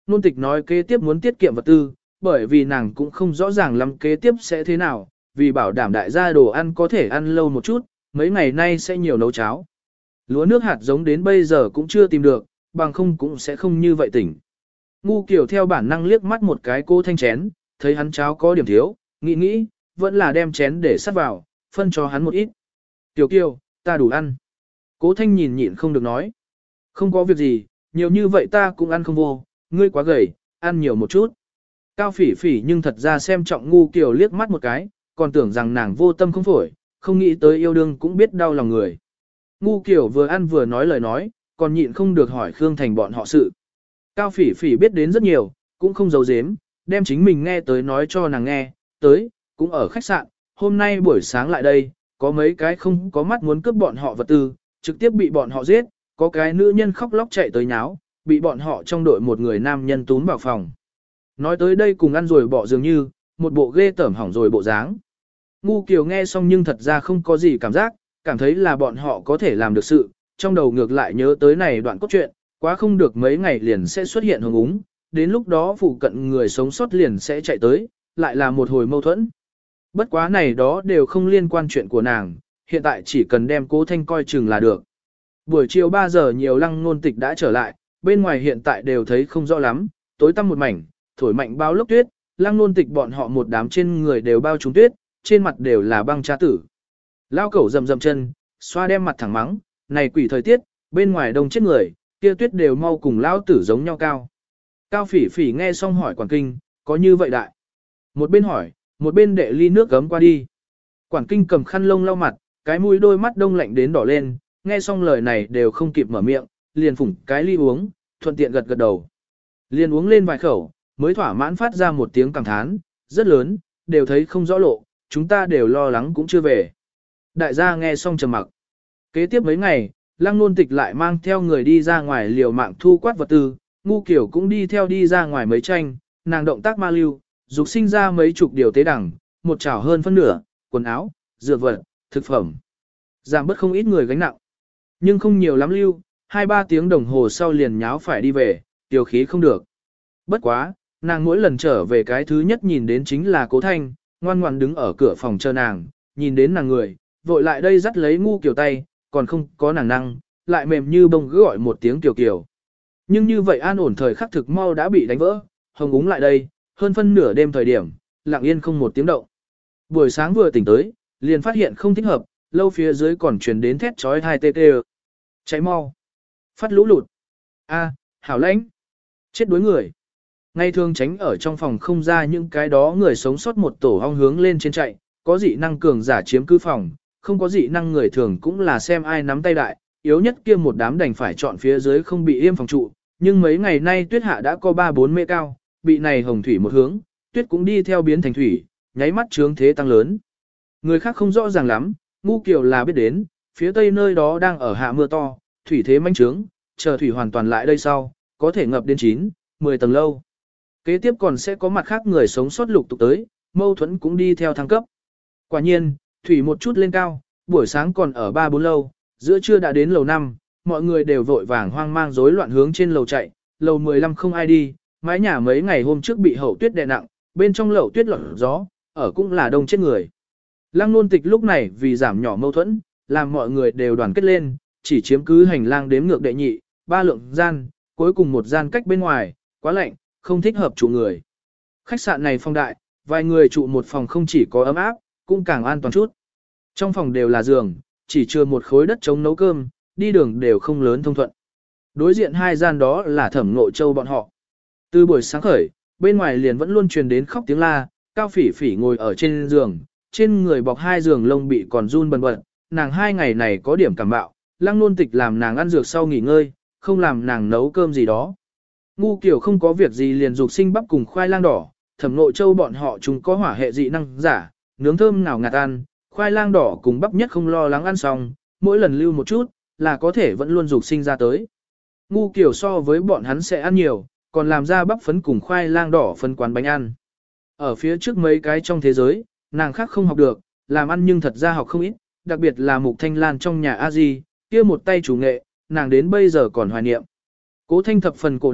Nôn tịch nói kế tiếp muốn tiết kiệm vật tư, bởi vì nàng cũng không rõ ràng lắm kế tiếp sẽ thế nào, vì bảo đảm đại gia đồ ăn có thể ăn lâu một chút, mấy ngày nay sẽ nhiều nấu cháo. Lúa nước hạt giống đến bây giờ cũng chưa tìm được, bằng không cũng sẽ không như vậy tỉnh. Ngu kiểu theo bản năng liếc mắt một cái Cố Thanh chén, thấy hắn cháo có điểm thiếu, nghĩ, vẫn là đem chén để sắt vào, phân cho hắn một ít. Tiểu Kiều, ta đủ ăn. Cố Thanh nhìn nhịn không được nói. Không có việc gì, nhiều như vậy ta cũng ăn không vô, ngươi quá gầy, ăn nhiều một chút. Cao Phỉ Phỉ nhưng thật ra xem trọng Ngu Kiều liếc mắt một cái, còn tưởng rằng nàng vô tâm không phổi, không nghĩ tới yêu đương cũng biết đau lòng người. Ngu Kiều vừa ăn vừa nói lời nói, còn nhịn không được hỏi Khương Thành bọn họ sự. Cao Phỉ Phỉ biết đến rất nhiều, cũng không giấu giếm, đem chính mình nghe tới nói cho nàng nghe, tới, cũng ở khách sạn, hôm nay buổi sáng lại đây, có mấy cái không có mắt muốn cướp bọn họ vật tư, trực tiếp bị bọn họ giết, có cái nữ nhân khóc lóc chạy tới nháo, bị bọn họ trong đội một người nam nhân túm vào phòng. Nói tới đây cùng ăn rồi bỏ dường như, một bộ ghê tởm hỏng rồi bộ dáng. Ngu Kiều nghe xong nhưng thật ra không có gì cảm giác, cảm thấy là bọn họ có thể làm được sự, trong đầu ngược lại nhớ tới này đoạn cốt truyện, quá không được mấy ngày liền sẽ xuất hiện hồng úng, đến lúc đó phụ cận người sống sót liền sẽ chạy tới, lại là một hồi mâu thuẫn. Bất quá này đó đều không liên quan chuyện của nàng, hiện tại chỉ cần đem Cố Thanh coi chừng là được. Buổi chiều 3 giờ nhiều Lăng Nôn Tịch đã trở lại, bên ngoài hiện tại đều thấy không rõ lắm, tối tăm một mảnh, thổi mạnh bao lốc tuyết, Lăng Nôn Tịch bọn họ một đám trên người đều bao trùm tuyết, trên mặt đều là băng tra tử. Lao cẩu rầm rầm chân, xoa đem mặt thẳng mắng, này quỷ thời tiết, bên ngoài đông chết người, kia tuyết đều mau cùng lao tử giống nhau cao. Cao Phỉ Phỉ nghe xong hỏi Quản Kinh, có như vậy đại? Một bên hỏi, một bên đệ ly nước gấm qua đi. Quản Kinh cầm khăn lông lau mặt, cái mũi đôi mắt đông lạnh đến đỏ lên, nghe xong lời này đều không kịp mở miệng, liền phủng cái ly uống, thuận tiện gật gật đầu. Liền uống lên vài khẩu, mới thỏa mãn phát ra một tiếng cảm thán, rất lớn, đều thấy không rõ lộ, chúng ta đều lo lắng cũng chưa về. Đại gia nghe xong trầm mặc. Kế tiếp mấy ngày, Lăng Nôn Tịch lại mang theo người đi ra ngoài liều mạng thu quát vật tư, Ngu Kiểu cũng đi theo đi ra ngoài mấy tranh, nàng động tác ma lưu, dục sinh ra mấy chục điều tế đẳng, một chảo hơn phân nửa, quần áo, dược vật, thực phẩm. Giảm bớt không ít người gánh nặng. Nhưng không nhiều lắm lưu, 2-3 tiếng đồng hồ sau liền nháo phải đi về, tiểu khí không được. Bất quá, nàng mỗi lần trở về cái thứ nhất nhìn đến chính là Cố Thanh, ngoan ngoan đứng ở cửa phòng chờ nàng, nhìn đến nàng người, vội lại đây dắt lấy Ngu Kiểu tay, còn không có nàng năng, lại mềm như bông cứ gọi một tiếng Kiều Kiều. Nhưng như vậy an ổn thời khắc thực mau đã bị đánh vỡ, hồng úng lại đây, hơn phân nửa đêm thời điểm, lặng yên không một tiếng động. Buổi sáng vừa tỉnh tới, liền phát hiện không thích hợp, lâu phía dưới còn truyền đến thét chói tai tê tê. Cháy mau. Phát lũ lụt. A, hảo lãnh. Chết đuối người. Ngày thường tránh ở trong phòng không ra những cái đó người sống sót một tổ ong hướng lên trên chạy, có dị năng cường giả chiếm cứ phòng, không có dị năng người thường cũng là xem ai nắm tay đại, yếu nhất kia một đám đành phải chọn phía dưới không bị yêm phòng trụ, nhưng mấy ngày nay tuyết hạ đã có 3-4 mê cao, bị này hồng thủy một hướng, tuyết cũng đi theo biến thành thủy, nháy mắt chướng thế tăng lớn. Người khác không rõ ràng lắm, Ngu Kiều là biết đến, phía tây nơi đó đang ở hạ mưa to, thủy thế manh trướng, chờ thủy hoàn toàn lại đây sau, có thể ngập đến 9-10 tầng lâu. Kế tiếp còn sẽ có mặt khác người sống sót lục tục tới, mâu thuẫn cũng đi theo thăng cấp. Quả nhiên, thủy một chút lên cao, buổi sáng còn ở 3-4 lâu, giữa trưa đã đến lầu 5, mọi người đều vội vàng hoang mang rối loạn hướng trên lầu chạy, lầu 15 không ai đi, mái nhà mấy ngày hôm trước bị hậu tuyết đè nặng, bên trong lầu tuyết lọt gió, ở cũng là đông chết người. Lăng Nôn Tịch lúc này vì giảm nhỏ mâu thuẫn, làm mọi người đều đoàn kết lên, chỉ chiếm cứ hành lang đếm ngược đệ nhị, 3 lượng gian, cuối cùng một gian cách bên ngoài, quá lạnh, không thích hợp trụ người. Khách sạn này phong đại, vài người trụ một phòng không chỉ có ấm áp, cũng càng an toàn chút. Trong phòng đều là giường, chỉ chừa một khối đất chống nấu cơm, đi đường đều không lớn thông thuận. Đối diện hai gian đó là Thẩm Ngộ Châu bọn họ. Từ buổi sáng khởi, bên ngoài liền vẫn luôn truyền đến khóc tiếng la, Cao Phỉ Phỉ ngồi ở trên giường, trên người bọc 2 giường lông bị còn run bần bật, nàng 2 ngày này có điểm cảm bạo, Lăng Nôn Tịch làm nàng ăn dược sau nghỉ ngơi, không làm nàng nấu cơm gì đó. Ngu Kiểu không có việc gì liền dục sinh bắp cùng khoai lang đỏ, Thẩm Ngộ Châu bọn họ chúng có hỏa hệ dị năng giả, nướng thơm nào ngạt ăn, khoai lang đỏ cùng bắp nhất không lo lắng ăn xong, mỗi lần lưu một chút, là có thể vẫn luôn dục sinh ra tới. Ngu Kiểu so với bọn hắn sẽ ăn nhiều, còn làm ra bắp phấn cùng khoai lang đỏ phân quán bánh ăn. Ở phía trước mấy cái trong thế giới, nàng khác không học được, làm ăn nhưng thật ra học không ít, đặc biệt là Mục Thanh Lan trong nhà A Di, kia một tay chủ nghệ, nàng đến bây giờ còn hoài niệm. Cố Thanh thập phần cổ động,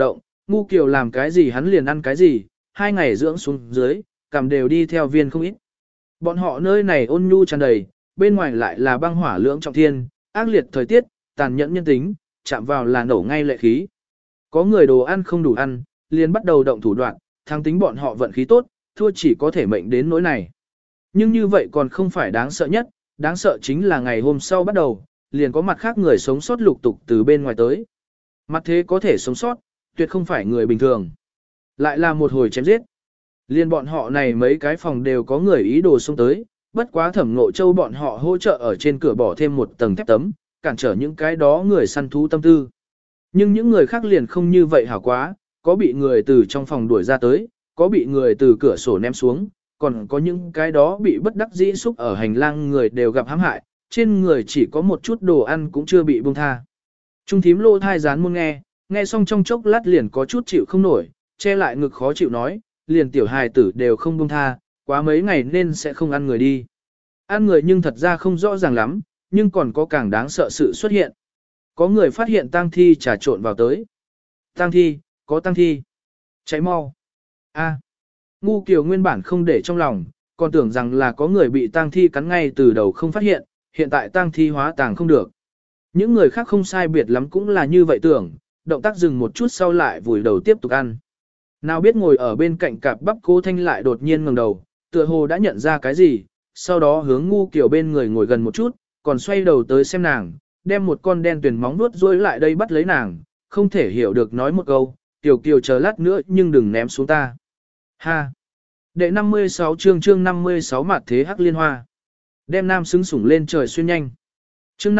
Ngu Kiều làm cái gì hắn liền ăn cái gì, 2 ngày dưỡng xuống dưới, cảm đều đi theo viên không ít. Bọn họ nơi này ôn nhu tràn đầy, bên ngoài lại là băng hỏa lưỡng trọng thiên, ác liệt thời tiết, tàn nhẫn nhân tính, chạm vào là nổ ngay lệ khí. Có người đồ ăn không đủ ăn, liền bắt đầu động thủ đoạn, thắng tính bọn họ vận khí tốt, thua chỉ có thể mệnh đến nỗi này. Nhưng như vậy còn không phải đáng sợ nhất, đáng sợ chính là ngày hôm sau bắt đầu, liền có mặt khác người sống sót lục tục từ bên ngoài tới. Mặt thế có thể sống sót, tuyệt không phải người bình thường. Lại là một hồi chém giết. Liên bọn họ này mấy cái phòng đều có người ý đồ xông tới, bất quá Thẩm Ngộ Châu bọn họ hỗ trợ ở trên cửa bỏ thêm một tầng thép tấm, cản trở những cái đó người săn thú tâm tư. Nhưng những người khác liền không như vậy hảo quá, có bị người từ trong phòng đuổi ra tới, có bị người từ cửa sổ ném xuống, còn có những cái đó bị bất đắc dĩ xúc ở hành lang người đều gặp hãm hại, trên người chỉ có một chút đồ ăn cũng chưa bị buông tha. Trung thím lô thai dán muôn nghe xong trong chốc lát liền có chút chịu không nổi, che lại ngực khó chịu nói, liền tiểu hài tử đều không buông tha, quá mấy ngày nên sẽ không ăn người đi. Ăn người nhưng thật ra không rõ ràng lắm, nhưng còn có càng đáng sợ sự xuất hiện. Có người phát hiện tang thi trà trộn vào tới. Tang thi, có tang thi. Cháy mau. A. Ngu Kiều nguyên bản không để trong lòng, còn tưởng rằng là có người bị tang thi cắn ngay từ đầu không phát hiện, hiện tại tang thi hóa tàng không được. Những người khác không sai biệt lắm cũng là như vậy tưởng, động tác dừng một chút sau lại vùi đầu tiếp tục ăn. Nào biết ngồi ở bên cạnh cặp bắp Cố Thanh lại đột nhiên ngẩng đầu, tựa hồ đã nhận ra cái gì, sau đó hướng Ngu Kiều bên người ngồi gần một chút, còn xoay đầu tới xem nàng, đem một con đen tuyền móng vuốt duỗi lại đây bắt lấy nàng, không thể hiểu được nói một câu, Kiều Kiều chờ lát nữa nhưng đừng ném xuống ta. Ha! Đệ 56 chương 56 mặt thế hắc liên hoa. Đem nam xứng sủng lên trời xuyên nhanh. Chương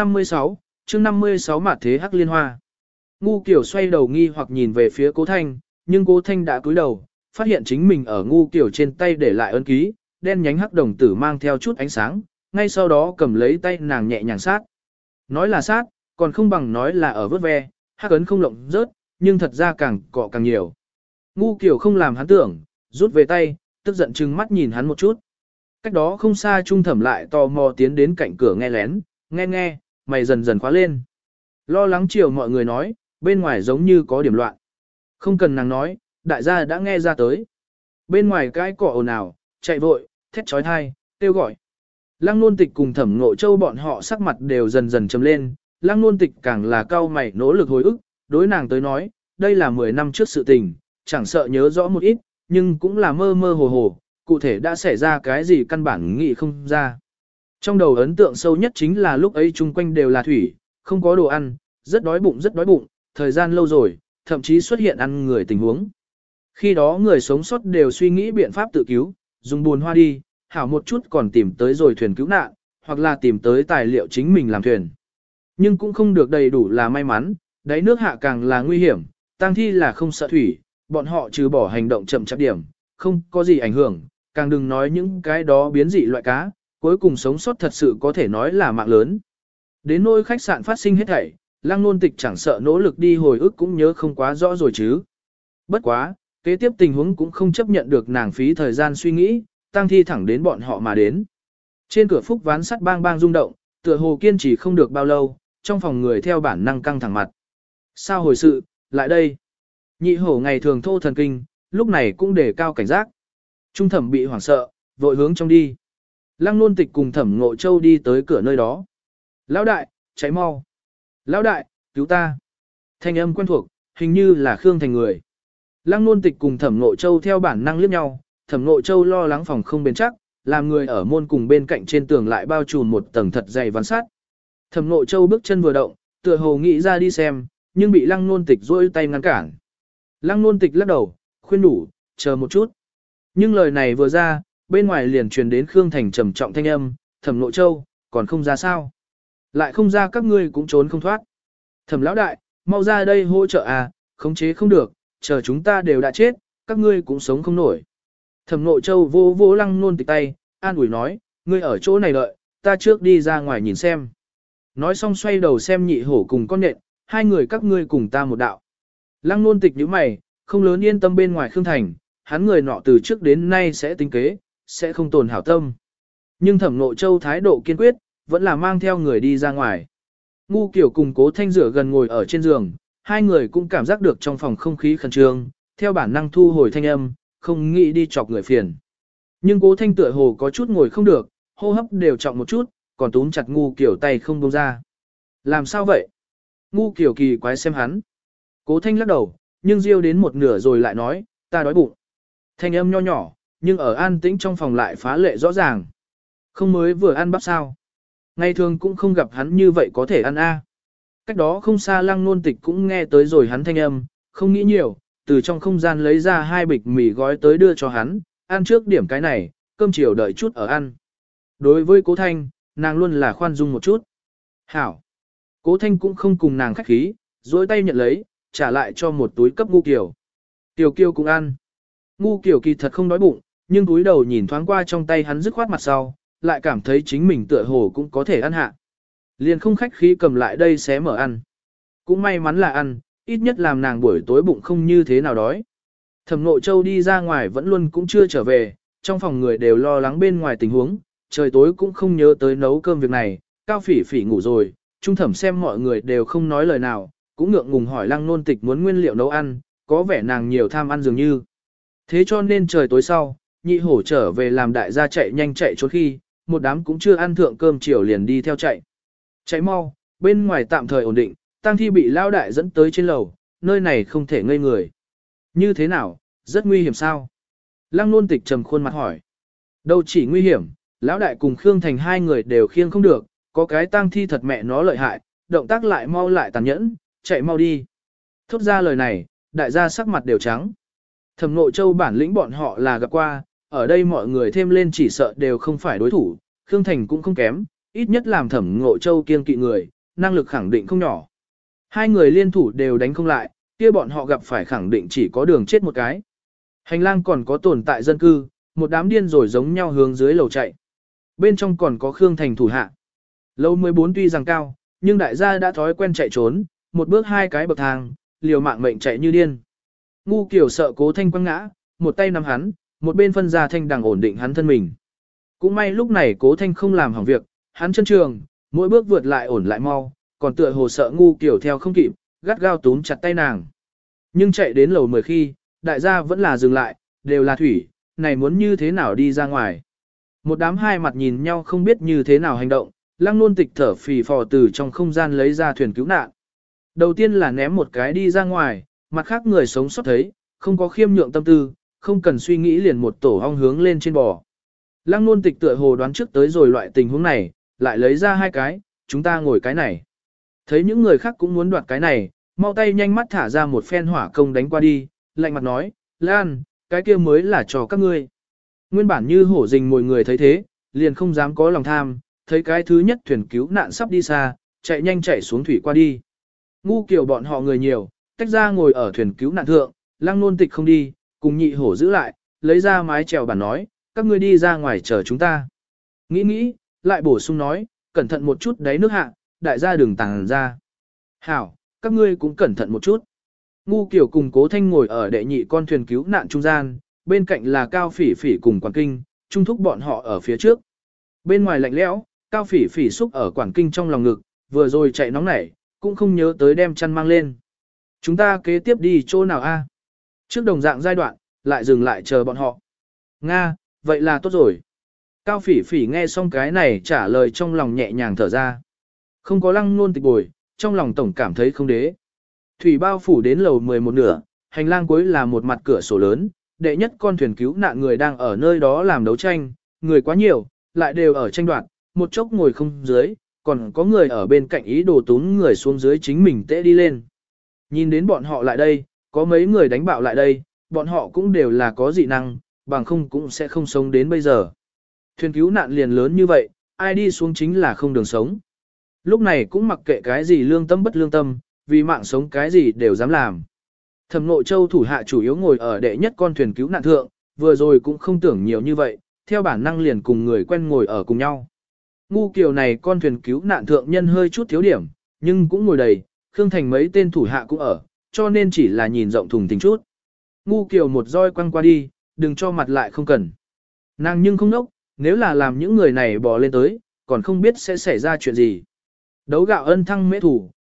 56 mặt thế hắc liên hoa. Ngu Kiều xoay đầu nghi hoặc nhìn về phía Cố Thanh, nhưng Cố Thanh đã cúi đầu, phát hiện chính mình ở Ngu Kiều trên tay để lại ấn ký, đen nhánh hắc đồng tử mang theo chút ánh sáng, ngay sau đó cầm lấy tay nàng nhẹ nhàng sát. Nói là sát, còn không bằng nói là ở vớt ve, hắc ấn không lộng rớt, nhưng thật ra càng cọ càng nhiều. Ngu Kiều không làm hắn tưởng, rút về tay, tức giận chừng mắt nhìn hắn một chút. Cách đó không xa Trung Thẩm lại tò mò tiến đến cạnh cửa nghe lén, nghe, mày dần dần khóa lên. Lo lắng chiều mọi người nói, bên ngoài giống như có điểm loạn. Không cần nàng nói, đại gia đã nghe ra tới. Bên ngoài cái cỏ ồn ào, chạy vội, thét trói thai, kêu gọi. Lăng Nôn Tịch cùng Thẩm Ngộ Châu bọn họ sắc mặt đều dần dần trầm lên, Lăng Nôn Tịch càng là cao mày nỗ lực hồi ức, đối nàng tới nói, đây là 10 năm trước sự tình, chẳng sợ nhớ rõ một ít, nhưng cũng là mơ mơ hồ hồ, cụ thể đã xảy ra cái gì căn bản nghĩ không ra. Trong đầu ấn tượng sâu nhất chính là lúc ấy chung quanh đều là thủy, không có đồ ăn, rất đói bụng, thời gian lâu rồi, thậm chí xuất hiện ăn người tình huống. Khi đó người sống sót đều suy nghĩ biện pháp tự cứu, dùng buồn hoa đi, hảo một chút còn tìm tới rồi thuyền cứu nạn, hoặc là tìm tới tài liệu chính mình làm thuyền. Nhưng cũng không được đầy đủ là may mắn, đáy nước hạ càng là nguy hiểm, tang thi là không sợ thủy, bọn họ trừ bỏ hành động chậm chạp điểm, không có gì ảnh hưởng, càng đừng nói những cái đó biến dị loại cá, cuối cùng sống sót thật sự có thể nói là mạng lớn. Đến nỗi khách sạn phát sinh hết thảy, Lăng Nôn Tịch chẳng sợ nỗ lực đi hồi ức cũng nhớ không quá rõ rồi chứ. Bất quá, kế tiếp tình huống cũng không chấp nhận được nàng phí thời gian suy nghĩ, tang thi thẳng đến bọn họ mà đến. Trên cửa phúc ván sắt bang bang rung động, tựa hồ kiên trì không được bao lâu, trong phòng người theo bản năng căng thẳng mặt. Sao hồi sự, lại đây. Nhị hổ ngày thường thô thần kinh, lúc này cũng đề cao cảnh giác. Trung Thẩm bị hoảng sợ, vội hướng trong đi. Lăng Nôn Tịch cùng Thẩm Ngộ Châu đi tới cửa nơi đó. Lão đại, cháy mau. Lão đại, cứu ta. Thanh âm quen thuộc, hình như là Khương Thành người. Lăng Nôn Tịch cùng Thẩm Ngộ Châu theo bản năng liếc nhau, Thẩm Ngộ Châu lo lắng phòng không bền chắc, làm người ở môn cùng bên cạnh trên tường lại bao trùm một tầng thật dày ván sắt. Thẩm Ngộ Châu bước chân vừa động, tựa hồ nghĩ ra đi xem, nhưng bị Lăng Nôn Tịch duỗi tay ngăn cản. Lăng Nôn Tịch lắc đầu, khuyên đủ, chờ một chút. Nhưng lời này vừa ra, bên ngoài liền truyền đến Khương Thành trầm trọng thanh âm, Thẩm Ngộ Châu, còn không ra sao? Lại không ra các ngươi cũng trốn không thoát. Thẩm lão đại, mau ra đây hỗ trợ à, khống chế không được, chờ chúng ta đều đã chết, các ngươi cũng sống không nổi. Thẩm Ngộ Châu vô vô Lăng Nôn Tịch tay, an ủi nói, ngươi ở chỗ này đợi, ta trước đi ra ngoài nhìn xem. Nói xong xoay đầu xem nhị hổ cùng con nện, hai người các ngươi cùng ta một đạo. Lăng Nôn Tịch nhíu mày, không lớn yên tâm bên ngoài Khương Thành, hắn người nọ từ trước đến nay sẽ tính kế, sẽ không tồn hảo tâm. Nhưng Thẩm Ngộ Châu thái độ kiên quyết, vẫn là mang theo người đi ra ngoài. Ngu Kiều cùng Cố Thanh rửa gần ngồi ở trên giường, hai người cũng cảm giác được trong phòng không khí khẩn trương, theo bản năng thu hồi thanh âm, không nghĩ đi chọc người phiền. Nhưng Cố Thanh tựa hồ có chút ngồi không được, hô hấp đều trọng một chút, còn túm chặt Ngu Kiều tay không buông ra. Làm sao vậy? Ngu Kiều kỳ quái xem hắn. Cố Thanh lắc đầu, nhưng riêu đến một nửa rồi lại nói, ta đói bụng. Thanh âm nho nhỏ, nhưng ở an tĩnh trong phòng lại phá lệ rõ ràng. Không mới vừa ăn bắp sao? Ngày thường cũng không gặp hắn như vậy có thể ăn a. Cách đó không xa Lăng Nôn Tịch cũng nghe tới rồi hắn thanh âm, không nghĩ nhiều, từ trong không gian lấy ra 2 bịch mì gói tới đưa cho hắn, ăn trước điểm cái này, cơm chiều đợi chút ở ăn. Đối với Cố Thanh, nàng luôn là khoan dung một chút. Hảo. Cố Thanh cũng không cùng nàng khách khí, dối tay nhận lấy, trả lại cho một túi cấp Ngu Kiều. Tiểu Kiều cũng ăn. Ngu Kiều kỳ thật không đói bụng, nhưng túi đầu nhìn thoáng qua trong tay hắn dứt khoát mặt sau, lại cảm thấy chính mình tựa hồ cũng có thể ăn hạ. Liền không khách khí cầm lại đây xé mở ăn. Cũng may mắn là ăn, ít nhất làm nàng buổi tối bụng không như thế nào đói. Thẩm Ngộ Châu đi ra ngoài vẫn luôn cũng chưa trở về, trong phòng người đều lo lắng bên ngoài tình huống, trời tối cũng không nhớ tới nấu cơm việc này, Cao Phỉ Phỉ ngủ rồi, Trung Thẩm xem mọi người đều không nói lời nào, cũng ngượng ngùng hỏi Lăng Nôn Tịch muốn nguyên liệu nấu ăn, có vẻ nàng nhiều tham ăn dường như. Thế cho nên trời tối sau, Nhị Hổ trở về làm đại gia chạy nhanh chạy trốn khi, một đám cũng chưa ăn thượng cơm chiều liền đi theo chạy. Chạy mau, bên ngoài tạm thời ổn định, tang thi bị lao đại dẫn tới trên lầu, nơi này không thể ngây người. Như thế nào, rất nguy hiểm sao? Lăng Nôn Tịch trầm khuôn mặt hỏi. Đâu chỉ nguy hiểm, lão đại cùng Khương Thành hai người đều khiêng không được, có cái tang thi thật mẹ nó lợi hại, động tác lại mau lại tàn nhẫn, chạy mau đi. Thốt ra lời này, đại gia sắc mặt đều trắng. Thẩm Ngộ Châu bản lĩnh bọn họ là gặp qua, ở đây mọi người thêm lên chỉ sợ đều không phải đối thủ, Khương Thành cũng không kém, ít nhất làm Thẩm Ngộ Châu kiêng kỵ người, năng lực khẳng định không nhỏ. Hai người liên thủ đều đánh không lại, kia bọn họ gặp phải khẳng định chỉ có đường chết một cái. Hành lang còn có tồn tại dân cư, một đám điên rồi giống nhau hướng dưới lầu chạy. Bên trong còn có Khương Thành thủ hạ. Lầu 14 tuy rằng cao, nhưng đại gia đã thói quen chạy trốn, một bước 2 cái bậc thang, liều mạng mệnh chạy như điên. Ngu Kiều sợ Cố Thanh quăng ngã, một tay nắm hắn, một bên phân ra thanh đằng ổn định hắn thân mình. Cũng may lúc này Cố Thanh không làm hỏng việc, hắn chân trường, mỗi bước vượt lại ổn lại mau, còn tựa hồ sợ Ngu Kiều theo không kịp, gắt gao túm chặt tay nàng. Nhưng chạy đến lầu 10 khi, đại gia vẫn là dừng lại, đều là thủy, này muốn như thế nào đi ra ngoài. Một đám hai mặt nhìn nhau không biết như thế nào hành động, Lăng Nôn Tịch thở phì phò từ trong không gian lấy ra thuyền cứu nạn. Đầu tiên là ném một cái đi ra ngoài, mặt khác người sống sót thấy, không có khiêm nhượng tâm tư, không cần suy nghĩ liền một tổ ong hướng lên trên bò. Lăng Nôn Tịch tựa hồ đoán trước tới rồi loại tình huống này, lại lấy ra 2 cái, chúng ta ngồi cái này. Thấy những người khác cũng muốn đoạt cái này, mau tay nhanh mắt thả ra một phen hỏa công đánh qua đi, lạnh mặt nói, Lan, cái kia mới là cho các ngươi. Nguyên bản như hổ rình mồi người thấy thế, liền không dám có lòng tham, thấy cái thứ nhất thuyền cứu nạn sắp đi xa, chạy nhanh chạy xuống thủy qua đi. Ngu Kiều bọn họ người nhiều, tách ra ngồi ở thuyền cứu nạn thượng, Lăng Nôn Tịch không đi, cùng Nhị Hổ giữ lại, lấy ra mái chèo bản nói, các ngươi đi ra ngoài chờ chúng ta. Nghĩ, lại bổ sung nói, cẩn thận một chút đáy nước hạ, đại gia đừng tàng ra. Hảo, các ngươi cũng cẩn thận một chút. Ngu Kiều cùng Cố Thanh ngồi ở đệ nhị con thuyền cứu nạn trung gian, bên cạnh là Cao Phỉ Phỉ cùng Quản Kinh, trung thúc bọn họ ở phía trước. Bên ngoài lạnh lẽo, Cao Phỉ Phỉ xúc ở Quản Kinh trong lòng ngực, vừa rồi chạy nóng nảy, cũng không nhớ tới đem chăn mang lên. Chúng ta kế tiếp đi chỗ nào a? Trước đồng dạng giai đoạn, lại dừng lại chờ bọn họ. Nga, vậy là tốt rồi. Cao Phỉ Phỉ nghe xong cái này trả lời trong lòng nhẹ nhàng thở ra. Không có Lăng Nôn Tịch bồi, trong lòng tổng cảm thấy không đế. Thủy bao phủ đến lầu 11 nửa, hành lang cuối là một mặt cửa sổ lớn, đệ nhất con thuyền cứu nạn người đang ở nơi đó làm đấu tranh, người quá nhiều, lại đều ở tranh đoạt, một chốc ngồi không dưới, còn có người ở bên cạnh ý đồ tún người xuống dưới chính mình tễ đi lên. Nhìn đến bọn họ lại đây, có mấy người đánh bạo lại đây, bọn họ cũng đều là có dị năng, bằng không cũng sẽ không sống đến bây giờ. Thuyền cứu nạn liền lớn như vậy, ai đi xuống chính là không đường sống. Lúc này cũng mặc kệ cái gì lương tâm bất lương tâm, vì mạng sống cái gì đều dám làm. Thẩm Ngộ Châu thủ hạ chủ yếu ngồi ở đệ nhất con thuyền cứu nạn thượng, vừa rồi cũng không tưởng nhiều như vậy, theo bản năng liền cùng người quen ngồi ở cùng nhau. Ngu Kiều này con thuyền cứu nạn thượng nhân hơi chút thiếu điểm, nhưng cũng ngồi đầy, Khương Thành mấy tên thủ hạ cũng ở, cho nên chỉ là nhìn rộng thùng thình chút. Ngu Kiều một roi quăng qua đi, đừng cho mặt lại không cần. Nàng nhưng không nốc, nếu là làm những người này bò lên tới, còn không biết sẽ xảy ra chuyện gì. Đấu gạo ân thăng mễ thủ,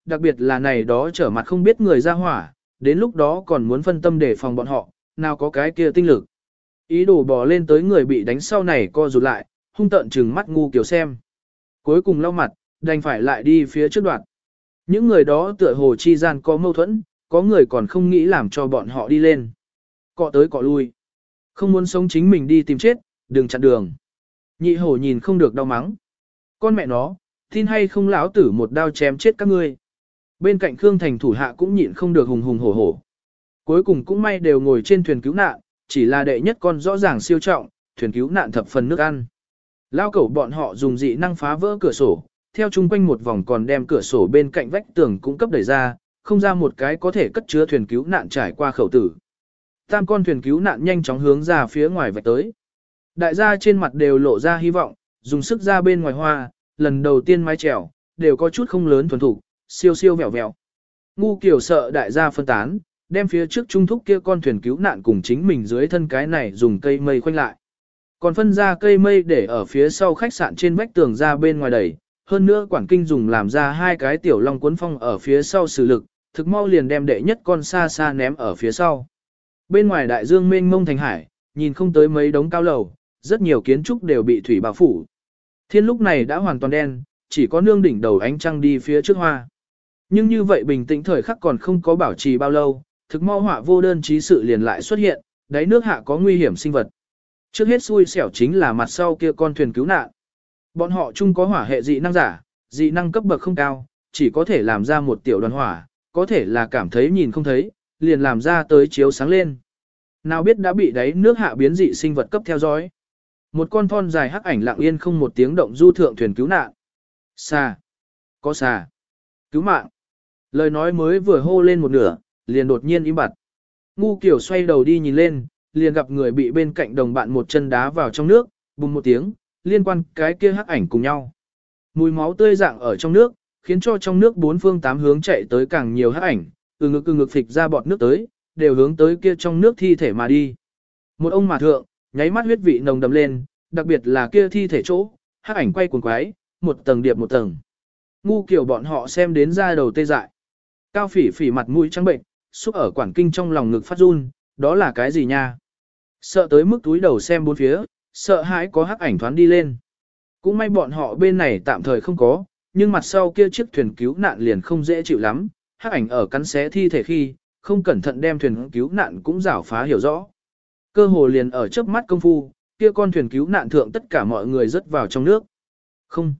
đặc biệt là này đó trở mặt không biết người ra hỏa, đến lúc đó còn muốn phân tâm để phòng bọn họ, nào có cái kia tinh lực. Ý đồ bò lên tới người bị đánh sau này co rụt lại, hung tợn trừng mắt ngu kiểu xem. Cuối cùng lau mặt, đành phải lại đi phía trước đoạn. Những người đó tựa hồ chi gian có mâu thuẫn, có người còn không nghĩ làm cho bọn họ đi lên. Cọ tới cọ lui. Không muốn sống chính mình đi tìm chết, đừng chặn đường. Nhị hổ nhìn không được đau mắng. Con mẹ nó, tin hay không lão tử một đao chém chết các ngươi. Bên cạnh Khương Thành thủ hạ cũng nhịn không được hùng hùng hổ hổ. Cuối cùng cũng may đều ngồi trên thuyền cứu nạn, chỉ là đệ nhất con rõ ràng siêu trọng, thuyền cứu nạn thập phần nước ăn. Lao cẩu bọn họ dùng dị năng phá vỡ cửa sổ, theo chung quanh một vòng còn đem cửa sổ bên cạnh vách tường cũng cấp đẩy ra, không ra một cái có thể cất chứa thuyền cứu nạn trải qua khẩu tử. Tam con thuyền cứu nạn nhanh chóng hướng ra phía ngoài vạch tới. Đại gia trên mặt đều lộ ra hy vọng, dùng sức ra bên ngoài hoa, lần đầu tiên mái chèo, đều có chút không lớn thuần thủ, siêu siêu vẹo vẹo. Ngu kiểu sợ đại gia phân tán, đem phía trước trung thúc kia con thuyền cứu nạn cùng chính mình dưới thân cái này dùng cây mây khoanh lại. Còn phân ra cây mây để ở phía sau khách sạn trên vách tường ra bên ngoài đẩy, hơn nữa quản kinh dùng làm ra hai cái tiểu long cuốn phong ở phía sau sử lực, thực mau liền đem đệ nhất con xa xa ném ở phía sau. Bên ngoài đại dương mênh mông thành hải, nhìn không tới mấy đống cao lầu, rất nhiều kiến trúc đều bị thủy bao phủ. Thiên lúc này đã hoàn toàn đen, chỉ có nương đỉnh đầu ánh trăng đi phía trước hoa. Nhưng như vậy bình tĩnh thời khắc còn không có bảo trì bao lâu, thực mau họa vô đơn chí sự liền lại xuất hiện, đáy nước hạ có nguy hiểm sinh vật. Trước hết xui xẻo chính là mặt sau kia con thuyền cứu nạn. Bọn họ chung có hỏa hệ dị năng giả, dị năng cấp bậc không cao, chỉ có thể làm ra một tiểu đoàn hỏa, có thể là cảm thấy nhìn không thấy, liền làm ra tới chiếu sáng lên. Nào biết đã bị đáy nước hạ biến dị sinh vật cấp theo dõi. Một con thon dài hắc ảnh lặng yên không một tiếng động du thượng thuyền cứu nạn. Xà. Có xà. Cứu mạng. Lời nói mới vừa hô lên một nửa, liền đột nhiên im bặt. Ngu kiểu xoay đầu đi nhìn lên, liền gặp người bị bên cạnh đồng bạn một chân đá vào trong nước, bùng một tiếng, liên quan cái kia hắc ảnh cùng nhau. Mùi máu tươi dạng ở trong nước, khiến cho trong nước bốn phương tám hướng chạy tới càng nhiều hắc ảnh, từ ngực phịch ra bọt nước tới, đều hướng tới kia trong nước thi thể mà đi. Một ông mà thượng, nháy mắt huyết vị nồng đậm lên, đặc biệt là kia thi thể chỗ, hắc ảnh quay cuồng quái, một tầng điệp một tầng. Ngu kiểu bọn họ xem đến ra đầu tê dại. Cao Phỉ Phỉ mặt mũi trắng bệnh, xúc ở quản kinh trong lòng ngực phát run, đó là cái gì nha? Sợ tới mức túi đầu xem bốn phía, sợ hãi có hắc ảnh thoán đi lên. Cũng may bọn họ bên này tạm thời không có, nhưng mặt sau kia chiếc thuyền cứu nạn liền không dễ chịu lắm, hắc ảnh ở cắn xé thi thể khi, không cẩn thận đem thuyền cứu nạn cũng rảo phá hiểu rõ. Cơ hồ liền ở chớp mắt công phu, kia con thuyền cứu nạn thượng tất cả mọi người rớt vào trong nước. Không.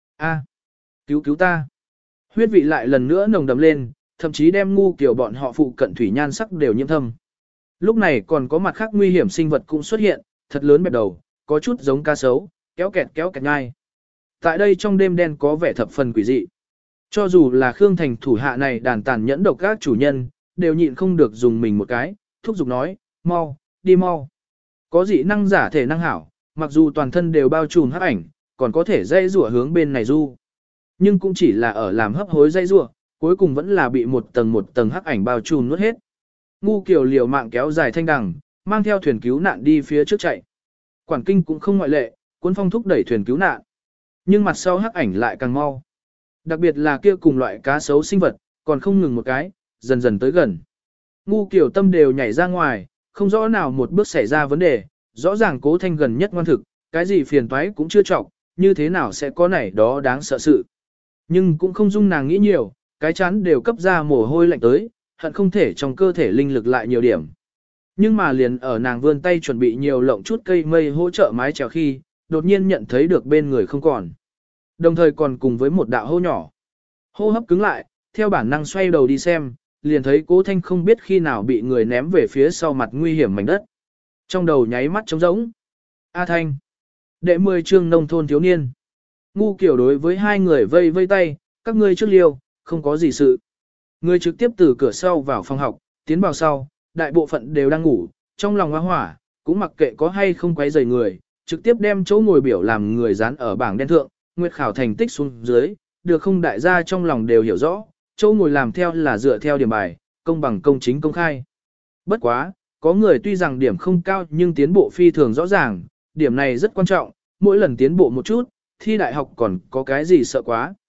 Cứu ta. Huyết vị lại lần nữa nồng đậm lên, thậm chí đem ngu kiểu bọn họ phụ cận thủy nhan sắc đều nhiễm thâm. Lúc này còn có mặt khác nguy hiểm sinh vật cũng xuất hiện, thật lớn bẹp đầu, có chút giống cá sấu, kéo kẹt ngay. Tại đây trong đêm đen có vẻ thập phần quỷ dị. Cho dù là Khương Thành thủ hạ này đàn tàn nhẫn độc các chủ nhân, đều nhịn không được dùng mình một cái, thúc giục nói, mau, đi mau. Có dị năng giả thể năng hảo, mặc dù toàn thân đều bao trùm hắc ảnh, còn có thể dây rủa hướng bên này du. Nhưng cũng chỉ là ở làm hấp hối dây rủa, cuối cùng vẫn là bị một tầng hắc ảnh bao trùm nuốt hết. Ngu kiểu liều mạng kéo dài thanh đằng, mang theo thuyền cứu nạn đi phía trước chạy. Quản kinh cũng không ngoại lệ, cuốn phong thúc đẩy thuyền cứu nạn. Nhưng mặt sau hắc ảnh lại càng mau. Đặc biệt là kia cùng loại cá sấu sinh vật, còn không ngừng một cái, dần dần tới gần. Ngu kiểu tâm đều nhảy ra ngoài, không rõ nào một bước xảy ra vấn đề, rõ ràng Cố Thanh gần nhất ngoan thực, cái gì phiền toái cũng chưa trọng, như thế nào sẽ có này đó đáng sợ sự. Nhưng cũng không dung nàng nghĩ nhiều, cái chán đều cấp ra mồ hôi lạnh tới, hận không thể trong cơ thể linh lực lại nhiều điểm. Nhưng mà liền ở nàng vươn tay chuẩn bị nhiều lộng chút cây mây hỗ trợ mái chèo khi, đột nhiên nhận thấy được bên người không còn. Đồng thời còn cùng với một đạo hô nhỏ. Hô hấp cứng lại, theo bản năng xoay đầu đi xem, liền thấy Cố Thanh không biết khi nào bị người ném về phía sau mặt nguy hiểm mảnh đất. Trong đầu nháy mắt trống rỗng. A Thanh. Đệ 10 chương nông thôn thiếu niên. Ngu kiểu đối với hai người vây vây tay, các ngươi trước liêu, không có gì sự. Người trực tiếp từ cửa sau vào phòng học, tiến vào sau, đại bộ phận đều đang ngủ, trong lòng hoa hỏa, cũng mặc kệ có hay không quấy rầy người, trực tiếp đem chỗ ngồi biểu làm người dán ở bảng đen thượng, nguyệt khảo thành tích xuống dưới, được không đại gia trong lòng đều hiểu rõ, chỗ ngồi làm theo là dựa theo điểm bài, công bằng công chính công khai. Bất quá, có người tuy rằng điểm không cao nhưng tiến bộ phi thường rõ ràng, điểm này rất quan trọng, mỗi lần tiến bộ một chút, thi đại học còn có cái gì sợ quá.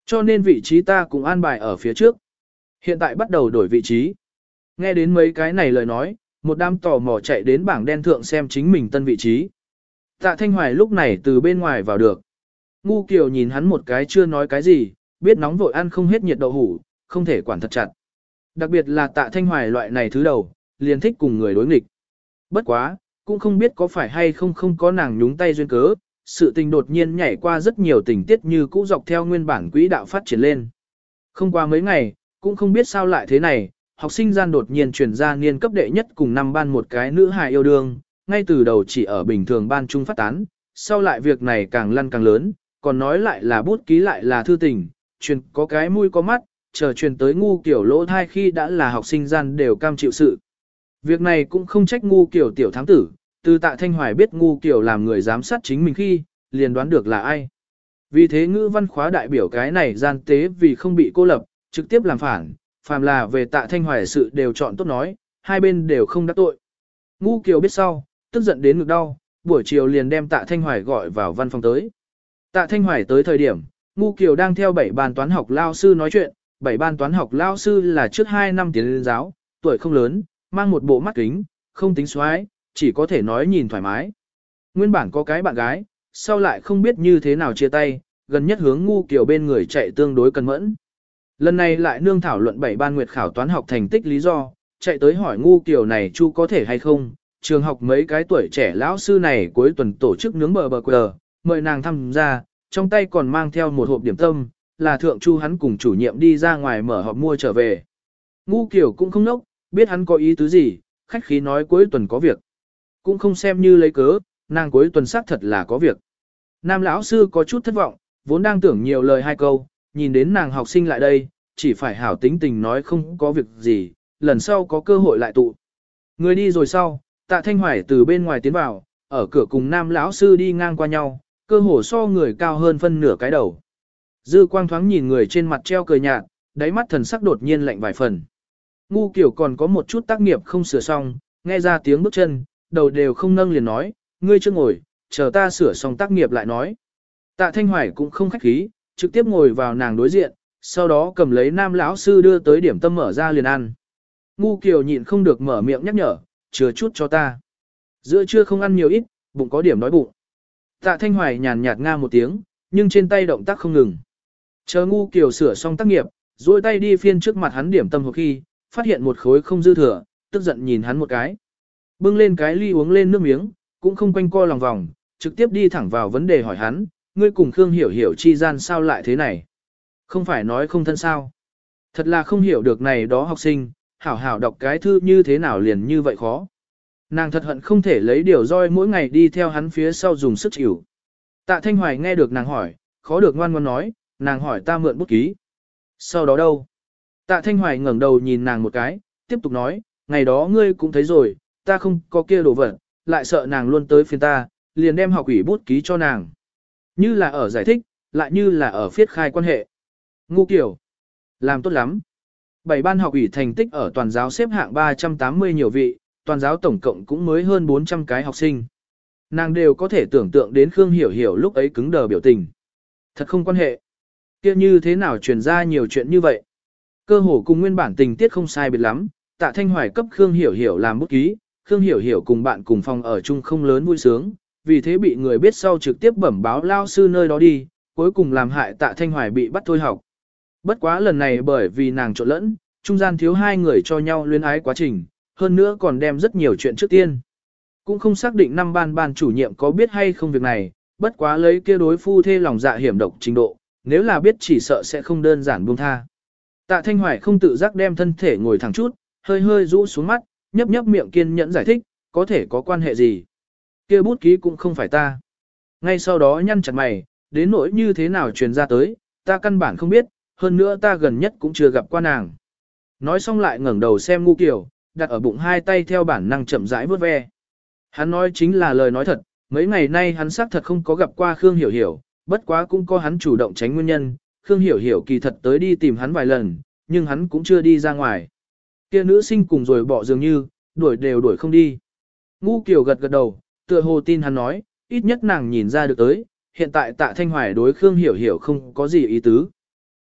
Cho nên vị trí ta cũng an bài ở phía trước. Hiện tại bắt đầu đổi vị trí. Nghe đến mấy cái này lời nói, một đám tò mò chạy đến bảng đen thượng xem chính mình tân vị trí. Tạ Thanh Hoài lúc này từ bên ngoài vào được. Ngu Kiều nhìn hắn một cái chưa nói cái gì, biết nóng vội ăn không hết nhiệt đậu hủ, không thể quản thật chặt. Đặc biệt là Tạ Thanh Hoài loại này thứ đầu, liền thích cùng người đối nghịch. Bất quá, cũng không biết có phải hay không có nàng nhúng tay duyên cớ, sự tình đột nhiên nhảy qua rất nhiều tình tiết như cũ dọc theo nguyên bản quỹ đạo phát triển lên. Không qua mấy ngày, cũng không biết sao lại thế này, học sinh gian đột nhiên truyền ra niên cấp đệ nhất cùng năm ban một cái nữ hài yêu đương, ngay từ đầu chỉ ở bình thường ban trung phát tán, sau lại việc này càng lăn càng lớn, còn nói lại là bút ký lại là thư tình, truyền có cái mũi có mắt, chờ truyền tới Ngu Kiểu lỗ thai khi đã là học sinh gian đều cam chịu sự. Việc này cũng không trách Ngu Kiểu tiểu thám tử, từ Tạ Thanh Hoài biết Ngu Kiểu làm người giám sát chính mình khi, liền đoán được là ai. Vì thế ngữ văn khóa đại biểu cái này gian tế vì không bị cô lập, trực tiếp làm phản, phàm là về Tạ Thanh Hoài sự đều chọn tốt nói, hai bên đều không đắc tội. Ngu Kiều biết sau, tức giận đến ngực đau, buổi chiều liền đem Tạ Thanh Hoài gọi vào văn phòng tới. Tạ Thanh Hoài tới thời điểm, Ngu Kiều đang theo 7 ban toán học lao sư nói chuyện, 7 ban toán học lao sư là trước 2 năm tiến lên giáo, tuổi không lớn, mang một bộ mắt kính, không tính xoái, chỉ có thể nói nhìn thoải mái. Nguyên bản có cái bạn gái, sau lại không biết như thế nào chia tay, gần nhất hướng Ngu Kiều bên người chạy tương đối cẩn mẫn. Lần này lại nương thảo luận 7 ban nguyệt khảo toán học thành tích lý do, chạy tới hỏi Ngu Kiều này chu có thể hay không, trường học mấy cái tuổi trẻ lão sư này cuối tuần tổ chức nướng bờ quờ, mời nàng tham gia, trong tay còn mang theo một hộp điểm tâm, là thượng chu hắn cùng chủ nhiệm đi ra ngoài mở họp mua trở về. Ngu Kiều cũng không nốc, biết hắn có ý tứ gì, khách khí nói cuối tuần có việc. Cũng không xem như lấy cớ, nàng cuối tuần xác thật là có việc. Nam lão sư có chút thất vọng, vốn đang tưởng nhiều lời hai câu, nhìn đến nàng học sinh lại đây, chỉ phải hảo tính tình nói không có việc gì, lần sau có cơ hội lại tụ. Người đi rồi sau, Tạ Thanh Hoài từ bên ngoài tiến vào, ở cửa cùng nam lão sư đi ngang qua nhau, cơ hồ so người cao hơn phân nửa cái đầu. Dư quang thoáng nhìn người trên mặt treo cười nhạt, đáy mắt thần sắc đột nhiên lạnh vài phần. Ngu Kiểu còn có một chút tác nghiệp không sửa xong, nghe ra tiếng bước chân, đầu đều không nâng liền nói, ngươi chưa ngồi, chờ ta sửa xong tác nghiệp lại nói. Tạ Thanh Hoài cũng không khách khí, trực tiếp ngồi vào nàng đối diện, sau đó cầm lấy nam lão sư đưa tới điểm tâm mở ra liền ăn. Ngu Kiều nhịn không được mở miệng nhắc nhở, chừa chút cho ta. Giữa trưa không ăn nhiều ít, bụng có điểm đói bụng. Tạ Thanh Hoài nhàn nhạt nga một tiếng, nhưng trên tay động tác không ngừng. Chờ Ngu Kiều sửa xong tác nghiệp, duỗi tay đi phiên trước mặt hắn điểm tâm hộp khi, phát hiện một khối không dư thừa, tức giận nhìn hắn một cái. Bưng lên cái ly uống lên nước miếng, cũng không quanh co lòng vòng, trực tiếp đi thẳng vào vấn đề hỏi hắn, ngươi cùng Khương Hiểu Hiểu chi gian sao lại thế này? Không phải nói không thân sao? Thật là không hiểu được này đó học sinh, hảo hảo đọc cái thư như thế nào liền như vậy khó. Nàng thật hận không thể lấy điều roi mỗi ngày đi theo hắn phía sau dùng sức chịu. Tạ Thanh Hoài nghe được nàng hỏi, khó được ngoan ngoãn nói, nàng hỏi ta mượn bút ký. Sau đó đâu? Tạ Thanh Hoài ngẩng đầu nhìn nàng một cái, tiếp tục nói, ngày đó ngươi cũng thấy rồi, ta không có kia đồ vật, lại sợ nàng luôn tới phiền ta, liền đem học ủy bút ký cho nàng. Như là ở giải thích, lại như là ở phiết khai quan hệ. Ngu Kiểu, làm tốt lắm. 7 ban học ủy thành tích ở toàn giáo xếp hạng 380 nhiều vị, toàn giáo tổng cộng cũng mới hơn 400 cái học sinh. Nàng đều có thể tưởng tượng đến Khương Hiểu Hiểu lúc ấy cứng đờ biểu tình. Thật không quan hệ. Kia như thế nào truyền ra nhiều chuyện như vậy? Cơ hồ cùng nguyên bản tình tiết không sai biệt lắm, Tạ Thanh Hoài cấp Khương Hiểu Hiểu làm bút ký, Khương Hiểu Hiểu cùng bạn cùng phòng ở chung không lớn vui sướng, vì thế bị người biết sau trực tiếp bẩm báo lao sư nơi đó đi, cuối cùng làm hại Tạ Thanh Hoài bị bắt thôi học. Bất quá lần này bởi vì nàng trộn lẫn, trung gian thiếu hai người cho nhau luyến ái quá trình, hơn nữa còn đem rất nhiều chuyện trước tiên. Cũng không xác định năm ban chủ nhiệm có biết hay không việc này, bất quá lấy kia đối phu thê lòng dạ hiểm độc trình độ, nếu là biết chỉ sợ sẽ không đơn giản buông tha. Tạ Thanh Hoài không tự giác đem thân thể ngồi thẳng chút, hơi hơi rũ xuống mắt, nhấp nhấp miệng kiên nhẫn giải thích, có thể có quan hệ gì. Kia bút ký cũng không phải ta. Ngay sau đó nhăn chặt mày, đến nỗi như thế nào truyền ra tới, ta căn bản không biết, hơn nữa ta gần nhất cũng chưa gặp qua nàng. Nói xong lại ngẩng đầu xem Ngu Kiểu, đặt ở bụng hai tay theo bản năng chậm rãi vớt ve. Hắn nói chính là lời nói thật, mấy ngày nay hắn xác thật không có gặp qua Khương Hiểu Hiểu, bất quá cũng có hắn chủ động tránh nguyên nhân, Khương Hiểu Hiểu kỳ thật tới đi tìm hắn vài lần, nhưng hắn cũng chưa đi ra ngoài. Kia nữ sinh cùng rồi bỏ dường như, đuổi đều đuổi không đi. Ngu Kiều gật gật đầu, tựa hồ tin hắn nói, ít nhất nàng nhìn ra được tới, hiện tại Tạ Thanh Hoài đối Khương Hiểu Hiểu không có gì ý tứ.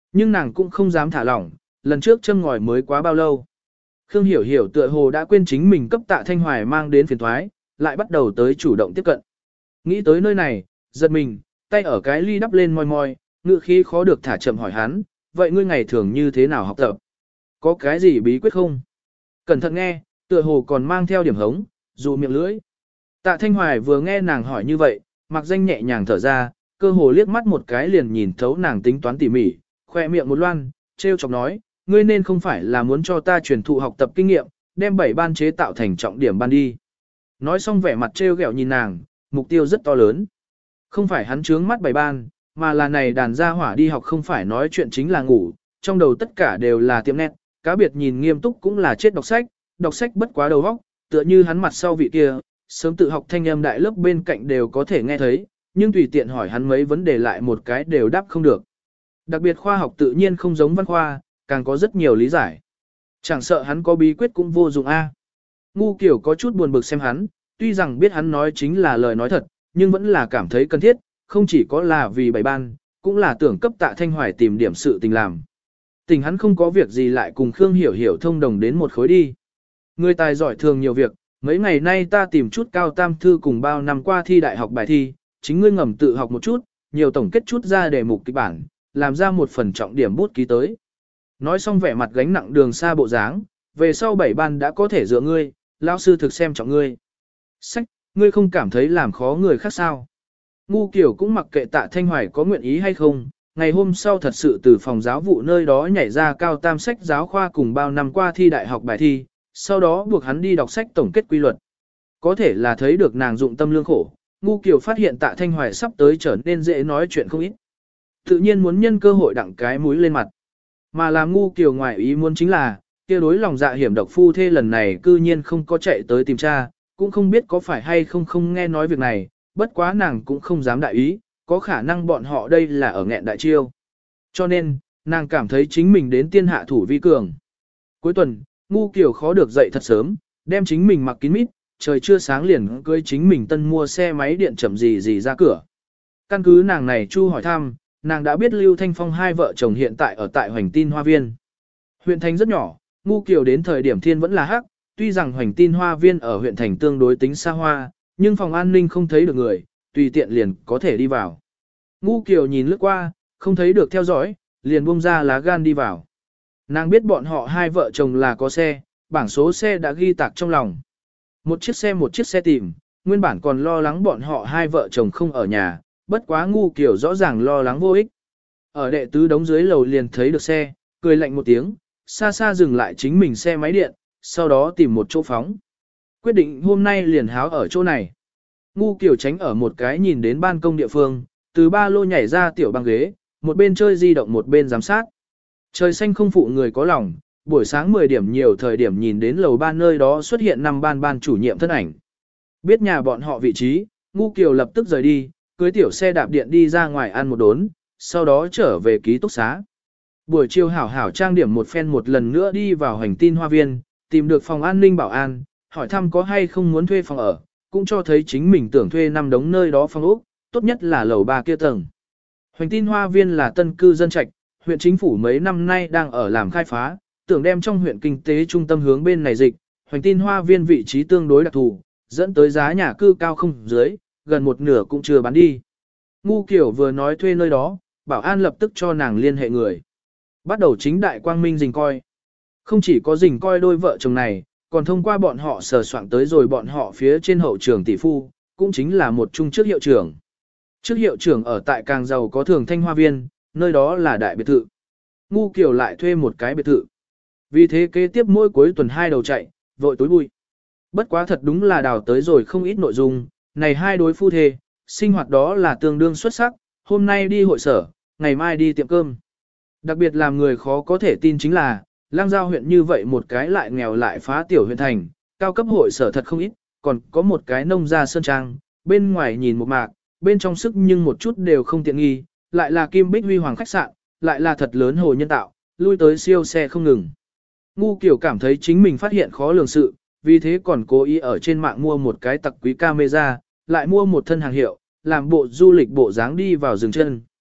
Nhưng nàng cũng không dám thả lỏng, lần trước châm ngòi mới quá bao lâu. Khương Hiểu Hiểu tựa hồ đã quên chính mình cấp Tạ Thanh Hoài mang đến phiền toái, lại bắt đầu tới chủ động tiếp cận. Nghĩ tới nơi này, giật mình, tay ở cái ly đắp lên moi moi, ngữ khí khó được thả chậm hỏi hắn, vậy ngươi ngày thường như thế nào học tập? Có cái gì bí quyết không? Cẩn thận nghe, tựa hồ còn mang theo điểm hống, dù miệng lưỡi. Tạ Thanh Hoài vừa nghe nàng hỏi như vậy, mặc danh nhẹ nhàng thở ra, cơ hồ liếc mắt một cái liền nhìn thấu nàng tính toán tỉ mỉ, khoe miệng một loan, treo chọc nói, ngươi nên không phải là muốn cho ta truyền thụ học tập kinh nghiệm, đem 7 ban chế tạo thành trọng điểm ban đi. Nói xong vẻ mặt treo ghẹo nhìn nàng, mục tiêu rất to lớn. Không phải hắn trướng mắt 7 ban, mà là này đàn gia hỏa đi học không phải nói chuyện chính là ngủ, trong đầu tất cả đều là tiệm nét, cá biệt nhìn nghiêm túc cũng là chết đọc sách bất quá đầu óc, tựa như hắn mặt sau vị kia, sớm tự học thanh âm đại lớp bên cạnh đều có thể nghe thấy, nhưng tùy tiện hỏi hắn mấy vấn đề lại một cái đều đáp không được. Đặc biệt khoa học tự nhiên không giống văn khoa, càng có rất nhiều lý giải. Chẳng sợ hắn có bí quyết cũng vô dụng a. Ngu Kiểu có chút buồn bực xem hắn, tuy rằng biết hắn nói chính là lời nói thật, nhưng vẫn là cảm thấy cần thiết, không chỉ có là vì bảy ban, cũng là tưởng cấp Tạ Thanh Hoài tìm điểm sự tình làm. Tình hắn không có việc gì lại cùng Khương Hiểu Hiểu thông đồng đến một khối đi. Người tài giỏi thường nhiều việc, mấy ngày nay ta tìm chút cao tam thư cùng bao năm qua thi đại học bài thi, chính ngươi ngầm tự học một chút, nhiều tổng kết chút ra đề mục kịch bản, làm ra một phần trọng điểm bút ký tới. Nói xong vẻ mặt gánh nặng đường xa bộ dáng, về sau 7 ban đã có thể dựa ngươi, lão sư thực xem trọng ngươi. Sách, ngươi không cảm thấy làm khó người khác sao? Ngu Kiểu cũng mặc kệ Tạ Thanh Hoài có nguyện ý hay không, ngày hôm sau thật sự từ phòng giáo vụ nơi đó nhảy ra cao tam sách giáo khoa cùng bao năm qua thi đại học bài thi, sau đó buộc hắn đi đọc sách tổng kết quy luật. Có thể là thấy được nàng dụng tâm lương khổ, Ngu Kiểu phát hiện Tạ Thanh Hoài sắp tới trở nên dễ nói chuyện không ít. Tự nhiên muốn nhân cơ hội đặng cái mũi lên mặt. Mà làm Ngu Kiểu ngoài ý muốn chính là, kia đối lòng dạ hiểm độc phu thê lần này cư nhiên không có chạy tới tìm cha, cũng không biết có phải hay không nghe nói việc này, bất quá nàng cũng không dám đại ý, có khả năng bọn họ đây là ở nghẹn đại chiêu. Cho nên, nàng cảm thấy chính mình đến tiên hạ thủ vi cường. Cuối tuần, Ngu Kiểu khó được dậy thật sớm, đem chính mình mặc kín mít, trời chưa sáng liền cưới chính mình tân mua xe máy điện chậm gì ra cửa. Căn cứ nàng này chu hỏi thăm, nàng đã biết Lưu Thanh Phong hai vợ chồng hiện tại ở tại Hoành Tin Hoa Viên. Huyện thành rất nhỏ, Ngu Kiểu đến thời điểm thiên vẫn là hắc, tuy rằng Hoành Tin Hoa Viên ở huyện thành tương đối tính xa hoa, nhưng phòng an ninh không thấy được người, tùy tiện liền có thể đi vào. Ngu Kiểu nhìn lướt qua, không thấy được theo dõi, liền buông ra lá gan đi vào. Nàng biết bọn họ hai vợ chồng là có xe, bảng số xe đã ghi tạc trong lòng. Một chiếc xe tìm, nguyên bản còn lo lắng bọn họ hai vợ chồng không ở nhà, bất quá Ngu Kiểu rõ ràng lo lắng vô ích. Ở đệ tứ đống dưới lầu liền thấy được xe, cười lạnh một tiếng, xa xa dừng lại chính mình xe máy điện, sau đó tìm một chỗ phóng. Quyết định hôm nay liền háo ở chỗ này. Ngu Kiểu tránh ở một cái nhìn đến ban công địa phương, từ ba lô nhảy ra tiểu băng ghế, một bên chơi di động một bên giám sát. Trời xanh không phụ người có lòng, buổi sáng 10 điểm nhiều thời điểm nhìn đến lầu ba nơi đó xuất hiện 5 ban chủ nhiệm thân ảnh. Biết nhà bọn họ vị trí, Ngu Kiểu lập tức rời đi, cưới tiểu xe đạp điện đi ra ngoài ăn một đốn, sau đó trở về ký túc xá. Buổi chiều hảo hảo trang điểm một phen một lần nữa đi vào Hoành Tin Hoa Viên, tìm được phòng an ninh bảo an, hỏi thăm có hay không muốn thuê phòng ở, cũng cho thấy chính mình tưởng thuê 5 đống nơi đó phòng ốc, tốt nhất là lầu 3 kia tầng. Hoành Tin Hoa Viên là tân cư dân trạch, huyện chính phủ mấy năm nay đang ở làm khai phá, tưởng đem trong huyện kinh tế trung tâm hướng bên này dịch, Hoành Tin Hoa Viên vị trí tương đối đặc thù, dẫn tới giá nhà cư cao không dưới, gần một nửa cũng chưa bán đi. Ngu Kiểu vừa nói thuê nơi đó, bảo an lập tức cho nàng liên hệ người. Bắt đầu chính đại quang minh rình coi. Không chỉ có rình coi đôi vợ chồng này, còn thông qua bọn họ sờ soạn tới rồi bọn họ phía trên hậu trường tỷ phu, cũng chính là một trung trước hiệu trưởng. Trước hiệu trưởng ở tại càng giàu có Thường Thanh Hoa Viên, nơi đó là đại biệt thự. Ngu Kiểu lại thuê một cái biệt thự. Vì thế kế tiếp mỗi cuối tuần 2 đầu chạy, vội tối bụi. Bất quá thật đúng là đào tới rồi không ít nội dung, này hai đối phu thê, sinh hoạt đó là tương đương xuất sắc, hôm nay đi hội sở, ngày mai đi tiệm cơm. Đặc biệt làm người khó có thể tin chính là, Lang Giao huyện như vậy một cái lại nghèo lại phá tiểu huyện thành, cao cấp hội sở thật không ít, còn có một cái nông gia sơn trang, bên ngoài nhìn một mạc, bên trong sức nhưng một chút đều không tiện nghi, lại là Kim Bích Huy Hoàng khách sạn, lại là thật lớn hồ nhân tạo, lui tới siêu xe không ngừng. Ngu Kiểu cảm thấy chính mình phát hiện khó lường sự, vì thế còn cố ý ở trên mạng mua một cái tặc quý camera, lại mua một thân hàng hiệu, làm bộ du lịch bộ dáng đi vào rừng chân.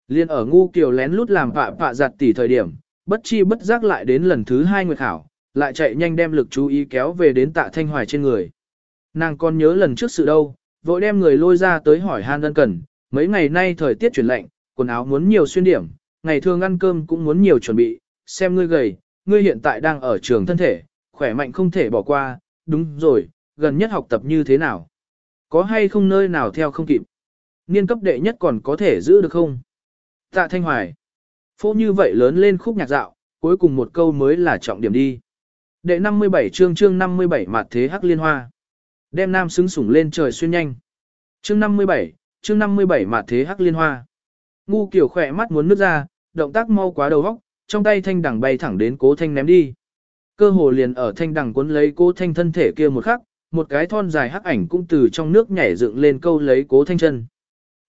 Liên ở ngu kiều lén lút làm phạ giặt tỉ thời điểm, bất chi bất giác lại đến lần thứ 2 nguyệt khảo, lại chạy nhanh đem lực chú ý kéo về đến Tạ Thanh Hoài trên người. Nàng còn nhớ lần trước sự đâu, vội đem người lôi ra tới hỏi han ân cần, mấy ngày nay thời tiết chuyển lạnh, quần áo muốn nhiều xuyên điểm, ngày thường ăn cơm cũng muốn nhiều chuẩn bị, xem ngươi gầy, ngươi hiện tại đang ở trường thân thể, khỏe mạnh không thể bỏ qua, đúng rồi, gần nhất học tập như thế nào? Có hay không nơi nào theo không kịp? Niên cấp đệ nhất còn có thể giữ được không? Tạ Thanh Hoài. Phô như vậy lớn lên khúc nhạc dạo, cuối cùng một câu mới là trọng điểm đi. Đệ 57 chương 57 Mạt Thế Hắc Liên Hoa. Đem nam xứng sủng lên trời xuyên nhanh. Chương 57 Mạt Thế Hắc Liên Hoa. Ngu kiểu khỏe mắt muốn nước ra, động tác mau quá đầu óc, trong tay thanh đằng bay thẳng đến Cố Thanh ném đi. Cơ hồ liền ở thanh đằng cuốn lấy Cố Thanh thân thể kia một khắc, một cái thon dài hắc ảnh cũng từ trong nước nhảy dựng lên câu lấy Cố Thanh chân. T.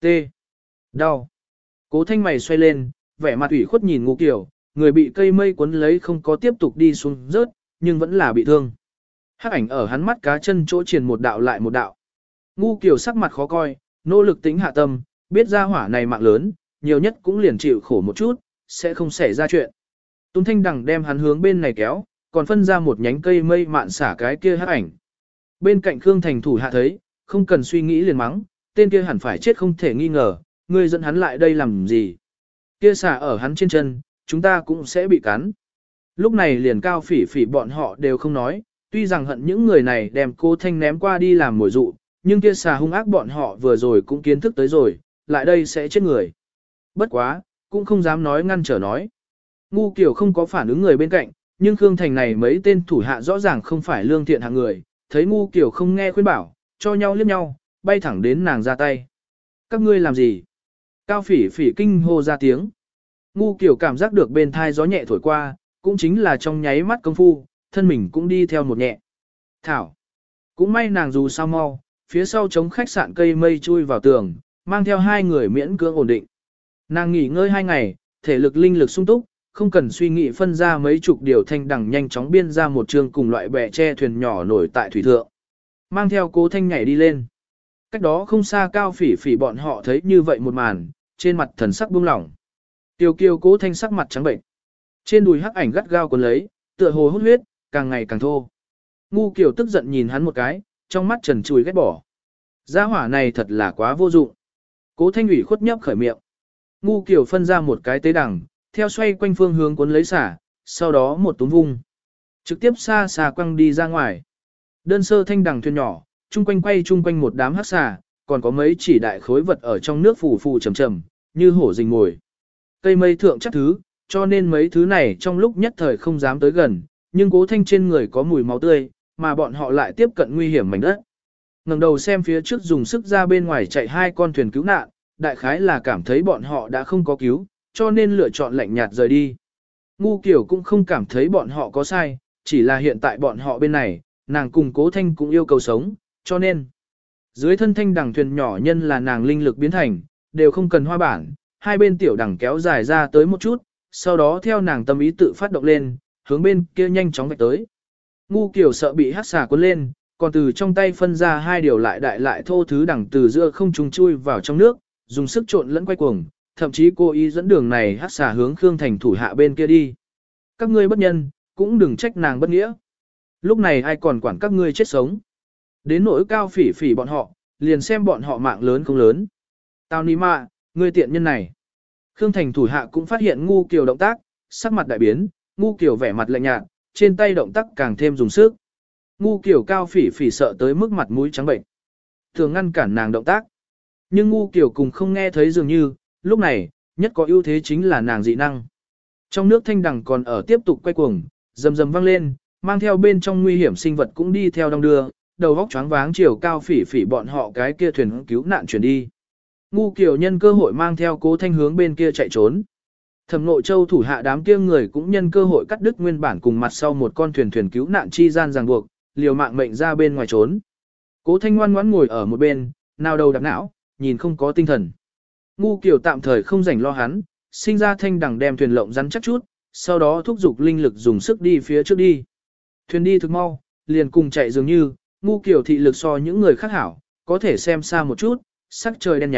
Đau. Cố Thanh mày xoay lên, vẻ mặt ủy khuất nhìn Ngu Kiều, người bị cây mây cuốn lấy không có tiếp tục đi xuống rớt, nhưng vẫn là bị thương. Hắc ảnh ở hắn mắt cá chân chỗ truyền một đạo lại một đạo. Ngu Kiều sắc mặt khó coi, nỗ lực tính hạ tâm, biết ra hỏa này mạng lớn, nhiều nhất cũng liền chịu khổ một chút, sẽ không xảy ra chuyện. Tún thanh đằng đem hắn hướng bên này kéo, còn phân ra một nhánh cây mây mạn xả cái kia hắc ảnh. Bên cạnh Khương Thành thủ hạ thấy, không cần suy nghĩ liền mắng, tên kia hẳn phải chết không thể nghi ngờ, ngươi dẫn hắn lại đây làm gì. Kia xả ở hắn trên chân, chúng ta cũng sẽ bị cắn. Lúc này liền Cao Phỉ Phỉ bọn họ đều không nói, tuy rằng hận những người này đem Cố Thanh ném qua đi làm mồi dụ, nhưng kia xà hung ác bọn họ vừa rồi cũng kiến thức tới rồi, lại đây sẽ chết người. Bất quá, cũng không dám nói ngăn trở nói. Ngu Kiều không có phản ứng người bên cạnh, nhưng Khương Thành này mấy tên thủ hạ rõ ràng không phải lương thiện hạng người, thấy Ngu Kiều không nghe khuyên bảo, cho nhau liếc nhau, bay thẳng đến nàng ra tay. Các ngươi làm gì? Cao Phỉ Phỉ kinh hô ra tiếng. Ngu Kiều cảm giác được bên thai gió nhẹ thổi qua, cũng chính là trong nháy mắt công phu, thân mình cũng đi theo một nhẹ. Thảo. Cũng may nàng dù sao mau, phía sau chống khách sạn cây mây chui vào tường, mang theo hai người miễn cưỡng ổn định. Nàng nghỉ ngơi 2 ngày, thể lực linh lực sung túc, không cần suy nghĩ phân ra mấy chục điều thanh đằng nhanh chóng biên ra một trường cùng loại bè tre thuyền nhỏ nổi tại thủy thượng. Mang theo Cố Thanh nhảy đi lên. Cách đó không xa Cao Phỉ Phỉ bọn họ thấy như vậy một màn, trên mặt thần sắc buông lỏng. Tiêu Kiều Cố Thanh sắc mặt trắng bệnh. Trên đùi hắc ảnh gắt gao cuốn lấy, tựa hồ hút huyết, càng ngày càng thô. Ngu Kiều tức giận nhìn hắn một cái, trong mắt trần trùi ghét bỏ. Gia hỏa này thật là quá vô dụng. Cố Thanh ủy khuất nhấp khởi miệng. Ngu Kiều phân ra một cái tế đằng, theo xoay quanh phương hướng cuốn lấy xả, sau đó một túm vung. Trực tiếp xa xà quăng đi ra ngoài. Đơn sơ thanh đằng thuyền nhỏ, chung quanh một đám hắc xà, còn có mấy chỉ đại khối vật ở trong nước phù phù trầm trầm, như hổ rình mồi. Cây mây thượng chắc thứ, cho nên mấy thứ này trong lúc nhất thời không dám tới gần, nhưng Cố Thanh trên người có mùi máu tươi, mà bọn họ lại tiếp cận nguy hiểm mảnh đất. Ngẩng đầu xem phía trước dùng sức ra bên ngoài chạy 2 con thuyền cứu nạn, đại khái là cảm thấy bọn họ đã không có cứu, cho nên lựa chọn lạnh nhạt rời đi. Ngu Kiều cũng không cảm thấy bọn họ có sai, chỉ là hiện tại bọn họ bên này, nàng cùng Cố Thanh cũng yêu cầu sống, cho nên dưới thân thanh đằng thuyền nhỏ nhân là nàng linh lực biến thành, đều không cần hoa bản, hai bên tiểu đằng kéo dài ra tới một chút, sau đó theo nàng tâm ý tự phát động lên, hướng bên kia nhanh chóng vạch tới. Ngu Kiều sợ bị hắc xà cuốn lên, còn từ trong tay phân ra 2 điều lại đại lại thô thứ đằng từ giữa không trung chui vào trong nước, dùng sức trộn lẫn quay cuồng, thậm chí cố ý dẫn đường này hắc xà hướng Khương Thành thủ hạ bên kia đi. Các ngươi bất nhân, cũng đừng trách nàng bất nghĩa. Lúc này ai còn quản các ngươi chết sống. Đến nỗi Cao Phỉ Phỉ bọn họ, liền xem bọn họ mạng lớn không lớn. Tao ní mạ, ngươi tiện nhân này. Khương Thành thủ hạ cũng phát hiện Ngu Kiều động tác, sắc mặt đại biến, Ngu Kiều vẻ mặt lạnh nhạt, trên tay động tác càng thêm dùng sức. Ngu Kiều Cao Phỉ Phỉ sợ tới mức mặt mũi trắng bệnh. Thường ngăn cản nàng động tác. Nhưng Ngu Kiều cùng không nghe thấy dường như, lúc này, nhất có ưu thế chính là nàng dị năng. Trong nước thanh đằng còn ở tiếp tục quay cuồng, rầm rầm vang lên, mang theo bên trong nguy hiểm sinh vật cũng đi theo đong đưa, đầu góc choáng váng chiều Cao Phỉ Phỉ bọn họ cái kia thuyền cứu nạn chuyển đi. Ngu Kiều nhân cơ hội mang theo Cố Thanh hướng bên kia chạy trốn. Thẩm Nội Châu thủ hạ đám kia người cũng nhân cơ hội cắt đứt nguyên bản cùng mặt sau một con thuyền cứu nạn chi gian ràng buộc, liều mạng mệnh ra bên ngoài trốn. Cố Thanh ngoan ngoãn ngồi ở một bên, nào đầu đặc não, nhìn không có tinh thần. Ngu Kiều tạm thời không rảnh lo hắn, sinh ra thanh đằng đem thuyền lộng rắn chắc chút, sau đó thúc giục linh lực dùng sức đi phía trước đi. Thuyền đi thực mau, liền cùng chạy dường như, Ngu Kiều thị lực so những người khác hảo, có thể xem xa một chút, sắc trời đen nhánh,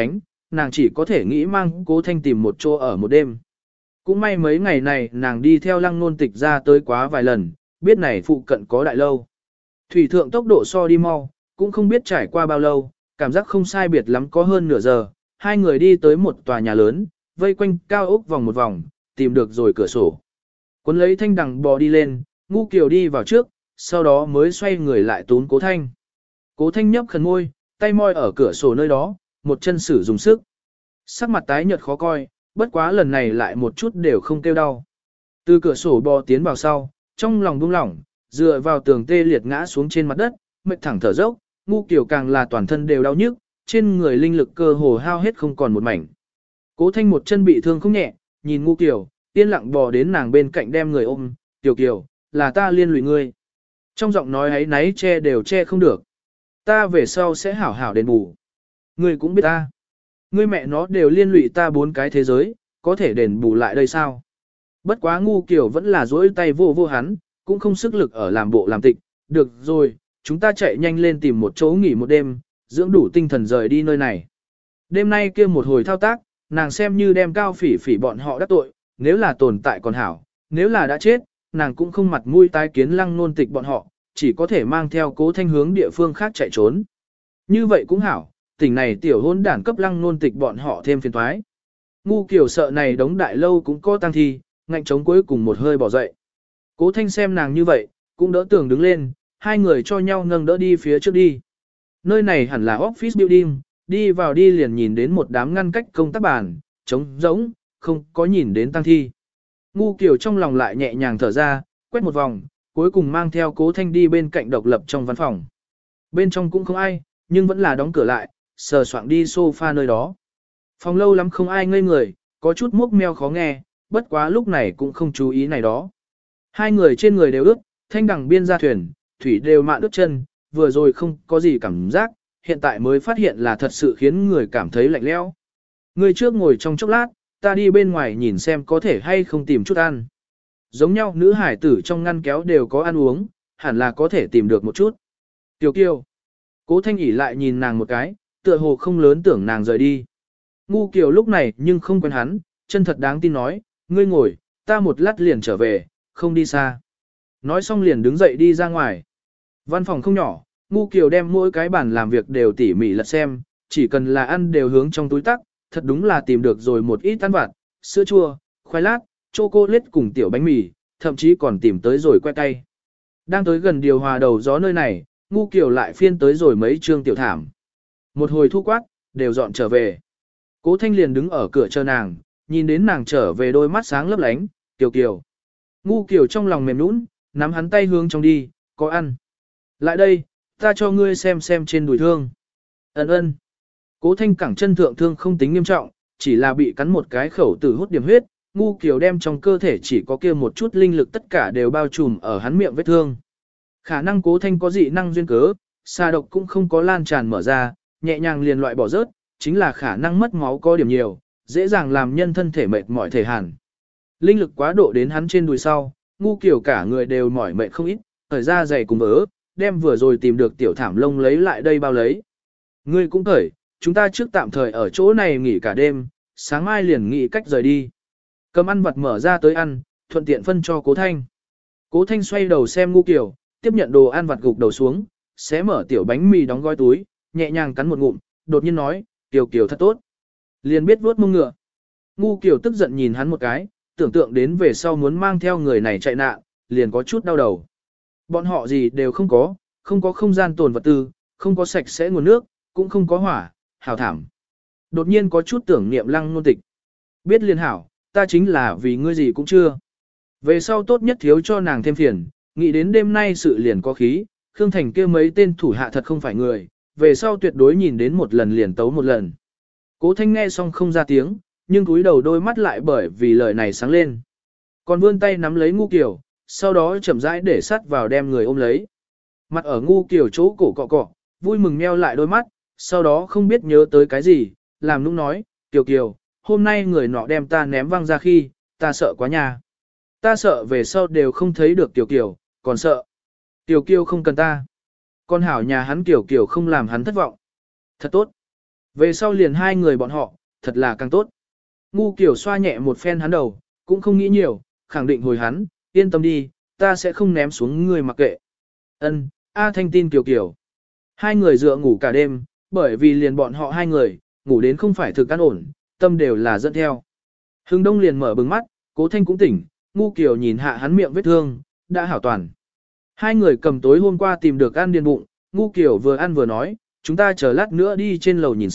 nàng chỉ có thể nghĩ mang Cố Thanh tìm một chỗ ở một đêm. Cũng may mấy ngày này nàng đi theo Lăng Nôn Tịch ra tới quá vài lần, biết này phụ cận có đại lâu. Thủy thượng tốc độ so đi mau, cũng không biết trải qua bao lâu, cảm giác không sai biệt lắm có hơn nửa giờ, hai người đi tới một tòa nhà lớn, vây quanh cao ốc vòng một vòng, tìm được rồi cửa sổ. Cuốn lấy Thanh Đằng bò đi lên, Ngu Kiều đi vào trước, sau đó mới xoay người lại tún Cố Thanh. Cố Thanh nhấp khẩn môi, tay môi ở cửa sổ nơi đó, một chân sử dùng sức. Sắc mặt tái nhợt khó coi, bất quá lần này lại một chút đều không kêu đau. Từ cửa sổ bò tiến vào sau, trong lòng buông lỏng, dựa vào tường tê liệt ngã xuống trên mặt đất, mệt thẳng thở dốc, Ngu Kiều càng là toàn thân đều đau nhức, trên người linh lực cơ hồ hao hết không còn một mảnh. Cố Thanh một chân bị thương không nhẹ, nhìn Ngu Kiều, yên lặng bò đến nàng bên cạnh đem người ôm, "Kiều Kiều, là ta liên lụy ngươi." Trong giọng nói ấy náy che đều che không được. "Ta về sau sẽ hảo hảo đền bù. Ngươi cũng biết ta. Ngươi mẹ nó đều liên lụy ta 4 cái thế giới, có thể đền bù lại đây sao?" Bất quá Ngu Kiều vẫn là dỗi tay vô vô hắn, cũng không sức lực ở làm bộ làm tịch. "Được rồi, chúng ta chạy nhanh lên tìm một chỗ nghỉ một đêm, dưỡng đủ tinh thần rời đi nơi này." Đêm nay kia một hồi thao tác, nàng xem như đem Cao Phỉ Phỉ bọn họ đắc tội, nếu là tồn tại còn hảo, nếu là đã chết, nàng cũng không mặt mũi tái kiến Lăng Nôn Tịch bọn họ, chỉ có thể mang theo Cố Thanh hướng địa phương khác chạy trốn. Như vậy cũng hảo, tỉnh này tiểu hôn đản cấp Lăng Nôn Tịch bọn họ thêm phiền toái. Ngu Kiều sợ này đống đại lâu cũng có tang thi, ngạnh chống cuối cùng một hơi bỏ dậy. Cố Thanh xem nàng như vậy, cũng đỡ tưởng đứng lên, hai người cho nhau nâng đỡ đi phía trước đi. Nơi này hẳn là office building, đi vào đi liền nhìn đến một đám ngăn cách công tác bàn, trống rỗng, không có nhìn đến tang thi. Ngu Kiều trong lòng lại nhẹ nhàng thở ra, quét một vòng, cuối cùng mang theo Cố Thanh đi bên cạnh độc lập trong văn phòng. Bên trong cũng không ai, nhưng vẫn là đóng cửa lại, sờ soạng đi sofa nơi đó. Phòng lâu lắm không ai ngây người, có chút mốc meo khó nghe, bất quá lúc này cũng không chú ý này đó. Hai người trên người đều ướt, Thanh Đằng biên ra thuyền, thủy đều mạn ướt chân, vừa rồi không có gì cảm giác, hiện tại mới phát hiện là thật sự khiến người cảm thấy lạnh lẽo. Người trước ngồi trong chốc lát, ta đi bên ngoài nhìn xem có thể hay không tìm chút ăn. Giống nhau nữ hải tử trong ngăn kéo đều có ăn uống, hẳn là có thể tìm được một chút. Tiểu Kiều. Cố Thanh ỉ lại nhìn nàng một cái, tựa hồ không lớn tưởng nàng rời đi. Ngu Kiều lúc này nhưng không quen hắn, chân thật đáng tin nói, "Ngươi ngồi, ta một lát liền trở về, không đi xa." Nói xong liền đứng dậy đi ra ngoài. Văn phòng không nhỏ, Ngu Kiều đem mỗi cái bàn làm việc đều tỉ mỉ lật xem, chỉ cần là ăn đều hướng trong túi tắc, thật đúng là tìm được rồi một ít ăn vặt, sữa chua, khoai lát, chocolate cùng tiểu bánh mì, thậm chí còn tìm tới rồi que cay. Đang tới gần điều hòa đầu gió nơi này, Ngu Kiều lại phiên tới rồi mấy trương tiểu thảm. Một hồi thu quát, đều dọn trở về. Cố Thanh liền đứng ở cửa chờ nàng, nhìn đến nàng trở về đôi mắt sáng lấp lánh, Kiều Kiều. Ngu Kiều trong lòng mềm nũng, nắm hắn tay hướng trong đi, "Có ăn. Lại đây, ta cho ngươi xem trên đùi thương." Ấn ơn. Cố Thanh cẳng chân thượng thương không tính nghiêm trọng, chỉ là bị cắn một cái khẩu tử hút điểm huyết, Ngu Kiều đem trong cơ thể chỉ có kia một chút linh lực tất cả đều bao trùm ở hắn miệng vết thương. Khả năng Cố Thanh có dị năng duyên cớ, xà độc cũng không có lan tràn mở ra, nhẹ nhàng liền loại bỏ rớt, chính là khả năng mất máu có điểm nhiều, dễ dàng làm nhân thân thể mệt mỏi thể hàn. Linh lực quá độ đến hắn trên đùi sau, Ngu Kiều cả người đều mỏi mệt không ít, thời ra giày cùng vớ, đem vừa rồi tìm được tiểu thảm lông lấy lại đây bao lấy. "Ngươi cũng cởi, chúng ta trước tạm thời ở chỗ này nghỉ cả đêm, sáng mai liền nghĩ cách rời đi." Cầm ăn vặt mở ra tới ăn, thuận tiện phân cho Cố Thanh. Cố Thanh xoay đầu xem Ngu Kiều, tiếp nhận đồ ăn vặt gục đầu xuống, xé mở tiểu bánh mì đóng gói túi, nhẹ nhàng cắn một ngụm, đột nhiên nói, "Kiều Kiều thật tốt." Liền biết vuốt mông ngựa. Ngu Kiều tức giận nhìn hắn một cái, tưởng tượng đến về sau muốn mang theo người này chạy nạn, liền có chút đau đầu. Bọn họ gì đều không có không gian tồn vật tư, không có sạch sẽ nguồn nước, cũng không có hỏa, hảo thảm. Đột nhiên có chút tưởng niệm Lăng Nôn Tịch. Biết liền hảo, ta chính là vì ngươi gì cũng chưa. Về sau tốt nhất thiếu cho nàng thêm phiền, nghĩ đến đêm nay sự liền có khí, Khương Thành kia mấy tên thủ hạ thật không phải người, về sau tuyệt đối nhìn đến một lần liền tấu một lần. Cố Thanh nghe xong không ra tiếng, nhưng cúi đầu đôi mắt lại bởi vì lời này sáng lên. Còn vươn tay nắm lấy Ngu Kiều, sau đó chậm rãi để sát vào đem người ôm lấy. Mặt ở Ngu Kiều chỗ cổ cọ cọ, vui mừng nheo lại đôi mắt, sau đó không biết nhớ tới cái gì, làm nũng nói, "Kiều Kiều, hôm nay người nọ đem ta ném văng ra khi, ta sợ quá nhà. Ta sợ về sau đều không thấy được Kiều Kiều, còn sợ. Kiều Kiều không cần ta. Con hảo nhà hắn Kiều Kiều không làm hắn thất vọng." Thật tốt. Về sau liền hai người bọn họ, thật là càng tốt. Ngu kiểu xoa nhẹ một phen hắn đầu, cũng không nghĩ nhiều, khẳng định hồi hắn, yên tâm đi, ta sẽ không ném xuống ngươi mặc kệ. Ân, A Thanh tin kiểu kiểu. Hai người dựa ngủ cả đêm, bởi vì liền bọn họ hai người, ngủ đến không phải thực an ổn, tâm đều là dẫn theo. Hưng Đông liền mở bừng mắt, Cố Thanh cũng tỉnh, Ngu Kiều nhìn hạ hắn miệng vết thương, đã hảo toàn. Hai người cầm tối hôm qua tìm được ăn điền bụng, Ngu Kiều vừa ăn vừa nói, chúng ta chờ lát nữa đi trên lầu nhìn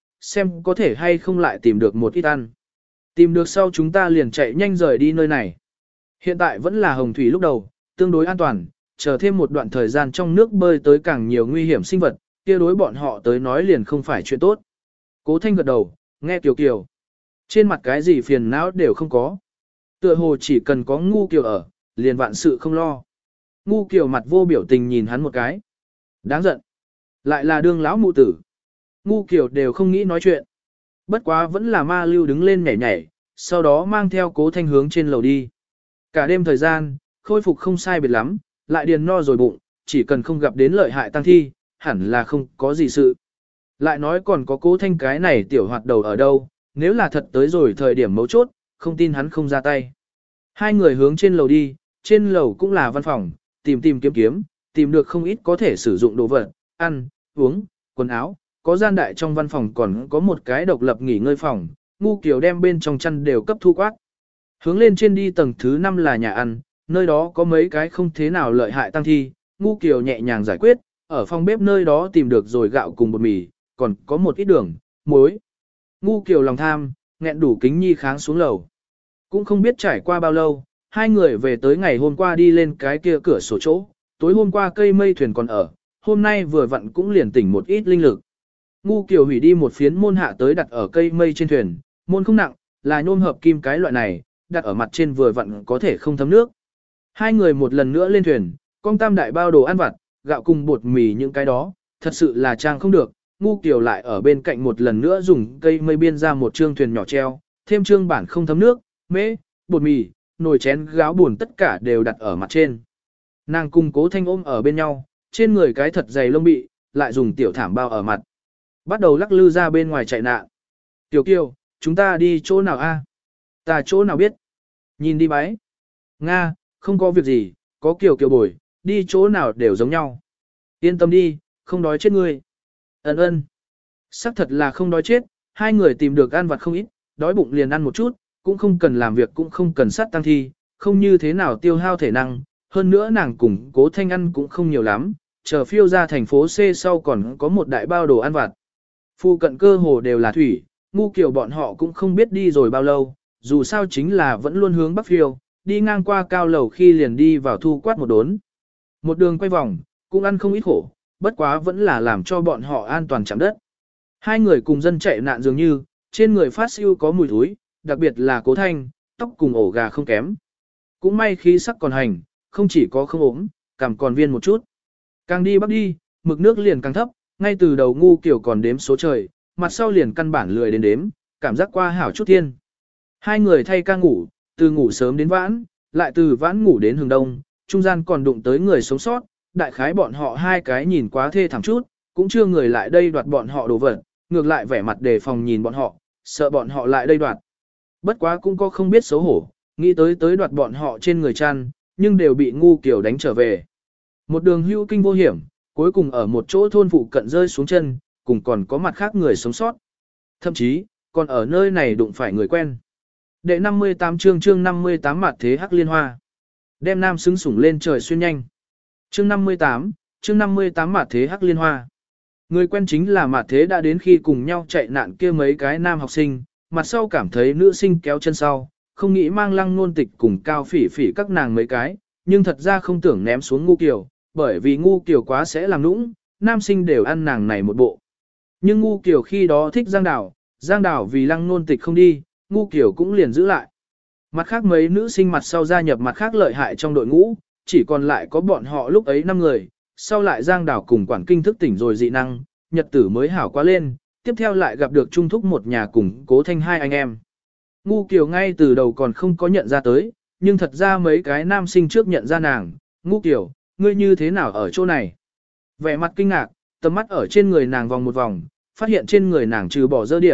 xem có thể hay không lại tìm được một ít ăn. Tìm được sau chúng ta liền chạy nhanh rời đi nơi này. Hiện tại vẫn là hồng thủy lúc đầu, tương đối an toàn, chờ thêm một đoạn thời gian trong nước bơi tới càng nhiều nguy hiểm sinh vật, kia đối bọn họ tới nói liền không phải chuyện tốt. Cố Thanh gật đầu, nghe Kiều Kiều. Trên mặt cái gì phiền não đều không có. Tựa hồ chỉ cần có Ngu Kiều ở, liền vạn sự không lo. Ngu Kiều mặt vô biểu tình nhìn hắn một cái. Đáng giận. Lại là đương lão mụ tử. Ngu Kiều đều không nghĩ nói chuyện. Bất quá vẫn là ma lưu đứng lên nhảy nhảy, sau đó mang theo Cố Thanh hướng trên lầu đi. Cả đêm thời gian, khôi phục không sai biệt lắm, lại điền no rồi bụng, chỉ cần không gặp đến lợi hại tăng thi, hẳn là không có gì sự. Lại nói còn có Cố Thanh cái này tiểu hoạt đầu ở đâu, nếu là thật tới rồi thời điểm mấu chốt, không tin hắn không ra tay. Hai người hướng trên lầu đi, trên lầu cũng là văn phòng, tìm kiếm, tìm được không ít có thể sử dụng đồ vật, ăn, uống, quần áo, có gian đại trong văn phòng còn có một cái độc lập nghỉ ngơi phòng, Ngu Kiều đem bên trong chăn đều cấp thu quát. Hướng lên trên đi tầng thứ 5 là nhà ăn, nơi đó có mấy cái không thế nào lợi hại tăng thi, Ngu Kiều nhẹ nhàng giải quyết, ở phòng bếp nơi đó tìm được rồi gạo cùng bột mì, còn có một ít đường, muối. Ngu Kiều lòng tham, nghẹn đủ kính nhi kháng xuống lầu. Cũng không biết trải qua bao lâu, hai người về tới ngày hôm qua đi lên cái kia cửa sổ chỗ, tối hôm qua cây mây thuyền còn ở, hôm nay vừa vặn cũng liền tỉnh một ít linh lực. Ngu Kiều hủy đi một phiến môn hạ tới đặt ở cây mây trên thuyền, môn không nặng, là nhôm hợp kim cái loại này, đặt ở mặt trên vừa vặn có thể không thấm nước. Hai người một lần nữa lên thuyền, con tam đại bao đồ ăn vặt, gạo cùng bột mì những cái đó, thật sự là trang không được. Ngu Kiều lại ở bên cạnh một lần nữa dùng cây mây biên ra một trương thuyền nhỏ treo, thêm trương bản không thấm nước, mễ, bột mì, nồi chén gáo buồn tất cả đều đặt ở mặt trên. Nàng cùng Cố Thanh ôm ở bên nhau, trên người cái thật dày lông bị, lại dùng tiểu thảm bao ở mặt. Bắt đầu lắc lư ra bên ngoài chạy nạn. Tiểu Kiều, chúng ta đi chỗ nào a? Ta chỗ nào biết? Nhìn đi bái. Nga, không có việc gì, có Kiều Kiều bồi, đi chỗ nào đều giống nhau. Yên tâm đi, không đói chết ngươi. Ân. Sắc thật là không đói chết, hai người tìm được ăn vặt không ít, đói bụng liền ăn một chút, cũng không cần làm việc cũng không cần sát tăng thi, không như thế nào tiêu hao thể năng. Hơn nữa nàng cùng Cố Thanh ăn cũng không nhiều lắm, chờ phiêu ra thành phố C sau còn có một đại bao đồ ăn vặt. Phu cận cơ hồ đều là thủy, Ngu Kiều bọn họ cũng không biết đi rồi bao lâu, dù sao chính là vẫn luôn hướng bắc phiêu, đi ngang qua cao lầu khi liền đi vào thu quát một đốn. Một đường quay vòng, cũng ăn không ít khổ, bất quá vẫn là làm cho bọn họ an toàn chạm đất. Hai người cùng dân chạy nạn dường như, trên người phát siêu có mùi thúi, đặc biệt là Cố Thanh, tóc cùng ổ gà không kém. Cũng may khí sắc còn hành, không chỉ có không ốm, cảm còn viên một chút. Càng đi bắc đi, mực nước liền càng thấp, ngay từ đầu Ngu Kiều còn đếm số trời, mặt sau liền căn bản lười đến đếm, cảm giác qua hảo chút thiên. Hai người thay ca ngủ, từ ngủ sớm đến vãn, lại từ vãn ngủ đến hừng đông, trung gian còn đụng tới người sống sót, đại khái bọn họ hai cái nhìn quá thê thảm chút, cũng chưa người lại đây đoạt bọn họ đồ vật, ngược lại vẻ mặt đề phòng nhìn bọn họ, sợ bọn họ lại đây đoạt. Bất quá cũng có không biết xấu hổ, nghĩ tới đoạt bọn họ trên người chăn, nhưng đều bị Ngu Kiều đánh trở về. Một đường hưu kinh vô hiểm, cuối cùng ở một chỗ thôn phụ cận rơi xuống chân, cùng còn có mặt khác người sống sót. Thậm chí, còn ở nơi này đụng phải người quen. Đệ 58 chương 58 mặt thế hắc liên hoa. Đem nam xứng sủng lên trời xuyên nhanh. Chương 58 mặt thế hắc liên hoa. Người quen chính là mặt thế đã đến khi cùng nhau chạy nạn kia mấy cái nam học sinh, mặt sau cảm thấy nữ sinh kéo chân sau, không nghĩ mang Lăng Nôn Tịch cùng Cao Phỉ Phỉ các nàng mấy cái, nhưng thật ra không tưởng ném xuống Ngu Kiều, bởi vì Ngu Kiều quá sẽ làm nũng, nam sinh đều ăn nàng này một bộ. Nhưng Ngu Kiều khi đó thích Giang Đào vì Lăng Nôn Tịch không đi, Ngu Kiều cũng liền giữ lại. Mặt khác mấy nữ sinh mặt sau gia nhập mặt khác lợi hại trong đội ngũ, chỉ còn lại có bọn họ lúc ấy 5 người, sau lại Giang Đào cùng quản kinh thức tỉnh rồi dị năng, nhật tử mới hảo quá lên, tiếp theo lại gặp được Trung Thúc một nhà cùng Cố Thanh hai anh em. Ngu Kiều ngay từ đầu còn không có nhận ra tới, nhưng thật ra mấy cái nam sinh trước nhận ra nàng, Ngu Kiều, ngươi như thế nào ở chỗ này? Vẻ mặt kinh ngạc, tầm mắt ở trên người nàng vòng một vòng, phát hiện trên người nàng trừ bỏ dơ điểm,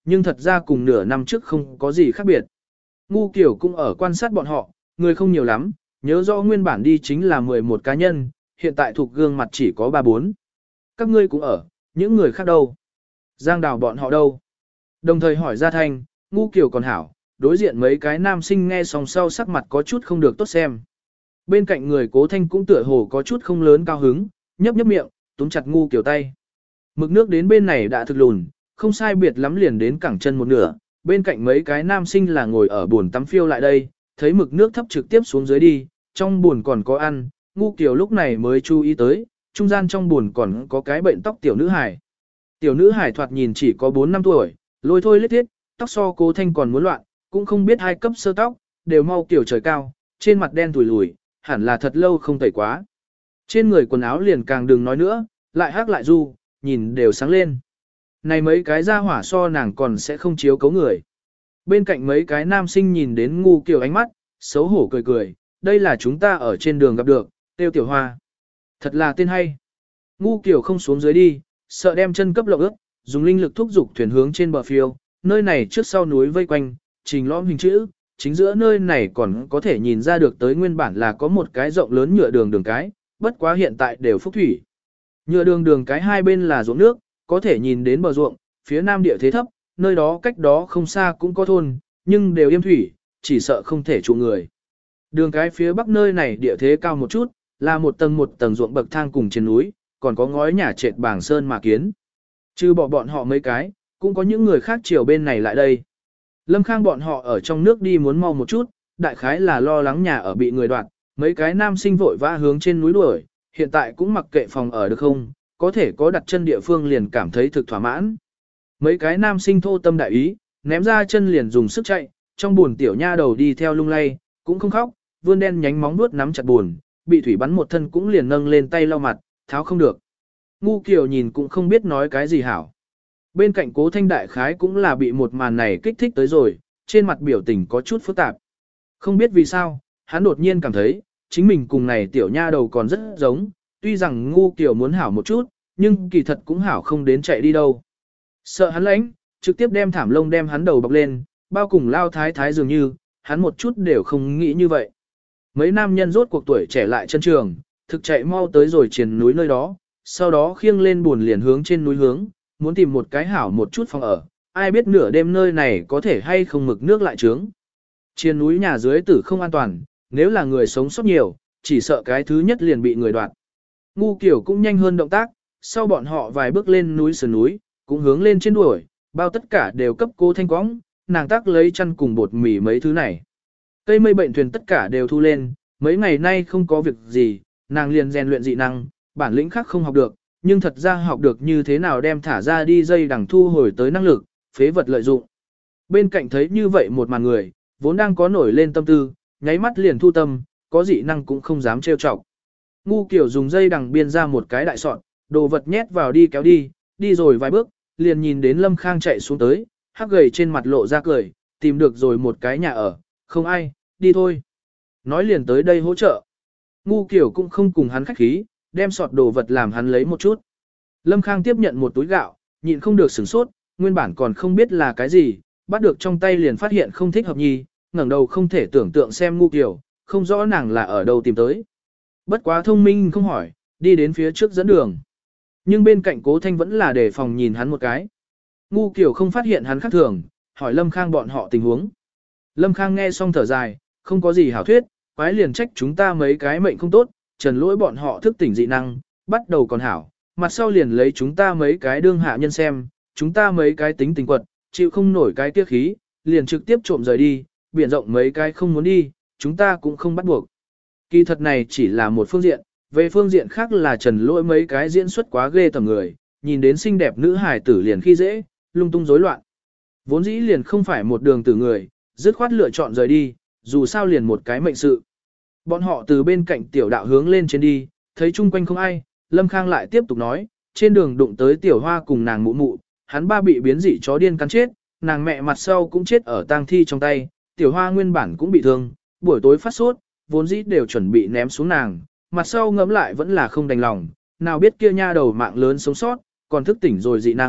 nhưng thật ra cùng nửa năm trước không có gì khác biệt. Ngu Kiều cũng ở quan sát bọn họ, người không nhiều lắm, nhớ rõ nguyên bản đi chính là 11 cá nhân, hiện tại thuộc gương mặt chỉ có 3-4. Các ngươi cũng ở, những người khác đâu? Giang Đào bọn họ đâu? Đồng thời hỏi ra thanh, Ngu Kiều còn hảo, đối diện mấy cái nam sinh nghe xong sau sắc mặt có chút không được tốt xem. Bên cạnh người Cố Thanh cũng tựa hồ có chút không lớn cao hứng, nhấp nhấp miệng, túm chặt Ngu Kiều tay. Mực nước đến bên này đã thực lùn, không sai biệt lắm liền đến cẳng chân một nửa, bên cạnh mấy cái nam sinh là ngồi ở bồn tắm phiêu lại đây, thấy mực nước thấp trực tiếp xuống dưới đi, trong bồn còn có ăn, Ngu Kiều lúc này mới chú ý tới, trung gian trong bồn còn có cái bệnh tóc tiểu nữ hải. Tiểu nữ hải thoạt nhìn chỉ có 4-5 tuổi, lôi thôi lết thiết, tóc so Cố Thanh còn muốn loạn, cũng không biết hai cấp sơ tóc, đều mau kiểu trời cao, trên mặt đen thùi lùi, hẳn là thật lâu không tẩy quá. Trên người quần áo liền càng đừng nói nữa, lại hắc lại du, nhìn đều sáng lên. Này mấy cái ra hỏa so nàng còn sẽ không chiếu cấu người. Bên cạnh mấy cái nam sinh nhìn đến Ngu Kiều ánh mắt, xấu hổ cười cười, đây là chúng ta ở trên đường gặp được, Tiêu Tiểu Hoa. Thật là tên hay. Ngu Kiều không xuống dưới đi, sợ đem chân cấp lộng ướt, dùng linh lực thúc dục thuyền hướng trên bờ phiêu, nơi này trước sau núi vây quanh, trình lõm hình chữ, chính giữa nơi này còn có thể nhìn ra được tới nguyên bản là có một cái rộng lớn nhựa đường cái, bất quá hiện tại đều phúc thủy. Nhựa đường cái hai bên là ruộng nước, có thể nhìn đến bờ ruộng, phía nam địa thế thấp, nơi đó cách đó không xa cũng có thôn, nhưng đều yêm thủy, chỉ sợ không thể trụ người. Đường cái phía bắc nơi này địa thế cao một chút, là một tầng ruộng bậc thang cùng trên núi, còn có ngói nhà trệt bảng sơn mà kiến. Trừ bỏ bọn họ mấy cái, cũng có những người khác chiều bên này lại đây. Lâm Khang bọn họ ở trong nước đi muốn mau một chút, đại khái là lo lắng nhà ở bị người đoạt, mấy cái nam sinh vội vã hướng trên núi đuổi, hiện tại cũng mặc kệ phòng ở được không, có thể có đặt chân địa phương liền cảm thấy thực thỏa mãn. Mấy cái nam sinh thô tâm đại ý, ném ra chân liền dùng sức chạy, trong buồn tiểu nha đầu đi theo lung lay, cũng không khóc, vươn đen nhánh móng nuốt nắm chặt buồn, bị thủy bắn một thân cũng liền nâng lên tay lau mặt, tháo không được. Ngu Kiều nhìn cũng không biết nói cái gì hảo. Bên cạnh Cố Thanh đại khái cũng là bị một màn này kích thích tới rồi, trên mặt biểu tình có chút phức tạp. Không biết vì sao, hắn đột nhiên cảm thấy, chính mình cùng này tiểu nha đầu còn rất giống, tuy rằng Ngu Kiều muốn hảo một chút, nhưng kỳ thật cũng hảo không đến chạy đi đâu. Sợ hắn lãnh, trực tiếp đem thảm lông đem hắn đầu bọc lên, bao cùng lao thái thái dường như, hắn một chút đều không nghĩ như vậy. Mấy nam nhân rốt cuộc tuổi trẻ lại chân trường, thực chạy mau tới rồi triền núi nơi đó, sau đó khiêng lên buồn liền hướng trên núi hướng, muốn tìm một cái hảo một chút phòng ở, ai biết nửa đêm nơi này có thể hay không mực nước lại trướng. Trên núi nhà dưới tử không an toàn, nếu là người sống sót nhiều, chỉ sợ cái thứ nhất liền bị người đoạt. Ngu Kiều cũng nhanh hơn động tác, sau bọn họ vài bước lên núi sườn núi, cũng hướng lên trên đuổi, bao tất cả đều cấp Cố Thanh quõng, nàng tác lấy chăn cùng bột mì mấy thứ này. Cây mây bệnh thuyền tất cả đều thu lên, mấy ngày nay không có việc gì, nàng liền rèn luyện dị năng, bản lĩnh khác không học được, nhưng thật ra học được như thế nào đem thả ra đi dây đằng thu hồi tới năng lực, phế vật lợi dụng. Bên cạnh thấy như vậy một màn người, vốn đang có nổi lên tâm tư, nháy mắt liền thu tâm, có dị năng cũng không dám trêu chọc. Ngu Kiều dùng dây đằng biên ra một cái đại sọt, đồ vật nhét vào đi kéo đi, đi rồi vài bước, liền nhìn đến Lâm Khang chạy xuống tới, hắc gầy trên mặt lộ ra cười, tìm được rồi một cái nhà ở, không ai, đi thôi. Nói liền tới đây hỗ trợ. Ngu Kiều cũng không cùng hắn khách khí, đem sọt đồ vật làm hắn lấy một chút. Lâm Khang tiếp nhận một túi gạo, nhịn không được sửng sốt, nguyên bản còn không biết là cái gì, bắt được trong tay liền phát hiện không thích hợp nhi, ngẩng đầu không thể tưởng tượng xem Ngu Kiều, không rõ nàng là ở đâu tìm tới. Bất quá thông minh không hỏi, đi đến phía trước dẫn đường. Nhưng bên cạnh Cố Thanh vẫn là đề phòng nhìn hắn một cái. Ngu Kiều không phát hiện hắn khác thường, hỏi Lâm Khang bọn họ tình huống. Lâm Khang nghe xong thở dài, không có gì hảo thuyết, quái liền trách chúng ta mấy cái mệnh không tốt, trần lỗi bọn họ thức tỉnh dị năng, bắt đầu còn hảo, mặt sau liền lấy chúng ta mấy cái đương hạ nhân xem, chúng ta mấy cái tính tình quật, chịu không nổi cái tiếc khí, liền trực tiếp trộm rời đi, biển rộng mấy cái không muốn đi, chúng ta cũng không bắt buộc. Kỳ thật này chỉ là một phương diện, về phương diện khác là trần lỗi mấy cái diễn xuất quá ghê tầm người, nhìn đến xinh đẹp nữ hài tử liền khi dễ, lung tung rối loạn. Vốn dĩ liền không phải một đường tử người, dứt khoát lựa chọn rời đi, dù sao liền một cái mệnh sự. Bọn họ từ bên cạnh tiểu đạo hướng lên trên đi, thấy chung quanh không ai, Lâm Khang lại tiếp tục nói, trên đường đụng tới tiểu hoa cùng nàng mụ mụ, hắn ba bị biến dị chó điên cắn chết, nàng mẹ mặt sau cũng chết ở tang thi trong tay, tiểu hoa nguyên bản cũng bị thương, buổi tối phát sốt, vốn dĩ đều chuẩn bị ném xuống nàng, mặt sau ngẫm lại vẫn là không đành lòng, nào biết kia nha đầu mạng lớn sống sót, còn thức tỉnh rồi dị năng,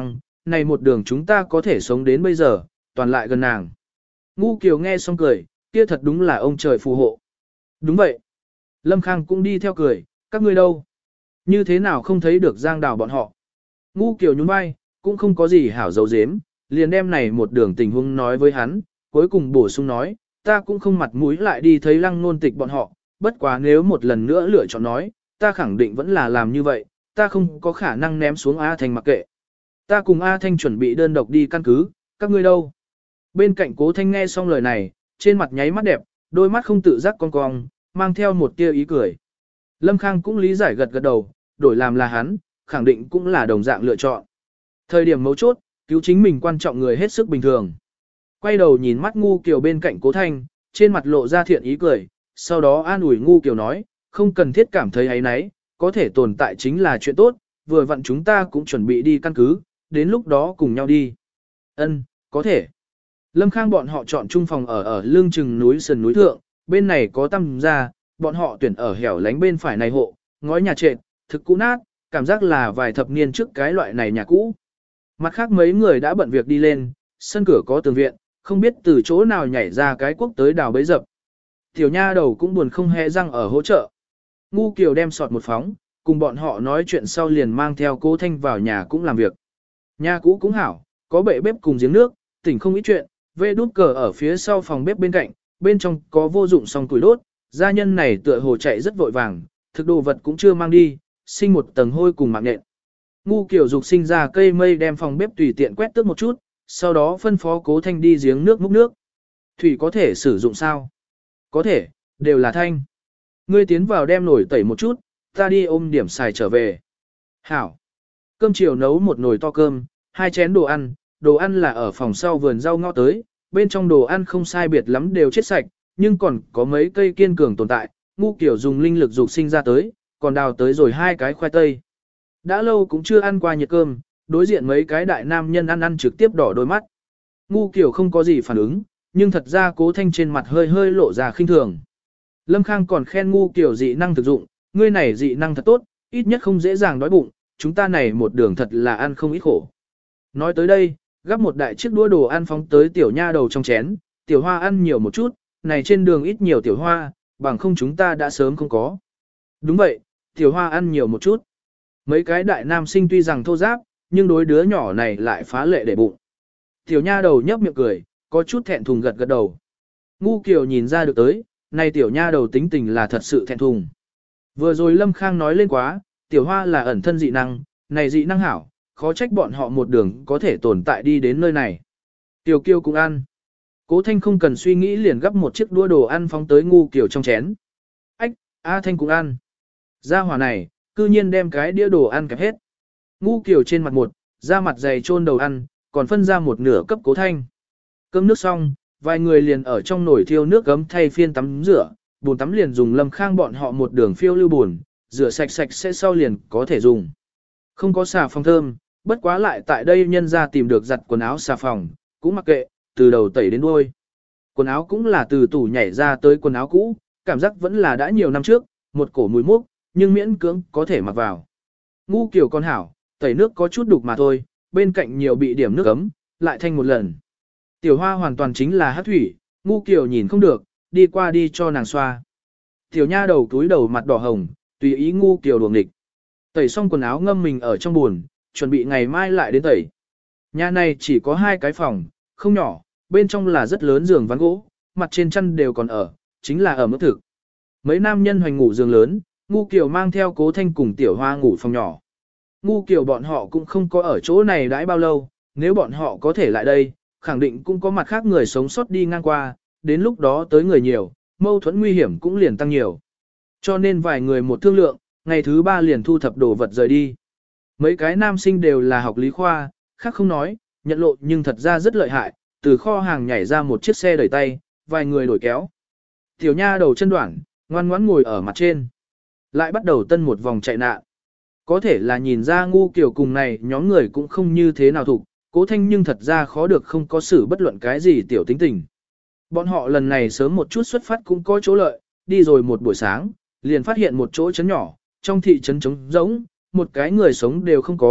này một đường chúng ta có thể sống đến bây giờ, toàn lại gần nàng. Ngu Kiều nghe xong cười, kia thật đúng là ông trời phù hộ. Đúng vậy. Lâm Khang cũng đi theo cười, các ngươi đâu? Như thế nào không thấy được Giang Đào bọn họ? Ngu Kiều nhún vai, cũng không có gì hảo dấu dếm, liền đem này một đường tình huống nói với hắn, cuối cùng bổ sung nói, ta cũng không mặt mũi lại đi thấy Lăng Nôn Tịch bọn họ, bất quá nếu một lần nữa lựa chọn nói, ta khẳng định vẫn là làm như vậy, ta không có khả năng ném xuống A Thanh mặc kệ. Ta cùng A Thanh chuẩn bị đơn độc đi căn cứ, các ngươi đâu? Bên cạnh Cố Thanh nghe xong lời này, trên mặt nháy mắt đẹp, đôi mắt không tự giác cong cong, mang theo một tia ý cười. Lâm Khang cũng lý giải gật gật đầu, đổi làm là hắn, khẳng định cũng là đồng dạng lựa chọn. Thời điểm mấu chốt, cứu chính mình quan trọng người hết sức bình thường. Quay đầu nhìn mắt Ngu Kiều bên cạnh Cố Thanh, trên mặt lộ ra thiện ý cười, sau đó an ủi Ngu Kiều nói, không cần thiết cảm thấy áy náy, có thể tồn tại chính là chuyện tốt, vừa vặn chúng ta cũng chuẩn bị đi căn cứ, đến lúc đó cùng nhau đi. Ân, có thể. Lâm Khang bọn họ chọn chung phòng ở lưng chừng núi sườn núi thượng, bên này có tăm ra, bọn họ tuyển ở hẻo lánh bên phải này hộ, ngói nhà trệt, thực cũ nát, cảm giác là vài thập niên trước cái loại này nhà cũ. Mặt khác mấy người đã bận việc đi lên, sân cửa có tường viện, không biết từ chỗ nào nhảy ra cái quốc tới đào bấy dập. Tiểu nha đầu cũng buồn không hề răng ở hỗ trợ. Ngu Kiều đem sọt một phóng, cùng bọn họ nói chuyện sau liền mang theo Cố Thanh vào nhà cũng làm việc. Nhà cũ cũng hảo, có bệ bếp cùng giếng nước, tỉnh không ít chuyện, vê đút cờ ở phía sau phòng bếp bên cạnh, bên trong có vô dụng song tuổi đốt, gia nhân này tựa hồ chạy rất vội vàng, thực đồ vật cũng chưa mang đi, sinh một tầng hôi cùng mạng nện. Ngu Kiều dục sinh ra cây mây đem phòng bếp tùy tiện quét tước một chút, sau đó phân phó Cố Thanh đi giếng nước múc nước. Thủy có thể sử dụng sao? Có thể, đều là thanh. Ngươi tiến vào đem nồi tẩy một chút, ta đi ôm điểm xài trở về. Hảo. Cơm chiều nấu một nồi to cơm, 2 chén đồ ăn là ở phòng sau vườn rau ngõ tới, bên trong đồ ăn không sai biệt lắm đều chết sạch, nhưng còn có mấy cây kiên cường tồn tại, Ngu Kiều dùng linh lực dục sinh ra tới, còn đào tới rồi 2 cái khoai tây. Đã lâu cũng chưa ăn qua nhiệt cơm, đối diện mấy cái đại nam nhân ăn trực tiếp đỏ đôi mắt. Ngu Kiều không có gì phản ứng, nhưng thật ra Cố Thanh trên mặt hơi hơi lộ ra khinh thường. Lâm Khang còn khen Ngu Kiều dị năng thực dụng, ngươi này dị năng thật tốt, ít nhất không dễ dàng đói bụng, chúng ta này một đường thật là ăn không ít khổ. Nói tới đây, gắp một đại chiếc đũa đồ ăn phóng tới tiểu nha đầu trong chén, tiểu hoa ăn nhiều một chút, này trên đường ít nhiều tiểu hoa, bằng không chúng ta đã sớm không có. Đúng vậy, tiểu hoa ăn nhiều một chút. Mấy cái đại nam sinh tuy rằng thô giáp, nhưng đối đứa nhỏ này lại phá lệ để bụng. Tiểu nha đầu nhấp miệng cười, có chút thẹn thùng gật gật đầu. Ngu Kiều nhìn ra được tới, này tiểu nha đầu tính tình là thật sự thẹn thùng. Vừa rồi Lâm Khang nói lên quá, tiểu hoa là ẩn thân dị năng, này dị năng hảo, khó trách bọn họ một đường có thể tồn tại đi đến nơi này. Tiểu Kiều cũng ăn. Cố Thanh không cần suy nghĩ liền gấp một chiếc đũa đồ ăn phóng tới Ngu Kiều trong chén. Ách, A Thanh cũng ăn. Gia hỏa này, cư nhiên đem cái đĩa đồ ăn kẹp hết. Ngu Kiều trên mặt một, da mặt dày chôn đầu ăn, còn phân ra một nửa cấp Cố Thanh. Cơm nước xong, vài người liền ở trong nồi thiêu nước gấm thay phiên tắm rửa, bồn tắm liền dùng Lâm Khang bọn họ một đường phiêu lưu bồn, rửa sạch sạch sẽ sau liền có thể dùng. Không có xà phòng thơm, bất quá lại tại đây nhân ra tìm được giặt quần áo xà phòng, cũng mặc kệ, từ đầu tẩy đến đuôi. Quần áo cũng là từ tủ nhảy ra tới quần áo cũ, cảm giác vẫn là đã nhiều năm trước, một cổ mùi mốc, nhưng miễn cưỡng có thể mặc vào. Ngu Kiều con hảo, tẩy nước có chút đục mà thôi, bên cạnh nhiều bị điểm nước ấm, lại thanh một lần. Tiểu Hoa hoàn toàn chính là hát thủy, Ngu Kiều nhìn không được, đi qua đi cho nàng xoa. Tiểu nha đầu túi đầu mặt đỏ hồng, tùy ý Ngu Kiều đuồng nghịch. Tẩy xong quần áo ngâm mình ở trong buồn, chuẩn bị ngày mai lại đến tẩy. Nhà này chỉ có 2 cái phòng, không nhỏ, bên trong là rất lớn giường ván gỗ, mặt trên chăn đều còn ở, chính là ở mức thực. Mấy nam nhân hoành ngủ giường lớn, Ngu Kiều mang theo Cố Thanh cùng Tiểu Hoa ngủ phòng nhỏ. Ngu Kiều bọn họ cũng không có ở chỗ này đãi bao lâu, nếu bọn họ có thể lại đây, khẳng định cũng có mặt khác người sống sót đi ngang qua, đến lúc đó tới người nhiều, mâu thuẫn nguy hiểm cũng liền tăng nhiều. Cho nên vài người một thương lượng, ngày thứ 3 liền thu thập đồ vật rời đi. Mấy cái nam sinh đều là học lý khoa, khác không nói, nhận lộ nhưng thật ra rất lợi hại, từ kho hàng nhảy ra một chiếc xe đẩy tay, vài người đổi kéo. Tiểu nha đầu chân đoạn, ngoan ngoãn ngồi ở mặt trên. Lại bắt đầu tân một vòng chạy nạn. Có thể là nhìn ra Ngu Kiều cùng này nhóm người cũng không như thế nào thuộc, Cố Thanh nhưng thật ra khó được không có xử bất luận cái gì tiểu tính tình. Bọn họ lần này sớm một chút xuất phát cũng có chỗ lợi, đi rồi một buổi sáng, liền phát hiện một chỗ trấn nhỏ, trong thị trấn trống rỗng, một cái người sống đều không có,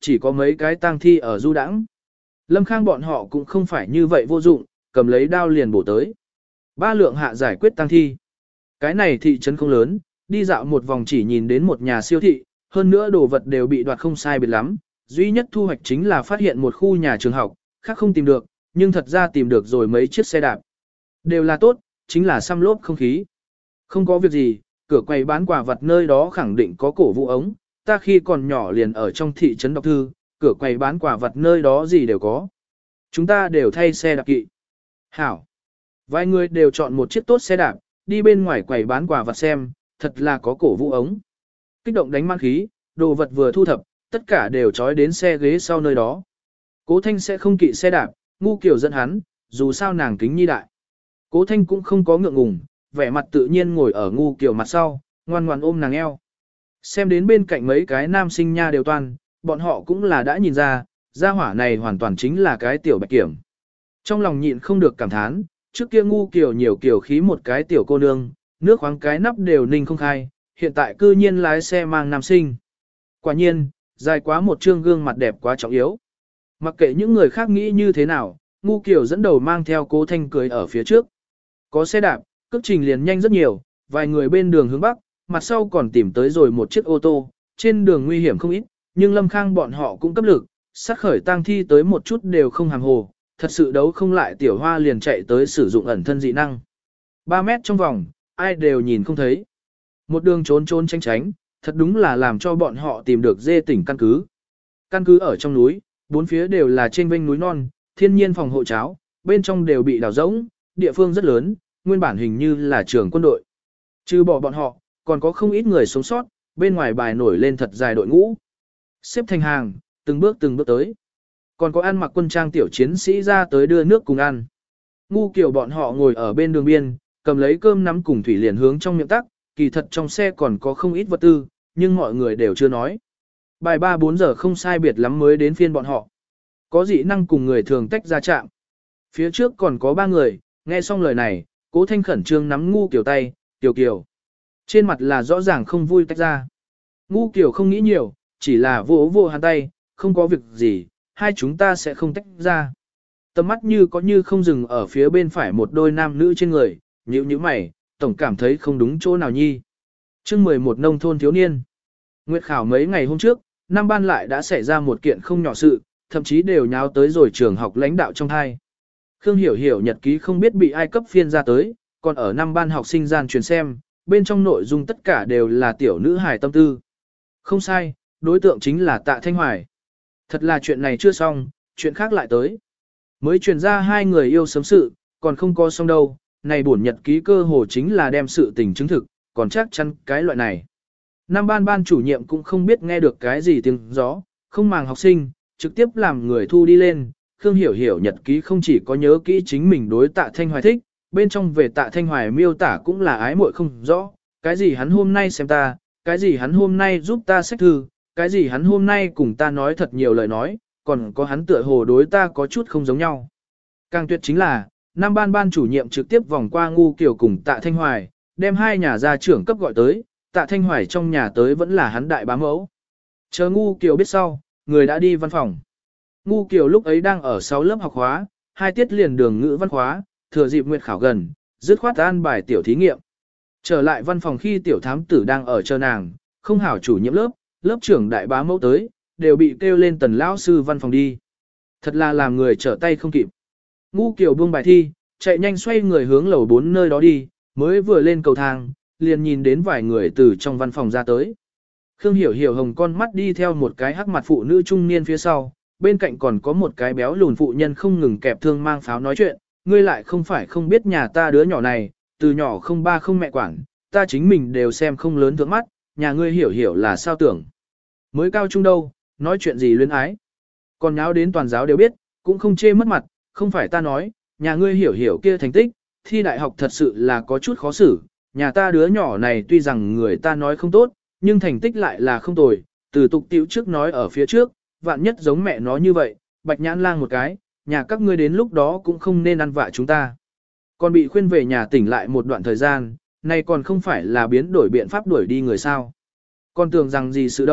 chỉ có mấy cái tang thi ở du đãng. Lâm Khang bọn họ cũng không phải như vậy vô dụng, cầm lấy đao liền bổ tới. 3 lượng hạ giải quyết tang thi. Cái này thị trấn không lớn, đi dạo một vòng chỉ nhìn đến một nhà siêu thị, hơn nữa đồ vật đều bị đoạt không sai biệt lắm. Duy nhất thu hoạch chính là phát hiện một khu nhà trường học, khác không tìm được, nhưng thật ra tìm được rồi mấy chiếc xe đạp. Đều là tốt, chính là xăm lốp không khí. Không có việc gì, cửa quầy bán quà vật nơi đó khẳng định có cổ vũ ống, ta khi còn nhỏ liền ở trong thị trấn đọc thư, cửa quầy bán quà vật nơi đó gì đều có. Chúng ta đều thay xe đạp kỵ. Hảo. Vài người đều chọn một chiếc tốt xe đạp, đi bên ngoài quầy bán quà vật xem, thật là có cổ vũ ống. Kích động đánh mang khí, đồ vật vừa thu thập, tất cả đều trói đến xe ghế sau nơi đó. Cố Thanh sẽ không kỵ xe đạp, Ngu Kiều dẫn hắn, dù sao nàng kính nhi đại. Cố Thanh cũng không có ngượng ngùng, vẻ mặt tự nhiên ngồi ở Ngu Kiều mặt sau, ngoan ngoan ôm nàng eo. Xem đến bên cạnh mấy cái nam sinh nha đều toàn, bọn họ cũng là đã nhìn ra, gia hỏa này hoàn toàn chính là cái tiểu bạch kiểm. Trong lòng nhịn không được cảm thán, trước kia Ngu Kiều nhiều kiểu khí một cái tiểu cô nương, nước khoáng cái nắp đều ninh không khai, hiện tại cư nhiên lái xe mang nam sinh. Quả nhiên, dài quá một trương gương mặt đẹp quá trọng yếu. Mặc kệ những người khác nghĩ như thế nào, Ngu Kiều dẫn đầu mang theo Cố Thanh cười ở phía trước. Có xe đạp, cước trình liền nhanh rất nhiều, vài người bên đường hướng bắc, mặt sau còn tìm tới rồi một chiếc ô tô, trên đường nguy hiểm không ít, nhưng Lâm Khang bọn họ cũng cấp lực, sát khởi tang thi tới một chút đều không hàm hồ, thật sự đấu không lại tiểu hoa liền chạy tới sử dụng ẩn thân dị năng. 3 mét trong vòng, ai đều nhìn không thấy. Một đường trốn trốn tránh tránh, thật đúng là làm cho bọn họ tìm được dê tỉnh căn cứ. Căn cứ ở trong núi, bốn phía đều là trên vênh núi non, thiên nhiên phòng hộ cháo, bên trong đều bị đào rỗng, địa phương rất lớn, nguyên bản hình như là trường quân đội. Trừ bỏ bọn họ, còn có không ít người sống sót, bên ngoài bài nổi lên thật dài đội ngũ. Xếp thành hàng, từng bước tới. Còn có ăn mặc quân trang tiểu chiến sĩ ra tới đưa nước cùng ăn. Ngu Kiều bọn họ ngồi ở bên đường biên, cầm lấy cơm nắm cùng thủy liền hướng trong miệng tắc, kỳ thật trong xe còn có không ít vật tư, nhưng mọi người đều chưa nói. Bài 3-4 giờ không sai biệt lắm mới đến phiên bọn họ. Có dị năng cùng người thường tách ra chạm. Phía trước còn có 3 người, nghe xong lời này, Cố Thanh khẩn trương nắm Ngu Kiều tay, Kiều Kiều. Trên mặt là rõ ràng không vui tách ra. Ngu Kiều không nghĩ nhiều, chỉ là vỗ vỗ hắn tay, không có việc gì, hai chúng ta sẽ không tách ra. Tầm mắt như có như không dừng ở phía bên phải một đôi nam nữ trên người, nhíu nhíu mày, tổng cảm thấy không đúng chỗ nào nhi. Chương 11 nông thôn thiếu niên. Nguyệt khảo mấy ngày hôm trước, năm ban lại đã xảy ra một kiện không nhỏ sự, thậm chí đều nháo tới rồi trường học lãnh đạo trong hai. Khương Hiểu Hiểu nhật ký không biết bị ai cấp phiên ra tới, còn ở năm ban học sinh gian truyền xem, bên trong nội dung tất cả đều là tiểu nữ hài tâm tư. Không sai, đối tượng chính là Tạ Thanh Hoài. Thật là chuyện này chưa xong, chuyện khác lại tới. Mới truyền ra hai người yêu sớm sự, còn không có xong đâu, này bổn nhật ký cơ hồ chính là đem sự tình chứng thực, còn chắc chắn cái loại này. Năm ban ban chủ nhiệm cũng không biết nghe được cái gì tiếng gió, không màng học sinh, trực tiếp làm người thu đi lên. Khương Hiểu Hiểu nhật ký không chỉ có nhớ kỹ chính mình đối Tạ Thanh Hoài thích, bên trong về Tạ Thanh Hoài miêu tả cũng là ái muội không rõ, cái gì hắn hôm nay xem ta, cái gì hắn hôm nay giúp ta xách thư, cái gì hắn hôm nay cùng ta nói thật nhiều lời nói, còn có hắn tựa hồ đối ta có chút không giống nhau. Càng tuyệt chính là, năm ban ban chủ nhiệm trực tiếp vòng qua Ngu Kiều cùng Tạ Thanh Hoài, đem hai nhà gia trưởng cấp gọi tới, Tạ Thanh Hoài trong nhà tới vẫn là hắn đại bá mẫu. Chờ Ngu Kiều biết sau, người đã đi văn phòng. Ngu Kiều lúc ấy đang ở 6 lớp học khóa, 2 tiết liền đường ngữ văn khóa, thừa dịp nguyệt khảo gần, dứt khoát an bài tiểu thí nghiệm. Trở lại văn phòng khi tiểu thám tử đang ở chờ nàng, không hảo chủ nhiệm lớp, lớp trưởng đại bá mẫu tới, đều bị kêu lên tần lão sư văn phòng đi. Thật là làm người trở tay không kịp. Ngu Kiều buông bài thi, chạy nhanh xoay người hướng lầu 4 nơi đó đi, mới vừa lên cầu thang, liền nhìn đến vài người từ trong văn phòng ra tới. Khương Hiểu Hiểu hồng con mắt đi theo một cái hắc mặt phụ nữ trung niên phía sau, bên cạnh còn có một cái béo lùn phụ nhân không ngừng kẹp thương mang pháo nói chuyện, ngươi lại không phải không biết nhà ta đứa nhỏ này, từ nhỏ không ba không mẹ quản, ta chính mình đều xem không lớn thượng mắt, nhà ngươi Hiểu Hiểu là sao tưởng. Mới cao trung đâu, nói chuyện gì luyến ái. Còn nháo đến toàn giáo đều biết, cũng không chê mất mặt, không phải ta nói, nhà ngươi Hiểu Hiểu kia thành tích, thi đại học thật sự là có chút khó xử, nhà ta đứa nhỏ này tuy rằng người ta nói không tốt, nhưng thành tích lại là không tồi, từ tục tiểu trước nói ở phía trước, vạn nhất giống mẹ nó như vậy, bạch nhãn lang một cái, nhà các ngươi đến lúc đó cũng không nên ăn vạ chúng ta. Còn bị khuyên về nhà tỉnh lại một đoạn thời gian, này còn không phải là biến đổi biện pháp đuổi đi người sao. Còn tưởng rằng gì sự đâu,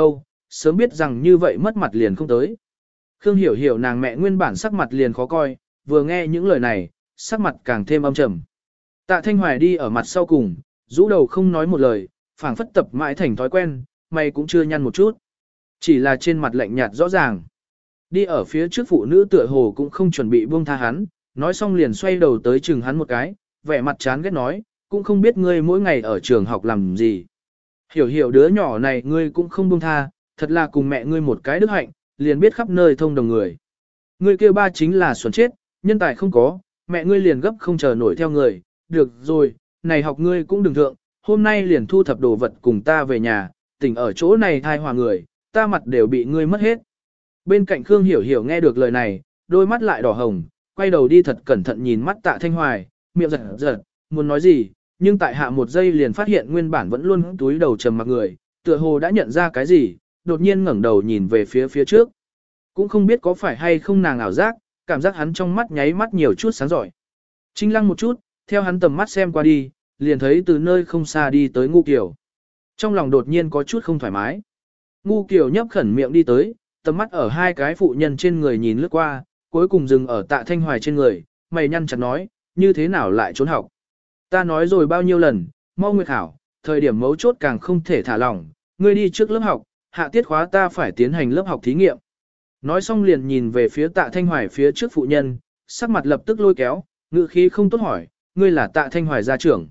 sớm biết rằng như vậy mất mặt liền không tới. Khương Hiểu Hiểu nàng mẹ nguyên bản sắc mặt liền khó coi, vừa nghe những lời này, sắc mặt càng thêm âm trầm. Tạ Thanh Hoài đi ở mặt sau cùng, rũ đầu không nói một lời, phảng phất tập mãi thành thói quen, mày cũng chưa nhăn một chút. Chỉ là trên mặt lạnh nhạt rõ ràng. Đi ở phía trước phụ nữ tựa hồ cũng không chuẩn bị buông tha hắn, nói xong liền xoay đầu tới chừng hắn một cái, vẻ mặt chán ghét nói, cũng không biết ngươi mỗi ngày ở trường học làm gì. Hiểu Hiểu đứa nhỏ này ngươi cũng không buông tha, thật là cùng mẹ ngươi một cái đức hạnh, liền biết khắp nơi thông đồng người. Ngươi kêu ba chính là xuẩn chết, nhân tài không có, mẹ ngươi liền gấp không chờ nổi theo người, được rồi, này học ngươi cũng đừng thượng, hôm nay liền thu thập đồ vật cùng ta về nhà, tỉnh ở chỗ này thai hòa người, ta mặt đều bị ngươi mất hết. Bên cạnh Khương Hiểu Hiểu nghe được lời này, đôi mắt lại đỏ hồng, quay đầu đi thật cẩn thận nhìn mắt Tạ Thanh Hoài, miệng giật giật, muốn nói gì, nhưng tại hạ một giây liền phát hiện nguyên bản vẫn luôn túi đầu trầm mặc người, tựa hồ đã nhận ra cái gì, đột nhiên ngẩng đầu nhìn về phía trước. Cũng không biết có phải hay không nàng ảo giác, cảm giác hắn trong mắt nháy mắt nhiều chút sáng giỏi. Trinh lăng một chút, theo hắn tầm mắt xem qua đi, liền thấy từ nơi không xa đi tới Ngu Kiều. Trong lòng đột nhiên có chút không thoải mái. Ngu Kiều nhấp khẩn miệng đi tới, tầm mắt ở hai cái phụ nhân trên người nhìn lướt qua, cuối cùng dừng ở Tạ Thanh Hoài trên người, mày nhăn chặt nói, như thế nào lại trốn học. Ta nói rồi bao nhiêu lần, mau nguyệt hảo, thời điểm mấu chốt càng không thể thả lỏng, ngươi đi trước lớp học, hạ tiết khóa ta phải tiến hành lớp học thí nghiệm. Nói xong liền nhìn về phía Tạ Thanh Hoài phía trước phụ nhân, sắc mặt lập tức lôi kéo, ngữ khí không tốt hỏi, ngươi là Tạ Thanh Hoài gia trưởng.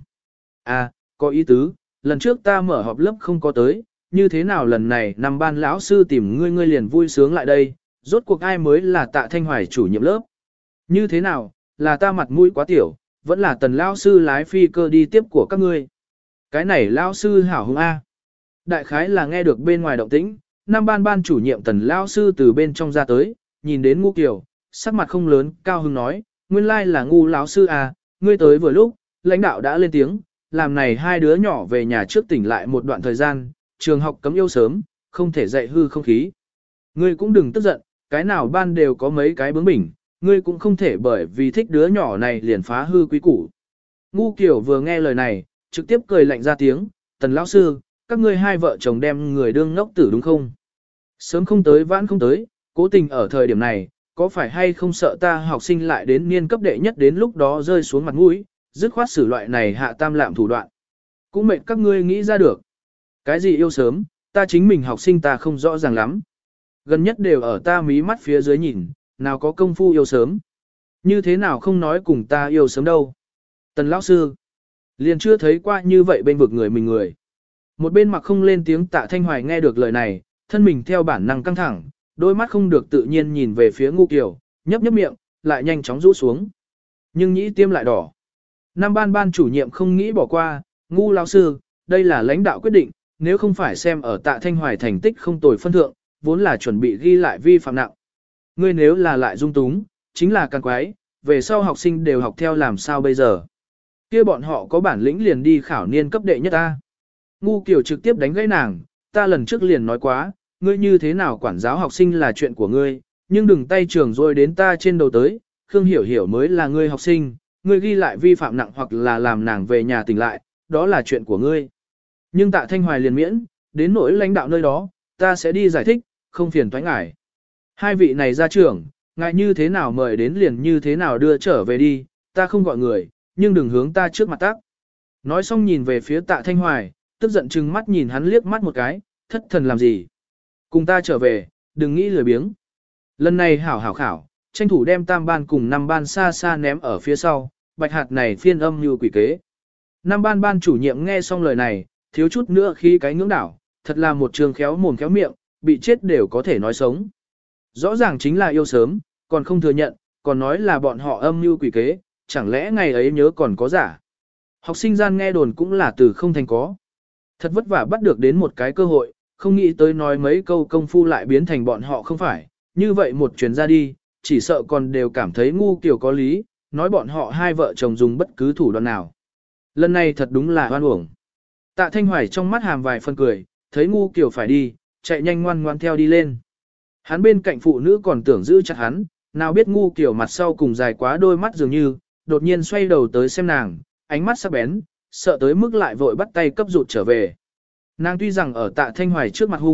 À, có ý tứ, lần trước ta mở họp lớp không có tới, như thế nào lần này năm ban lão sư tìm ngươi liền vui sướng lại đây, rốt cuộc ai mới là Tạ Thanh Hoài chủ nhiệm lớp. Như thế nào, là ta mặt mũi quá tiểu, vẫn là Tần lão sư lái phi cơ đi tiếp của các ngươi. Cái này lão sư hảo hung a. Đại khái là nghe được bên ngoài động tĩnh, năm ban chủ nhiệm Tần lão sư từ bên trong ra tới, nhìn đến Ngu Kiều, sắc mặt không lớn, cao hứng nói, nguyên lai là Ngu lão sư a, ngươi tới vừa lúc, lãnh đạo đã lên tiếng, làm này hai đứa nhỏ về nhà trước tỉnh lại một đoạn thời gian, trường học cấm yêu sớm, không thể dạy hư không khí. Ngươi cũng đừng tức giận, cái nào ban đều có mấy cái bướng bỉnh, ngươi cũng không thể bởi vì thích đứa nhỏ này liền phá hư quý củ. Ngu Kiều vừa nghe lời này, trực tiếp cười lạnh ra tiếng, Tần lão sư, các ngươi hai vợ chồng đem người đương ngốc tử đúng không? Sớm không tới vãn không tới, cố tình ở thời điểm này, có phải hay không sợ ta học sinh lại đến niên cấp đệ nhất đến lúc đó rơi xuống mặt mũi, dứt khoát xử loại này hạ tam lạm thủ đoạn. Cũng mệnh các ngươi nghĩ ra được. Cái gì yêu sớm, ta chính mình học sinh ta không rõ ràng lắm. Gần nhất đều ở ta mí mắt phía dưới nhìn, nào có công phu yêu sớm. Như thế nào không nói cùng ta yêu sớm đâu. Tần lão sư, liền chưa thấy qua như vậy bên vực người mình người. Một bên mặc không lên tiếng Tạ Thanh Hoài nghe được lời này, thân mình theo bản năng căng thẳng, đôi mắt không được tự nhiên nhìn về phía Ngu Kiều, nhấp nhấp miệng, lại nhanh chóng rũ xuống. Nhưng nhĩ tiêm lại đỏ. Năm ban chủ nhiệm không nghĩ bỏ qua, Ngu lão sư, đây là lãnh đạo quyết định, nếu không phải xem ở Tạ Thanh Hoài thành tích không tồi phân thượng, vốn là chuẩn bị ghi lại vi phạm nặng. Ngươi nếu là lại dung túng, chính là càng quái, về sau học sinh đều học theo làm sao bây giờ. Kia bọn họ có bản lĩnh liền đi khảo niên cấp đệ nhất ta. Ngu Kiều trực tiếp đánh gãy nàng, ta lần trước liền nói quá, ngươi như thế nào quản giáo học sinh là chuyện của ngươi, nhưng đừng tay trường rồi đến ta trên đầu tới, Khương Hiểu Hiểu mới là ngươi học sinh, ngươi ghi lại vi phạm nặng hoặc là làm nàng về nhà tỉnh lại, đó là chuyện của ngươi. Nhưng Tạ Thanh Hoài liền miễn, đến nỗi lãnh đạo nơi đó, ta sẽ đi giải thích, không phiền toái ngại. Hai vị này ra trưởng, ngại như thế nào mời đến liền như thế nào đưa trở về đi, ta không gọi người, nhưng đừng hướng ta trước mặt tác. Nói xong nhìn về phía Tạ Thanh Hoài, tức giận chừng mắt nhìn hắn liếc mắt một cái, thất thần làm gì. Cùng ta trở về, đừng nghĩ lười biếng. Lần này hảo khảo, tranh thủ đem tam ban cùng năm ban xa xa ném ở phía sau, bạch hạt này phiên âm như quỷ kế. Năm ban chủ nhiệm nghe xong lời này, thiếu chút nữa khi cái ngưỡng đảo, thật là một trường khéo mồm khéo miệng, bị chết đều có thể nói sống. Rõ ràng chính là yêu sớm, còn không thừa nhận, còn nói là bọn họ âm như quỷ kế, chẳng lẽ ngày ấy nhớ còn có giả. Học sinh gian nghe đồn cũng là từ không thành có. Thật vất vả bắt được đến một cái cơ hội, không nghĩ tới nói mấy câu công phu lại biến thành bọn họ không phải, như vậy một chuyến ra đi, chỉ sợ còn đều cảm thấy Ngu Kiều có lý, nói bọn họ hai vợ chồng dùng bất cứ thủ đoạn nào. Lần này thật đúng là oan uổng. Tạ Thanh Hoài trong mắt hàm vài phân cười, thấy Ngu Kiều phải đi, chạy nhanh ngoan ngoan theo đi lên. Hắn bên cạnh phụ nữ còn tưởng giữ chặt hắn, nào biết Ngu Kiều mặt sau cùng dài quá đôi mắt dường như, đột nhiên xoay đầu tới xem nàng, ánh mắt sắc bén, sợ tới mức lại vội bắt tay cấp rụt trở về. Nàng tuy rằng ở Tạ Thanh Hoài trước mặt hung,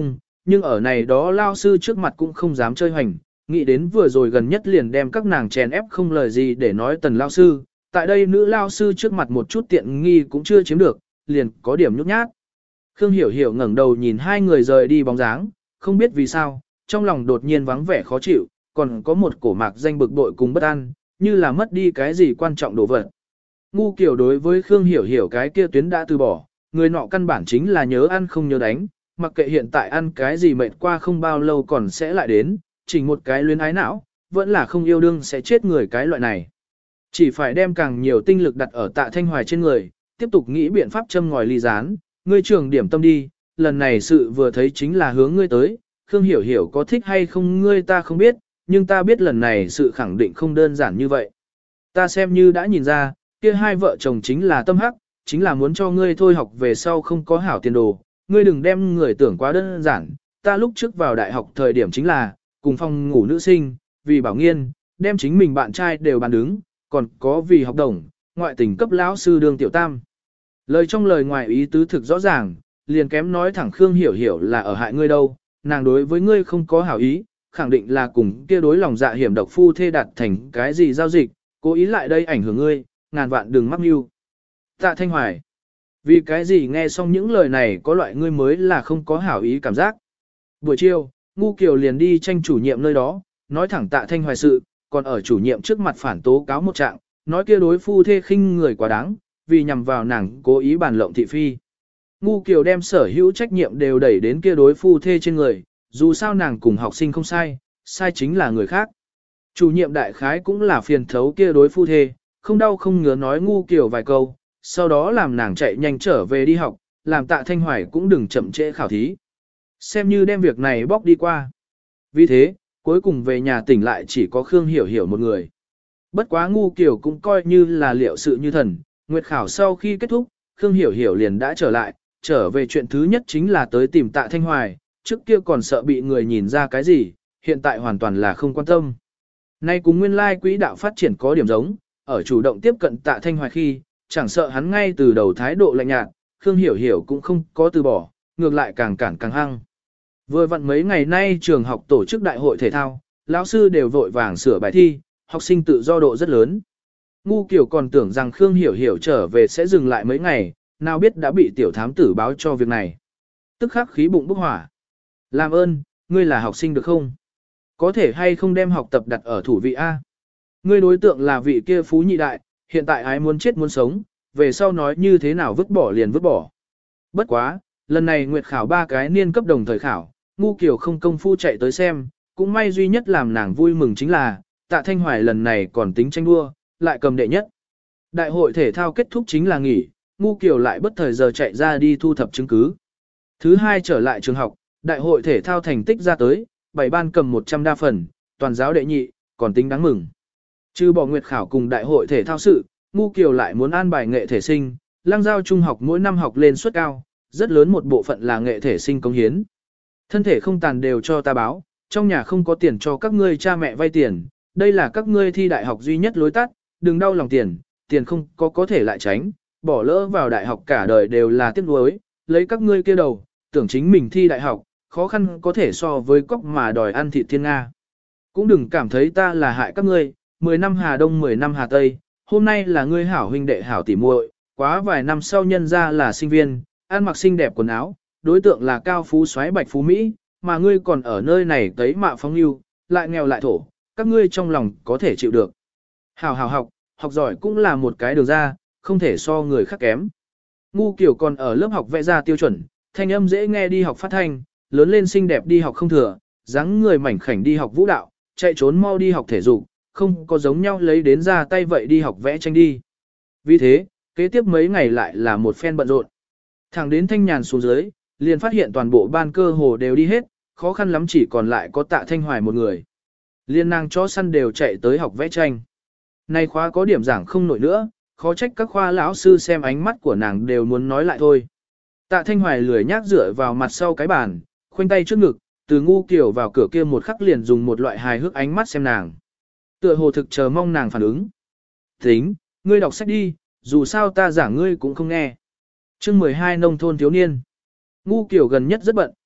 nhưng ở này đó lao sư trước mặt cũng không dám chơi hoành, nghĩ đến vừa rồi gần nhất liền đem các nàng chèn ép không lời gì để nói tần lao sư, tại đây nữ lao sư trước mặt một chút tiện nghi cũng chưa chiếm được, liền có điểm nhút nhát. Khương Hiểu Hiểu ngẩng đầu nhìn hai người rời đi bóng dáng, không biết vì sao, trong lòng đột nhiên vắng vẻ khó chịu, còn có một cổ mạc danh bực bội cùng bất an, như là mất đi cái gì quan trọng đồ vật. Ngu Kiều đối với Khương Hiểu Hiểu cái kia tuyến đã từ bỏ, người nọ căn bản chính là nhớ ăn không nhớ đánh, mặc kệ hiện tại ăn cái gì mệt qua không bao lâu còn sẽ lại đến, chỉ một cái luyến ái não, vẫn là không yêu đương sẽ chết người cái loại này. Chỉ phải đem càng nhiều tinh lực đặt ở Tạ Thanh Hoài trên người, tiếp tục nghĩ biện pháp châm ngòi ly gián, ngươi trưởng điểm tâm đi, lần này sự vừa thấy chính là hướng ngươi tới, Khương Hiểu Hiểu có thích hay không ngươi ta không biết, nhưng ta biết lần này sự khẳng định không đơn giản như vậy. Ta xem như đã nhìn ra, kia hai vợ chồng chính là tâm hắc, chính là muốn cho ngươi thôi học về sau không có hảo tiền đồ, ngươi đừng đem người tưởng quá đơn giản, ta lúc trước vào đại học thời điểm chính là, cùng phòng ngủ nữ sinh, vì bảo nghiên, đem chính mình bạn trai đều bàn đứng, còn có vì học đồng, ngoại tình cấp lão sư đương tiểu tam. Lời trong lời ngoài ý tứ thực rõ ràng, liền kém nói thẳng Khương Hiểu Hiểu là ở hại ngươi đâu, nàng đối với ngươi không có hảo ý, khẳng định là cùng kia đối lòng dạ hiểm độc phu thê đạt thành cái gì giao dịch, cố ý lại đây ảnh hưởng ngươi, ngàn vạn đừng mắc mưu. Tạ Thanh Hoài, vì cái gì nghe xong những lời này có loại ngươi mới là không có hảo ý cảm giác. Buổi chiều, Ngu Kiều liền đi tranh chủ nhiệm nơi đó, nói thẳng Tạ Thanh Hoài sự, còn ở chủ nhiệm trước mặt phản tố cáo một trạng, nói kia đối phu thê khinh người quá đáng, vì nhằm vào nàng cố ý bàn lộng thị phi. Ngu Kiều đem sở hữu trách nhiệm đều đẩy đến kia đối phu thê trên người, dù sao nàng cùng học sinh không sai, sai chính là người khác. Chủ nhiệm đại khái cũng là phiền thấu kia đối phu thê, không đau không ngứa nói Ngu Kiều vài câu, sau đó làm nàng chạy nhanh trở về đi học, làm Tạ Thanh Hoài cũng đừng chậm trễ khảo thí. Xem như đem việc này bóc đi qua. Vì thế, cuối cùng về nhà tỉnh lại chỉ có Khương Hiểu Hiểu một người. Bất quá Ngu Kiều cũng coi như là liệu sự như thần, nguyệt khảo sau khi kết thúc, Khương Hiểu Hiểu liền đã trở về chuyện thứ nhất chính là tới tìm Tạ Thanh Hoài, trước kia còn sợ bị người nhìn ra cái gì, hiện tại hoàn toàn là không quan tâm. Nay cùng nguyên lai quỹ đạo phát triển có điểm giống, ở chủ động tiếp cận Tạ Thanh Hoài khi, chẳng sợ hắn ngay từ đầu thái độ lạnh nhạt, Khương Hiểu Hiểu cũng không có từ bỏ, ngược lại càng cản càng hăng. Vừa vặn mấy ngày nay trường học tổ chức đại hội thể thao, lão sư đều vội vàng sửa bài thi, học sinh tự do độ rất lớn. Ngu Kiều còn tưởng rằng Khương Hiểu Hiểu trở về sẽ dừng lại mấy ngày, nào biết đã bị tiểu thám tử báo cho việc này. Tức khắc khí bụng bốc hỏa. Làm ơn, ngươi là học sinh được không? Có thể hay không đem học tập đặt ở thủ vị A? Ngươi đối tượng là vị kia phú nhị đại, hiện tại ai muốn chết muốn sống, về sau nói như thế nào vứt bỏ liền vứt bỏ. Bất quá, lần này nguyệt khảo 3 cái niên cấp đồng thời khảo, Ngu Kiều không công phu chạy tới xem, cũng may duy nhất làm nàng vui mừng chính là, Tạ Thanh Hoài lần này còn tính tranh đua, lại cầm đệ nhất. Đại hội thể thao kết thúc chính là nghỉ, Ngu Kiều lại bất thời giờ chạy ra đi thu thập chứng cứ. Thứ hai trở lại trường học, đại hội thể thao thành tích ra tới, 7 ban cầm 100 đa phần, toàn giáo đệ nhị, còn tính đáng mừng. Trừ bỏ nguyệt khảo cùng đại hội thể thao sự, Ngu Kiều lại muốn an bài nghệ thể sinh, Lăng Giao trung học mỗi năm học lên suất cao, rất lớn một bộ phận là nghệ thể sinh cống hiến. Thân thể không tàn đều cho ta báo, trong nhà không có tiền cho các ngươi cha mẹ vay tiền, đây là các ngươi thi đại học duy nhất lối tắt, đừng đau lòng tiền, tiền không có thể lại tránh, bỏ lỡ vào đại học cả đời đều là tiếc nuối, lấy các ngươi kia đầu, tưởng chính mình thi đại học, khó khăn có thể so với cóc mà đòi ăn thịt thiên Nga. Cũng đừng cảm thấy ta là hại các ngươi, 10 năm Hà Đông 10 năm Hà Tây, hôm nay là ngươi hảo huynh đệ hảo tỉ muội, quá vài năm sau nhân ra là sinh viên, ăn mặc xinh đẹp quần áo, đối tượng là cao phú soái bạch phú Mỹ, mà ngươi còn ở nơi này tấy mạ phóng lưu, lại nghèo lại thổ, các ngươi trong lòng có thể chịu được. Hảo hảo học, học giỏi cũng là một cái đường ra, không thể so người khác kém. Ngu Kiều còn ở lớp học vẽ ra tiêu chuẩn, thanh âm dễ nghe đi học phát thanh, lớn lên xinh đẹp đi học không thừa, dáng người mảnh khảnh đi học vũ đạo, chạy trốn mau đi học thể dục, không có giống nhau lấy đến ra tay vậy đi học vẽ tranh đi. Vì thế, kế tiếp mấy ngày lại là một phen bận rộn. Thẳng đến Thanh Nhàn xuống dưới, liền phát hiện toàn bộ ban cơ hồ đều đi hết, khó khăn lắm chỉ còn lại có Tạ Thanh Hoài một người. Liên nàng chó săn đều chạy tới học vẽ tranh. Nay khóa có điểm giảng không nổi nữa, khó trách các khoa lão sư xem ánh mắt của nàng đều muốn nói lại thôi. Tạ Thanh Hoài lười nhác dựa vào mặt sau cái bàn, khoanh tay trước ngực, từ Ngu Kiều vào cửa kia một khắc liền dùng một loại hài hước ánh mắt xem nàng. Tựa hồ thực chờ mong nàng phản ứng. Tính, ngươi đọc sách đi, dù sao ta giảng ngươi cũng không nghe. Chương 12 nông thôn thiếu niên. Ngu Kiều gần nhất rất bận,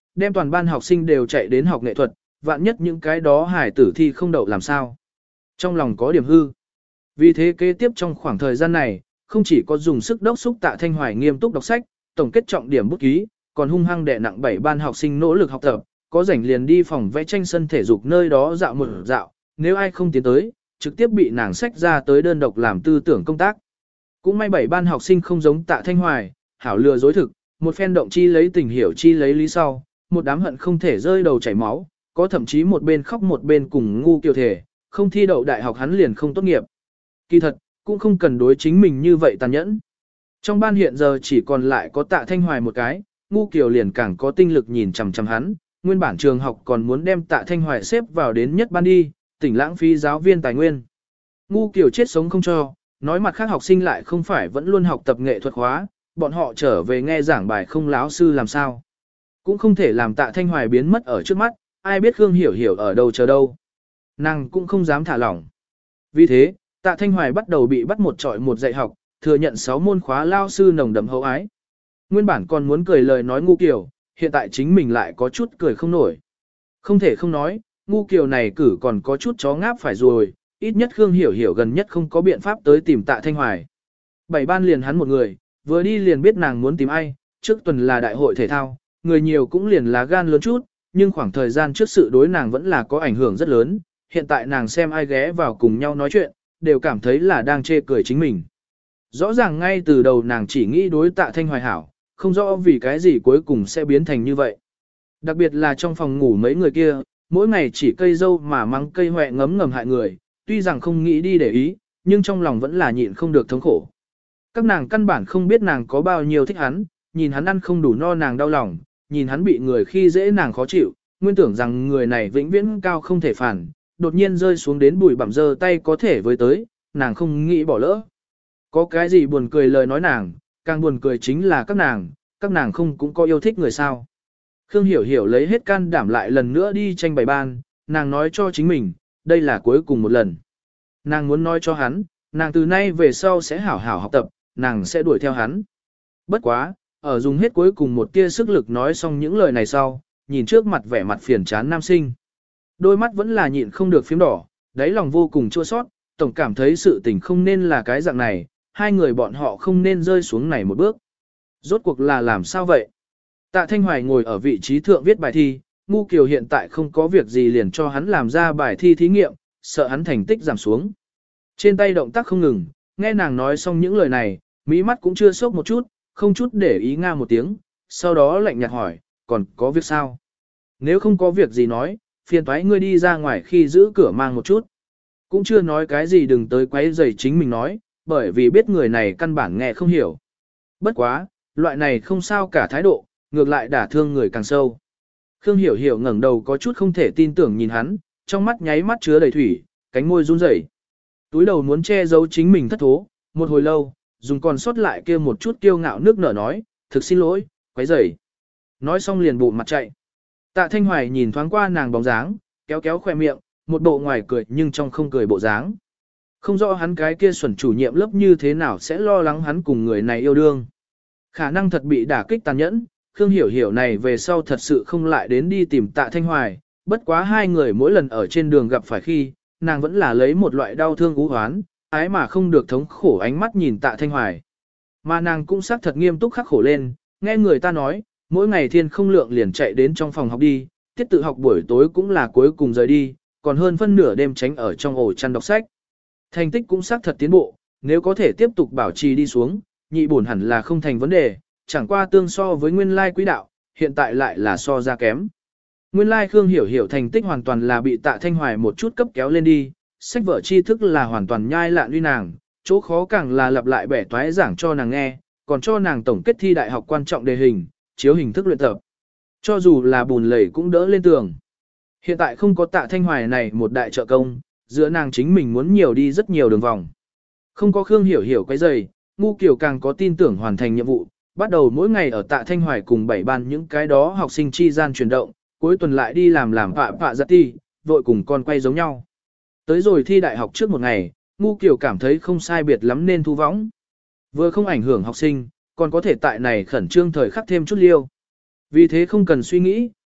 đem toàn ban học sinh đều chạy đến học nghệ thuật, vạn nhất những cái đó hải tử thi không đậu làm sao. Trong lòng có điểm hư. Vì thế kế tiếp trong khoảng thời gian này, không chỉ có dùng sức đốc xúc Tạ Thanh Hoài nghiêm túc đọc sách, tổng kết trọng điểm bút ký, còn hung hăng đè nặng 7 ban học sinh nỗ lực học tập, có rảnh liền đi phòng vẽ tranh sân thể dục nơi đó dạo một dạo, nếu ai không tiến tới, trực tiếp bị nàng sách ra tới đơn độc làm tư tưởng công tác. Cũng may 7 ban học sinh không giống Tạ Thanh Hoài, hảo lừa dối thực, một phen động chi lấy tình hiểu chi lấy lý sau, một đám hận không thể rơi đầu chảy máu, có thậm chí một bên khóc một bên cùng ngu kiều thể, không thi đậu đại học hắn liền không tốt nghiệp. Kỳ thật, cũng không cần đối chính mình như vậy tàn nhẫn. Trong ban hiện giờ chỉ còn lại có Tạ Thanh Hoài một cái, ngu kiều liền càng có tinh lực nhìn chằm chằm hắn, nguyên bản trường học còn muốn đem Tạ Thanh Hoài xếp vào đến nhất ban đi, tỉnh lãng phí giáo viên tài nguyên. Ngu kiều chết sống không cho, nói mặt khác học sinh lại không phải vẫn luôn học tập nghệ thuật hóa, bọn họ trở về nghe giảng bài không láo sư làm sao. Cũng không thể làm Tạ Thanh Hoài biến mất ở trước mắt, ai biết Khương Hiểu Hiểu ở đâu chờ đâu. Nàng cũng không dám thả lỏng. Vì thế, Tạ Thanh Hoài bắt đầu bị bắt một trọi một dạy học, thừa nhận 6 môn khóa lao sư nồng đậm hậu ái. Nguyên bản còn muốn cười lời nói ngu kiều, hiện tại chính mình lại có chút cười không nổi. Không thể không nói, ngu kiều này cử còn có chút chó ngáp phải rồi, ít nhất Khương Hiểu Hiểu gần nhất không có biện pháp tới tìm Tạ Thanh Hoài. 7 ban liền hắn một người, vừa đi liền biết nàng muốn tìm ai, trước tuần là đại hội thể thao, người nhiều cũng liền lá gan lớn chút, nhưng khoảng thời gian trước sự đối nàng vẫn là có ảnh hưởng rất lớn, hiện tại nàng xem ai ghé vào cùng nhau nói chuyện, đều cảm thấy là đang chê cười chính mình. Rõ ràng ngay từ đầu nàng chỉ nghĩ đối Tạ Thanh Hoài hảo, không rõ vì cái gì cuối cùng sẽ biến thành như vậy. Đặc biệt là trong phòng ngủ mấy người kia, mỗi ngày chỉ cây dâu mà mắng cây hoẹ ngấm ngầm hại người, tuy rằng không nghĩ đi để ý, nhưng trong lòng vẫn là nhịn không được thống khổ. Các nàng căn bản không biết nàng có bao nhiêu thích hắn, nhìn hắn ăn không đủ no nàng đau lòng, nhìn hắn bị người khi dễ nàng khó chịu, nguyên tưởng rằng người này vĩnh viễn cao không thể phản, đột nhiên rơi xuống đến bụi bặm giơ tay có thể với tới, nàng không nghĩ bỏ lỡ. Có cái gì buồn cười lời nói nàng, càng buồn cười chính là các nàng không cũng có yêu thích người sao. Khương Hiểu Hiểu lấy hết can đảm lại lần nữa đi tranh bày ban, nàng nói cho chính mình, đây là cuối cùng một lần. Nàng muốn nói cho hắn, nàng từ nay về sau sẽ hảo hảo học tập, nàng sẽ đuổi theo hắn. Bất quá, ở dùng hết cuối cùng một tia sức lực nói xong những lời này sau, nhìn trước mặt vẻ mặt phiền chán nam sinh. Đôi mắt vẫn là nhịn không được phím đỏ, đáy lòng vô cùng chua sót, tổng cảm thấy sự tình không nên là cái dạng này, hai người bọn họ không nên rơi xuống này một bước. Rốt cuộc là làm sao vậy? Tạ Thanh Hoài ngồi ở vị trí thượng viết bài thi, ngu kiều hiện tại không có việc gì liền cho hắn làm ra bài thi thí nghiệm, sợ hắn thành tích giảm xuống. Trên tay động tác không ngừng, nghe nàng nói xong những lời này, mí mắt cũng chưa sốc một chút, không chút để ý nga một tiếng, sau đó lạnh nhạt hỏi, còn có việc sao? Nếu không có việc gì nói, phiền toái ngươi đi ra ngoài khi giữ cửa mang một chút. Cũng chưa nói cái gì đừng tới quấy rầy chính mình nói, bởi vì biết người này căn bản nghe không hiểu. Bất quá, loại này không sao cả thái độ, ngược lại đả thương người càng sâu. Khương Hiểu Hiểu ngẩng đầu có chút không thể tin tưởng nhìn hắn, trong mắt nháy mắt chứa đầy thủy, cánh môi run rẩy. Túi đầu muốn che giấu chính mình thất thố, một hồi lâu, dùng còn sót lại kia một chút kiêu ngạo nước nở nói, thực xin lỗi, quấy rầy. Nói xong liền bụng mặt chạy. Tạ Thanh Hoài nhìn thoáng qua nàng bóng dáng, kéo kéo khoe miệng, một bộ ngoài cười nhưng trong không cười bộ dáng. Không rõ hắn cái kia xuẩn chủ nhiệm lớp như thế nào sẽ lo lắng hắn cùng người này yêu đương. Khả năng thật bị đả kích tàn nhẫn, Khương Hiểu Hiểu này về sau thật sự không lại đến đi tìm Tạ Thanh Hoài, bất quá hai người mỗi lần ở trên đường gặp phải khi, nàng vẫn là lấy một loại đau thương ú hoán, ái mà không được thống khổ ánh mắt nhìn Tạ Thanh Hoài. Mà nàng cũng xác thật nghiêm túc khắc khổ lên, nghe người ta nói, mỗi ngày thiên không lượng liền chạy đến trong phòng học đi, tiết tự học buổi tối cũng là cuối cùng rời đi, còn hơn phân nửa đêm tránh ở trong ổ chăn đọc sách. Thành tích cũng xác thật tiến bộ, nếu có thể tiếp tục bảo trì đi xuống, nhị bổn hẳn là không thành vấn đề, chẳng qua tương so với nguyên lai quỹ đạo, hiện tại lại là so ra kém. Nguyên lai Khương Hiểu Hiểu thành tích hoàn toàn là bị Tạ Thanh Hoài một chút cấp kéo lên đi, sách vở tri thức là hoàn toàn nhai lạn uy nàng, chỗ khó càng là lặp lại bẻ toái giảng cho nàng nghe, còn cho nàng tổng kết thi đại học quan trọng đề hình, chiếu hình thức luyện tập. Cho dù là bùn lầy cũng đỡ lên tường. Hiện tại không có Tạ Thanh Hoài này một đại trợ công, giữa nàng chính mình muốn nhiều đi rất nhiều đường vòng. Không có Khương Hiểu Hiểu cái giày, ngu kiểu càng có tin tưởng hoàn thành nhiệm vụ, bắt đầu mỗi ngày ở Tạ Thanh Hoài cùng 7 ban những cái đó học sinh chi gian chuyển động, cuối tuần lại đi làm phạ giặt ti, vội cùng con quay giống nhau. Tới rồi thi đại học trước một ngày, ngu kiểu cảm thấy không sai biệt lắm nên thu võng. Vừa không ảnh hưởng học sinh, còn có thể tại này khẩn trương thời khắc thêm chút liêu. Vì thế không cần suy nghĩ,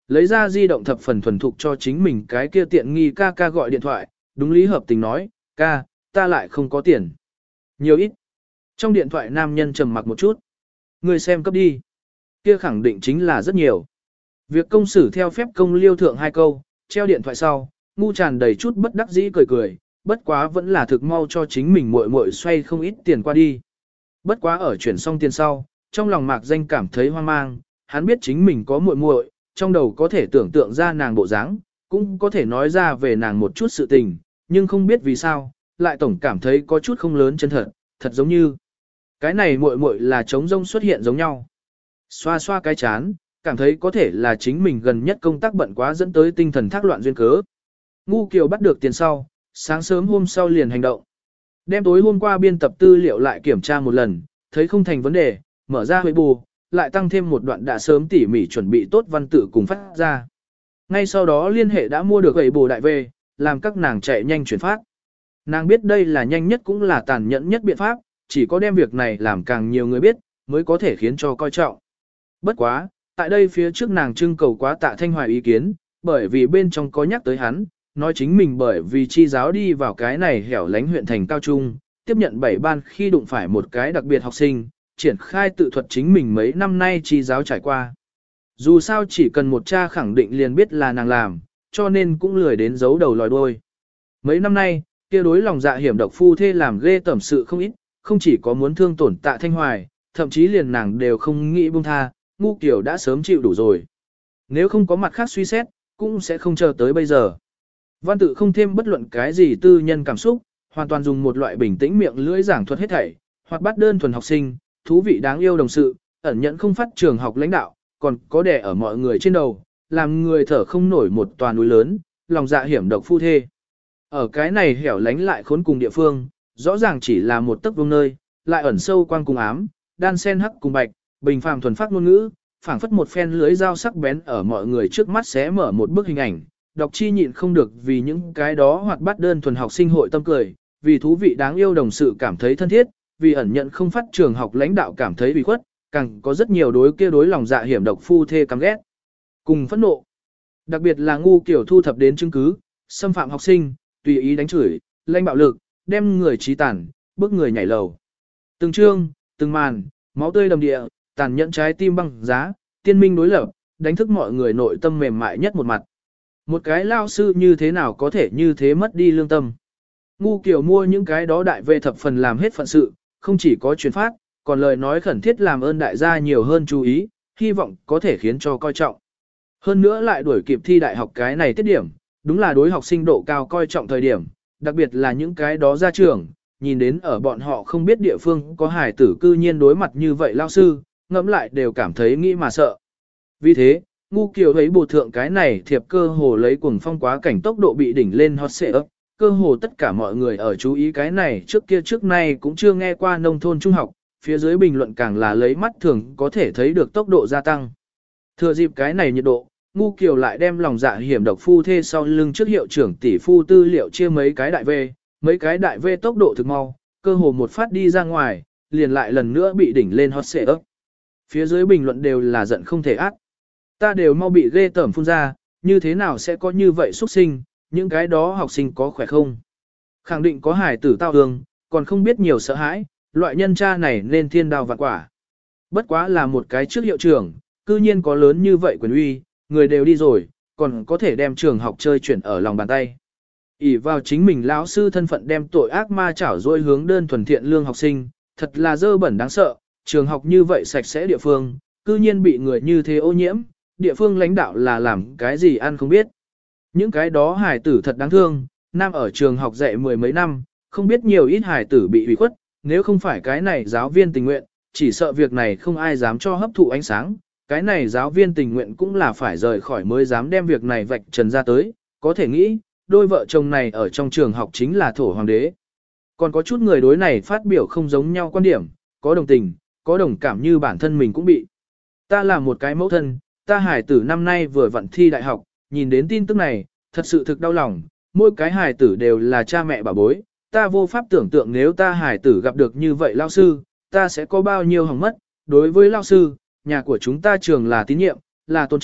lấy ra di động thập phần thuần thục cho chính mình cái kia tiện nghi ca ca gọi điện thoại, đúng lý hợp tình nói, ca, ta lại không có tiền. Nhiều ít. Trong điện thoại nam nhân trầm mặc một chút. Người xem cấp đi. Kia khẳng định chính là rất nhiều. Việc công xử theo phép công liêu thượng 2 câu, treo điện thoại sau, ngu tràn đầy chút bất đắc dĩ cười cười, bất quá vẫn là thực mau cho chính mình muội muội xoay không ít tiền qua đi. Bất quá ở chuyển xong tiền sau, trong lòng Mạc Danh cảm thấy hoang mang, hắn biết chính mình có muội muội, trong đầu có thể tưởng tượng ra nàng bộ dáng, cũng có thể nói ra về nàng một chút sự tình, nhưng không biết vì sao, lại tổng cảm thấy có chút không lớn chân thật, thật giống như cái này muội muội là trống rông xuất hiện giống nhau. Xoa xoa cái chán, cảm thấy có thể là chính mình gần nhất công tác bận quá dẫn tới tinh thần thác loạn duyên cớ. Ngu Kiều bắt được tiền sau, sáng sớm hôm sau liền hành động. Đem tối hôm qua biên tập tư liệu lại kiểm tra một lần, thấy không thành vấn đề, mở ra huệ bù, lại tăng thêm một đoạn đã sớm tỉ mỉ chuẩn bị tốt văn tự cùng phát ra. Ngay sau đó liên hệ đã mua được huệ bù đại về, làm các nàng chạy nhanh chuyển phát. Nàng biết đây là nhanh nhất cũng là tàn nhẫn nhất biện pháp, chỉ có đem việc này làm càng nhiều người biết, mới có thể khiến cho coi trọng. Bất quá, tại đây phía trước nàng trưng cầu quá Tạ Thanh Hoài ý kiến, bởi vì bên trong có nhắc tới hắn, nói chính mình bởi vì chi giáo đi vào cái này hẻo lánh huyện thành cao trung, tiếp nhận 7 ban khi đụng phải một cái đặc biệt học sinh, triển khai tự thuật chính mình mấy năm nay chi giáo trải qua. Dù sao chỉ cần một cha khẳng định liền biết là nàng làm, cho nên cũng lười đến giấu đầu lòi đuôi. Mấy năm nay, kia đối lòng dạ hiểm độc phu thê làm ghê tẩm sự không ít, không chỉ có muốn thương tổn Tạ Thanh Hoài, thậm chí liền nàng đều không nghĩ buông tha, Ngu Kiều đã sớm chịu đủ rồi. Nếu không có mặt khác suy xét, cũng sẽ không chờ tới bây giờ. Văn tự không thêm bất luận cái gì tư nhân cảm xúc, hoàn toàn dùng một loại bình tĩnh miệng lưỡi giảng thuật hết thảy, hoặc bắt đơn thuần học sinh, thú vị đáng yêu đồng sự, ẩn nhận không phát trường học lãnh đạo, còn có đè ở mọi người trên đầu, làm người thở không nổi một toàn núi lớn, lòng dạ hiểm độc phu thê. Ở cái này hẻo lánh lại khốn cùng địa phương, rõ ràng chỉ là một tấc vuông nơi, lại ẩn sâu quang cùng ám, đan sen hắc cùng bạch, bình phàm thuần phát ngôn ngữ, phảng phất một phen lưới dao sắc bén ở mọi người trước mắt xé mở một bức hình ảnh, đọc chi nhịn không được vì những cái đó hoạt bát đơn thuần học sinh hội tâm cười, vì thú vị đáng yêu đồng sự cảm thấy thân thiết, vì ẩn nhận không phát trường học lãnh đạo cảm thấy bị khuất, càng có rất nhiều đối kia đối lòng dạ hiểm độc phu thê căm ghét. Cùng phẫn nộ. Đặc biệt là Ngu Kiều thu thập đến chứng cứ, xâm phạm học sinh, tùy ý đánh chửi, lanh bạo lực, đem người trí tàn, bước người nhảy lầu. Từng chương, từng màn, máu tươi đầm địa, tàn nhẫn trái tim băng giá, tiên minh đối lập, đánh thức mọi người nội tâm mềm mại nhất một mặt. Một cái lao sư như thế nào có thể như thế mất đi lương tâm. Ngu Kiều mua những cái đó đại về thập phần làm hết phận sự, không chỉ có truyền phát, còn lời nói khẩn thiết làm ơn đại gia nhiều hơn chú ý, hy vọng có thể khiến cho coi trọng. Hơn nữa lại đuổi kịp thi đại học cái này tiết điểm, đúng là đối học sinh độ cao coi trọng thời điểm, đặc biệt là những cái đó ra trường, nhìn đến ở bọn họ không biết địa phương có hài tử cư nhiên đối mặt như vậy lao sư, ngẫm lại đều cảm thấy nghĩ mà sợ. Vì thế, Ngu Kiều thấy bộ thượng cái này thiệp cơ hồ lấy cuồng phong quá cảnh tốc độ bị đỉnh lên hot xệ ấp, cơ hồ tất cả mọi người ở chú ý cái này trước kia trước nay cũng chưa nghe qua nông thôn trung học, phía dưới bình luận càng là lấy mắt thường có thể thấy được tốc độ gia tăng. Thừa dịp cái này nhiệt độ, Ngu Kiều lại đem lòng dạ hiểm độc phu thê sau lưng trước hiệu trưởng tỷ phu tư liệu chia mấy cái đại V, mấy cái đại V tốc độ thực mau, cơ hồ một phát đi ra ngoài, liền lại lần nữa bị đỉnh lên hot xệ ấp. Phía dưới bình luận đều là giận không thể ác. Ta đều mau bị ghê tởm phun ra, như thế nào sẽ có như vậy xuất sinh, những cái đó học sinh có khỏe không? Khẳng định có hài tử tao hương, còn không biết nhiều sợ hãi, loại nhân cha này nên thiên đao vạn quả. Bất quá là một cái trước hiệu trưởng, cư nhiên có lớn như vậy quyền uy, người đều đi rồi, còn có thể đem trường học chơi chuyển ở lòng bàn tay. ỷ vào chính mình lão sư thân phận đem tội ác ma chảo dối hướng đơn thuần thiện lương học sinh, thật là dơ bẩn đáng sợ, trường học như vậy sạch sẽ địa phương, cư nhiên bị người như thế ô nhiễm, địa phương lãnh đạo là làm cái gì ăn không biết. Những cái đó hài tử thật đáng thương, nam ở trường học dạy 10 mấy năm, không biết nhiều ít hài tử bị hủy khuất, nếu không phải cái này giáo viên tình nguyện, chỉ sợ việc này không ai dám cho hấp thụ ánh sáng, cái này giáo viên tình nguyện cũng là phải rời khỏi mới dám đem việc này vạch trần ra tới, có thể nghĩ, đôi vợ chồng này ở trong trường học chính là thổ hoàng đế. Còn có chút người đối này phát biểu không giống nhau quan điểm, có đồng tình, có đồng cảm như bản thân mình cũng bị. Ta là một cái mẫu thân, ta hài tử năm nay vừa vặn thi đại học, nhìn đến tin tức này, thật sự thực đau lòng, mỗi cái hài tử đều là cha mẹ bà bối, ta vô pháp tưởng tượng nếu ta hài tử gặp được như vậy lao sư, ta sẽ có bao nhiêu hỏng mất, đối với lao sư, nhà của chúng ta trường là tín nhiệm, là tôn trọng,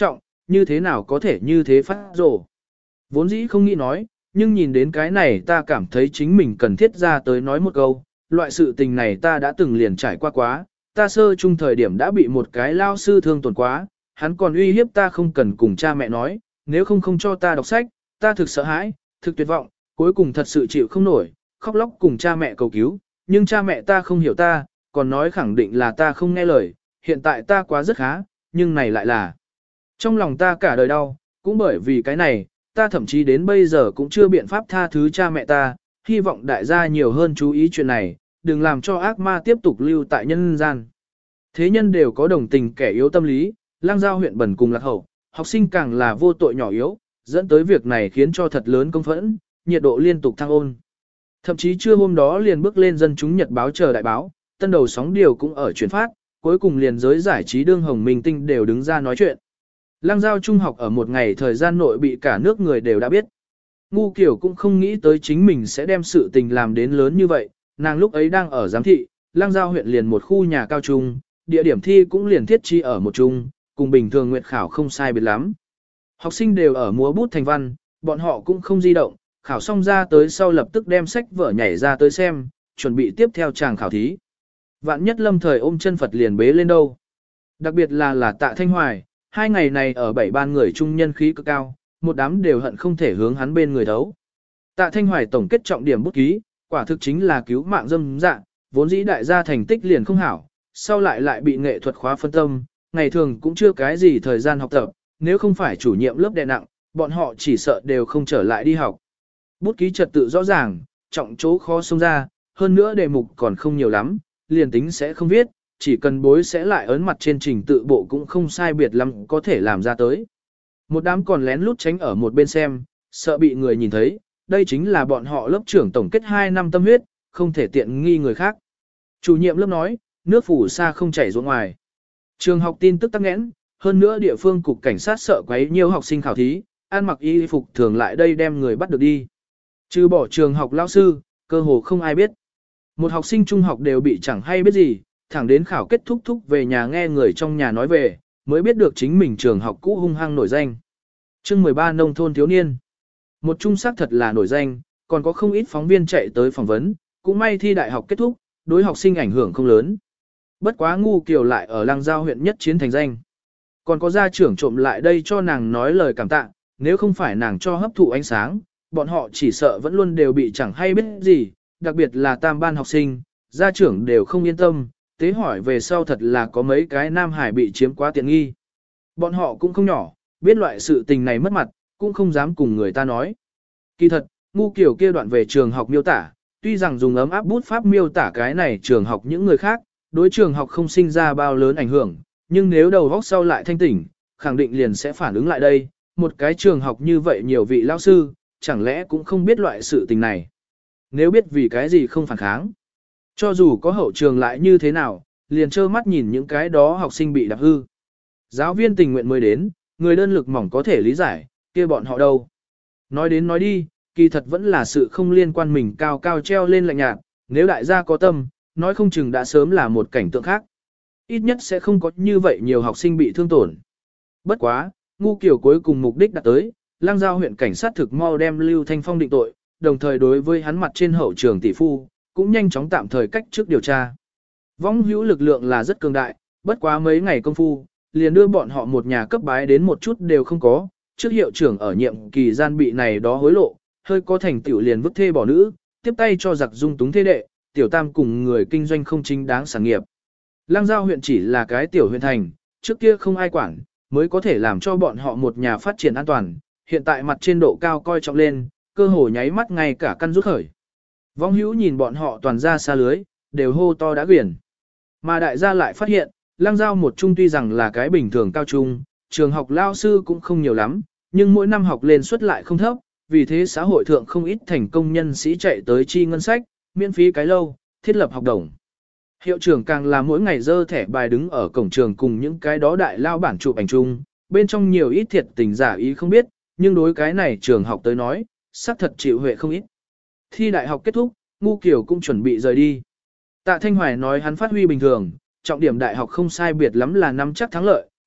như thế nào có thể như thế phát rồ. Vốn dĩ không nghĩ nói, nhưng nhìn đến cái này ta cảm thấy chính mình cần thiết ra tới nói một câu, loại sự tình này ta đã từng liền trải qua quá, ta sơ chung thời điểm đã bị một cái lao sư thương tổn quá, hắn còn uy hiếp ta không cần cùng cha mẹ nói, nếu không cho ta đọc sách, ta thực sợ hãi, thực tuyệt vọng, cuối cùng thật sự chịu không nổi, khóc lóc cùng cha mẹ cầu cứu, nhưng cha mẹ ta không hiểu ta, còn nói khẳng định là ta không nghe lời, hiện tại ta quá rất khá, nhưng này lại là trong lòng ta cả đời đau, cũng bởi vì cái này, ta thậm chí đến bây giờ cũng chưa biện pháp tha thứ cha mẹ ta, hy vọng đại gia nhiều hơn chú ý chuyện này, đừng làm cho ác ma tiếp tục lưu tại nhân gian. Thế nhân đều có đồng tình kẻ yếu tâm lý, Lang Giao huyện bẩn cùng lạc hậu, học sinh càng là vô tội nhỏ yếu, dẫn tới việc này khiến cho thật lớn công phẫn, nhiệt độ liên tục thăng ôn. Thậm chí trưa hôm đó liền bước lên dân chúng nhật báo chờ đại báo, tân đầu sóng điều cũng ở truyền phát, cuối cùng liền giới giải trí đương hồng minh tinh đều đứng ra nói chuyện. Lang Giao trung học ở một ngày thời gian nội bị cả nước người đều đã biết. Ngu Kiều cũng không nghĩ tới chính mình sẽ đem sự tình làm đến lớn như vậy, nàng lúc ấy đang ở giám thị, Lang Giao huyện liền một khu nhà cao trung, địa điểm thi cũng liền thiết chi ở một trung, cùng bình thường nguyệt khảo không sai biệt lắm. Học sinh đều ở múa bút thành văn, bọn họ cũng không di động, khảo xong ra tới sau lập tức đem sách vở nhảy ra tới xem, chuẩn bị tiếp theo chàng khảo thí. Vạn nhất lâm thời ôm chân Phật liền bế lên đâu. Đặc biệt là Tạ Thanh Hoài, 2 ngày này ở 7 ban người trung nhân khí cực cao, một đám đều hận không thể hướng hắn bên người thấu. Tạ Thanh Hoài tổng kết trọng điểm bút ký, quả thực chính là cứu mạng dâm dạ, vốn dĩ đại gia thành tích liền không hảo, sau lại bị nghệ thuật khóa phân tâm, ngày thường cũng chưa cái gì thời gian học tập, nếu không phải chủ nhiệm lớp đè nặng, bọn họ chỉ sợ đều không trở lại đi học. Bút ký trật tự rõ ràng, trọng chỗ khó xông ra, hơn nữa đề mục còn không nhiều lắm, liền tính sẽ không viết, chỉ cần bối sẽ lại ấn mặt trên trình tự bộ cũng không sai biệt lắm có thể làm ra tới. Một đám còn lén lút tránh ở một bên xem, sợ bị người nhìn thấy, đây chính là bọn họ lớp trưởng tổng kết 2 năm tâm huyết, không thể tiện nghi người khác. Chủ nhiệm lớp nói, nước phủ xa không chảy ruộng ngoài. Trường học tin tức tắc nghẽn, hơn nữa địa phương cục cảnh sát sợ quấy nhiều học sinh khảo thí, ăn mặc y phục thường lại đây đem người bắt được đi. Trừ bỏ trường học lao sư, cơ hồ không ai biết. Một học sinh trung học đều bị chẳng hay biết gì, thẳng đến khảo kết thúc về nhà nghe người trong nhà nói về, mới biết được chính mình trường học cũ hung hăng nổi danh. Chương 13 nông thôn thiếu niên. Một trung xác thật là nổi danh, còn có không ít phóng viên chạy tới phỏng vấn, cũng may thi đại học kết thúc, đối học sinh ảnh hưởng không lớn. Bất quá Ngu Kiều lại ở Lang Giao huyện nhất chiến thành danh. Còn có gia trưởng trộm lại đây cho nàng nói lời cảm tạ, nếu không phải nàng cho hấp thụ ánh sáng, bọn họ chỉ sợ vẫn luôn đều bị chẳng hay biết gì, đặc biệt là tam ban học sinh, gia trưởng đều không yên tâm, tế hỏi về sau thật là có mấy cái nam hải bị chiếm quá tiện nghi. Bọn họ cũng không nhỏ, biết loại sự tình này mất mặt, cũng không dám cùng người ta nói. Kỳ thật, Ngu Kiều kia đoạn về trường học miêu tả, tuy rằng dùng ấm áp bút pháp miêu tả cái này trường học những người khác, đối trường học không sinh ra bao lớn ảnh hưởng, nhưng nếu đầu góc sau lại thanh tỉnh, khẳng định liền sẽ phản ứng lại đây, một cái trường học như vậy nhiều vị lao sư, chẳng lẽ cũng không biết loại sự tình này. Nếu biết vì cái gì không phản kháng, cho dù có hậu trường lại như thế nào, liền trơ mắt nhìn những cái đó học sinh bị đạp hư. Giáo viên tình nguyện mới đến, người đơn lực mỏng có thể lý giải, kia bọn họ đâu. Nói đến nói đi, kỳ thật vẫn là sự không liên quan mình cao cao treo lên lạnh nhạt, nếu đại gia có tâm, nói không chừng đã sớm là một cảnh tượng khác. Ít nhất sẽ không có như vậy nhiều học sinh bị thương tổn. Bất quá, Ngu Kiều cuối cùng mục đích đạt tới, Lang Giao huyện cảnh sát thực mau đem Lưu Thanh Phong định tội, đồng thời đối với hắn mặt trên hậu trường tỷ phu, cũng nhanh chóng tạm thời cách trước điều tra. Vong hữu lực lượng là rất cường đại, bất quá mấy ngày công phu, liền đưa bọn họ một nhà cấp bái đến một chút đều không có, trước hiệu trưởng ở nhiệm kỳ gian bị này đó hối lộ, hơi có thành tựu liền vứt thê bỏ nữ, tiếp tay cho giặc dung túng thế đệ, tiểu tam cùng người kinh doanh không chính đáng sản nghiệp. Lang Giao huyện chỉ là cái tiểu huyện thành, trước kia không ai quản, mới có thể làm cho bọn họ một nhà phát triển an toàn, hiện tại mặt trên độ cao coi trọng lên, cơ hồ nháy mắt ngay cả căn rút khởi. Vong hữu nhìn bọn họ toàn ra xa lưới, đều hô to đã quyển. Mà đại gia lại phát hiện, Lang Giao một trung tuy rằng là cái bình thường cao trung, trường học lao sư cũng không nhiều lắm, nhưng mỗi năm học lên suất lại không thấp, vì thế xã hội thượng không ít thành công nhân sĩ chạy tới chi ngân sách, miễn phí cái lâu, thiết lập học đồng. Hiệu trưởng càng là mỗi ngày dơ thẻ bài đứng ở cổng trường cùng những cái đó đại lao bản chụp ảnh chung, bên trong nhiều ít thiệt tình giả ý không biết, nhưng đối cái này trường học tới nói, xác thật chịu huệ không ít. Thi đại học kết thúc, Ngu Kiều cũng chuẩn bị rời đi. Tạ Thanh Hoài nói hắn phát huy bình thường, trọng điểm đại học không sai biệt lắm là nắm chắc thắng lợi,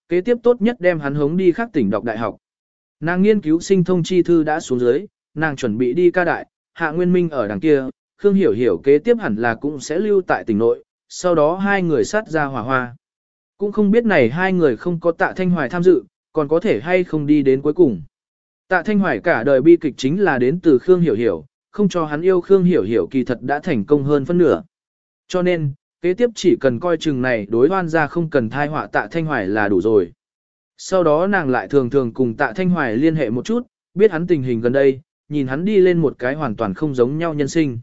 kế tiếp tốt nhất đem hắn hống đi khác tỉnh đọc đại học. Nàng nghiên cứu sinh thông chi thư đã xuống dưới, nàng chuẩn bị đi ca đại, Hạ Nguyên Minh ở đằng kia, Khương Hiểu Hiểu kế tiếp hẳn là cũng sẽ lưu tại tỉnh nội, sau đó hai người sát ra hỏa hoa. Cũng không biết này hai người không có Tạ Thanh Hoài tham dự, còn có thể hay không đi đến cuối cùng. Tạ Thanh Hoài cả đời bi kịch chính là đến từ Khương Hiểu Hiểu, không cho hắn yêu Khương Hiểu Hiểu kỳ thật đã thành công hơn phân nửa. Cho nên, kế tiếp chỉ cần coi chừng này đối hoan ra không cần thai họa Tạ Thanh Hoài là đủ rồi. Sau đó nàng lại thường thường cùng Tạ Thanh Hoài liên hệ một chút, biết hắn tình hình gần đây, nhìn hắn đi lên một cái hoàn toàn không giống nhau nhân sinh.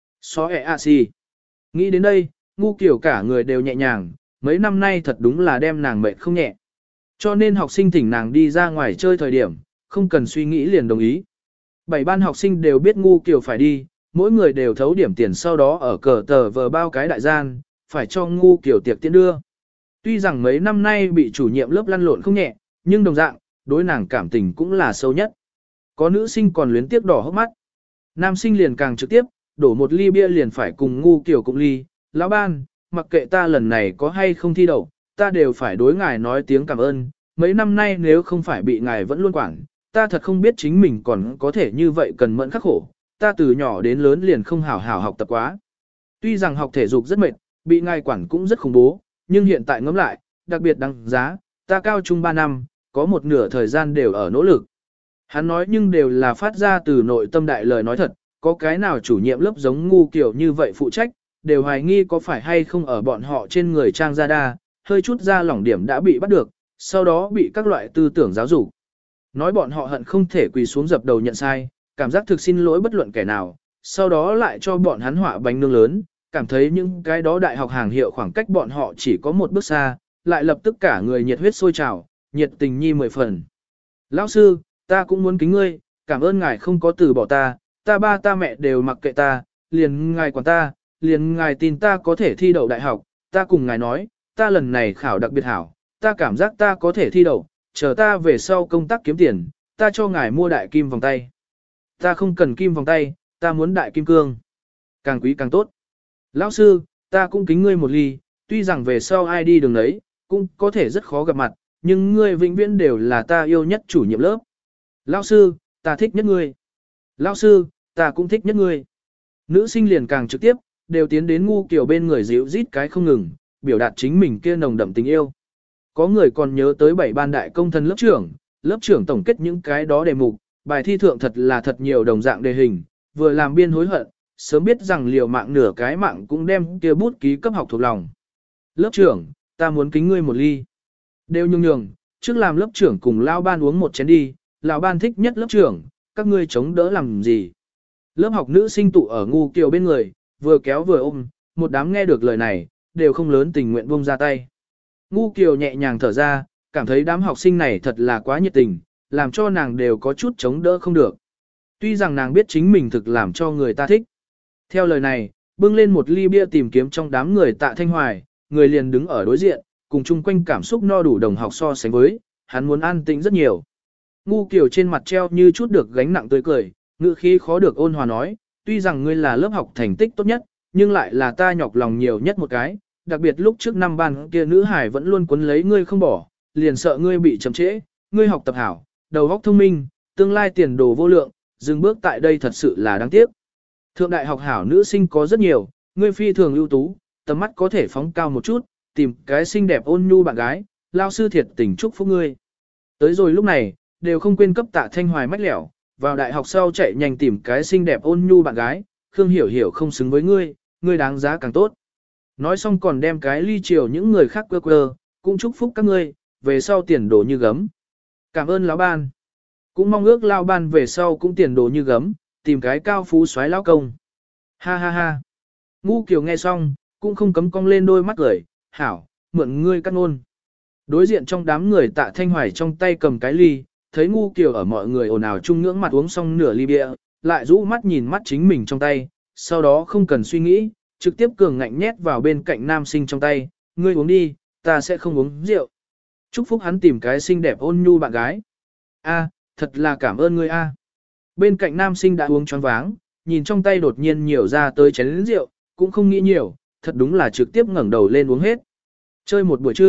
Nghĩ đến đây, Ngu Kiều cả người đều nhẹ nhàng, mấy năm nay thật đúng là đem nàng mệt không nhẹ. Cho nên học sinh thỉnh nàng đi ra ngoài chơi thời điểm, không cần suy nghĩ liền đồng ý. 7 ban học sinh đều biết Ngu Kiều phải đi, mỗi người đều thấu điểm tiền sau đó ở cờ tờ vờ bao cái đại gian, phải cho Ngu Kiều tiệc tiễn đưa. Tuy rằng mấy năm nay bị chủ nhiệm lớp lăn lộn không nhẹ, nhưng đồng dạng, đối nàng cảm tình cũng là sâu nhất. Có nữ sinh còn luyến tiếc đỏ hốc mắt. Nam sinh liền càng trực tiếp, đổ một ly bia liền phải cùng Ngu Kiều cùng ly. Lão ban, mặc kệ ta lần này có hay không thi đậu, ta đều phải đối ngài nói tiếng cảm ơn. Mấy năm nay nếu không phải bị ngài vẫn luôn quản, ta thật không biết chính mình còn có thể như vậy cần mẫn khắc khổ. Ta từ nhỏ đến lớn liền không hảo hảo học tập quá. Tuy rằng học thể dục rất mệt, bị ngài quản cũng rất khủng bố, nhưng hiện tại ngẫm lại, đặc biệt đáng giá, ta cao trung 3 năm, có một nửa thời gian đều ở nỗ lực. Hắn nói nhưng đều là phát ra từ nội tâm đại lời nói thật, có cái nào chủ nhiệm lớp giống Ngu Kiều như vậy phụ trách, đều hoài nghi có phải hay không ở bọn họ trên người trang gia đa, hơi chút ra lỏng điểm đã bị bắt được, sau đó bị các loại tư tưởng giáo dục. Nói bọn họ hận không thể quỳ xuống dập đầu nhận sai, cảm giác thực xin lỗi bất luận kẻ nào, sau đó lại cho bọn hắn họa bánh nướng lớn, cảm thấy những cái đó đại học hàng hiệu khoảng cách bọn họ chỉ có một bước xa, lại lập tức cả người nhiệt huyết sôi trào, nhiệt tình nhi 10 phần. Lão sư, ta cũng muốn kính ngươi, cảm ơn ngài không có từ bỏ ta, ta ba ta mẹ đều mặc kệ ta, liền ngài quản ta, liền ngài tin ta có thể thi đậu đại học, ta cùng ngài nói, ta lần này khảo đặc biệt hảo, ta cảm giác ta có thể thi đậu, chờ ta về sau công tác kiếm tiền, ta cho ngài mua đại kim vòng tay. Ta không cần kim vòng tay, ta muốn đại kim cương. Càng quý càng tốt. Lão sư, ta cũng kính ngươi một ly, tuy rằng về sau ai đi đường đấy, cũng có thể rất khó gặp mặt, nhưng ngươi vĩnh viễn đều là ta yêu nhất chủ nhiệm lớp. Lão sư, ta thích nhất ngươi. Lão sư, ta cũng thích nhất ngươi. Nữ sinh liền càng trực tiếp, đều tiến đến Ngu Kiều bên người dịu rít cái không ngừng, biểu đạt chính mình kia nồng đậm tình yêu. Có người còn nhớ tới 7 ban đại công thân lớp trưởng tổng kết những cái đó đề mục, bài thi thượng thật là thật nhiều đồng dạng đề hình, vừa làm biên hối hận, sớm biết rằng liều mạng nửa cái mạng cũng đem kia bút ký cấp học thuộc lòng. Lớp trưởng, ta muốn kính ngươi một ly. Đều nhường, trước làm lớp trưởng cùng lao ban uống một chén đi, lão ban thích nhất lớp trưởng, các ngươi chống đỡ làm gì. Lớp học nữ sinh tụ ở Ngu Kiều bên người, vừa kéo vừa ôm, một đám nghe được lời này, đều không lớn tình nguyện buông ra tay. Ngu Kiều nhẹ nhàng thở ra, cảm thấy đám học sinh này thật là quá nhiệt tình, làm cho nàng đều có chút chống đỡ không được. Tuy rằng nàng biết chính mình thực làm cho người ta thích. Theo lời này, bưng lên một ly bia tìm kiếm trong đám người Tạ Thanh Hoài, người liền đứng ở đối diện, cùng chung quanh cảm xúc no đủ đồng học so sánh với, hắn muốn an tĩnh rất nhiều. Ngu Kiều trên mặt treo như chút được gánh nặng tươi cười, ngữ khí khó được ôn hòa nói, tuy rằng ngươi là lớp học thành tích tốt nhất, nhưng lại là ta nhọc lòng nhiều nhất một cái, đặc biệt lúc trước năm ban kia nữ hải vẫn luôn quấn lấy ngươi không bỏ, liền sợ ngươi bị chậm trễ, ngươi học tập hảo, đầu óc thông minh, tương lai tiền đồ vô lượng, dừng bước tại đây thật sự là đáng tiếc. Thượng đại học hảo nữ sinh có rất nhiều, ngươi phi thường ưu tú, tầm mắt có thể phóng cao một chút, tìm cái xinh đẹp ôn nhu bạn gái, lao sư thiệt tình chúc phúc ngươi. Tới rồi lúc này, đều không quên cấp Tạ Thanh Hoài mách lẻo, vào đại học sau chạy nhanh tìm cái xinh đẹp ôn nhu bạn gái, Khương Hiểu Hiểu không xứng với ngươi, ngươi đáng giá càng tốt. Nói xong còn đem cái ly chiều những người khác quơ, cũng chúc phúc các ngươi, về sau tiền đồ như gấm. Cảm ơn lão ban. Cũng mong ước lão ban về sau cũng tiền đồ như gấm, tìm cái cao phú soái lão công. Ha ha ha. Ngu Kiều nghe xong, cũng không cấm cong lên đôi mắt cười, hảo, mượn ngươi cắt ngôn. Đối diện trong đám người Tạ Thanh Hoài trong tay cầm cái ly, thấy Ngu Kiều ở mọi người ồn ào chung ngưỡng mặt uống xong nửa ly bia, lại rũ mắt nhìn mắt chính mình trong tay, sau đó không cần suy nghĩ, trực tiếp cường ngạnh nhét vào bên cạnh nam sinh trong tay, ngươi uống đi, ta sẽ không uống rượu. Chúc phúc hắn tìm cái xinh đẹp ôn nhu bạn gái. A, thật là cảm ơn ngươi a. Bên cạnh nam sinh đã uống choáng váng, nhìn trong tay đột nhiên nhiều ra tới chén rượu, cũng không nghĩ nhiều, thật đúng là trực tiếp ngẩng đầu lên uống hết. Chơi một buổi trưa,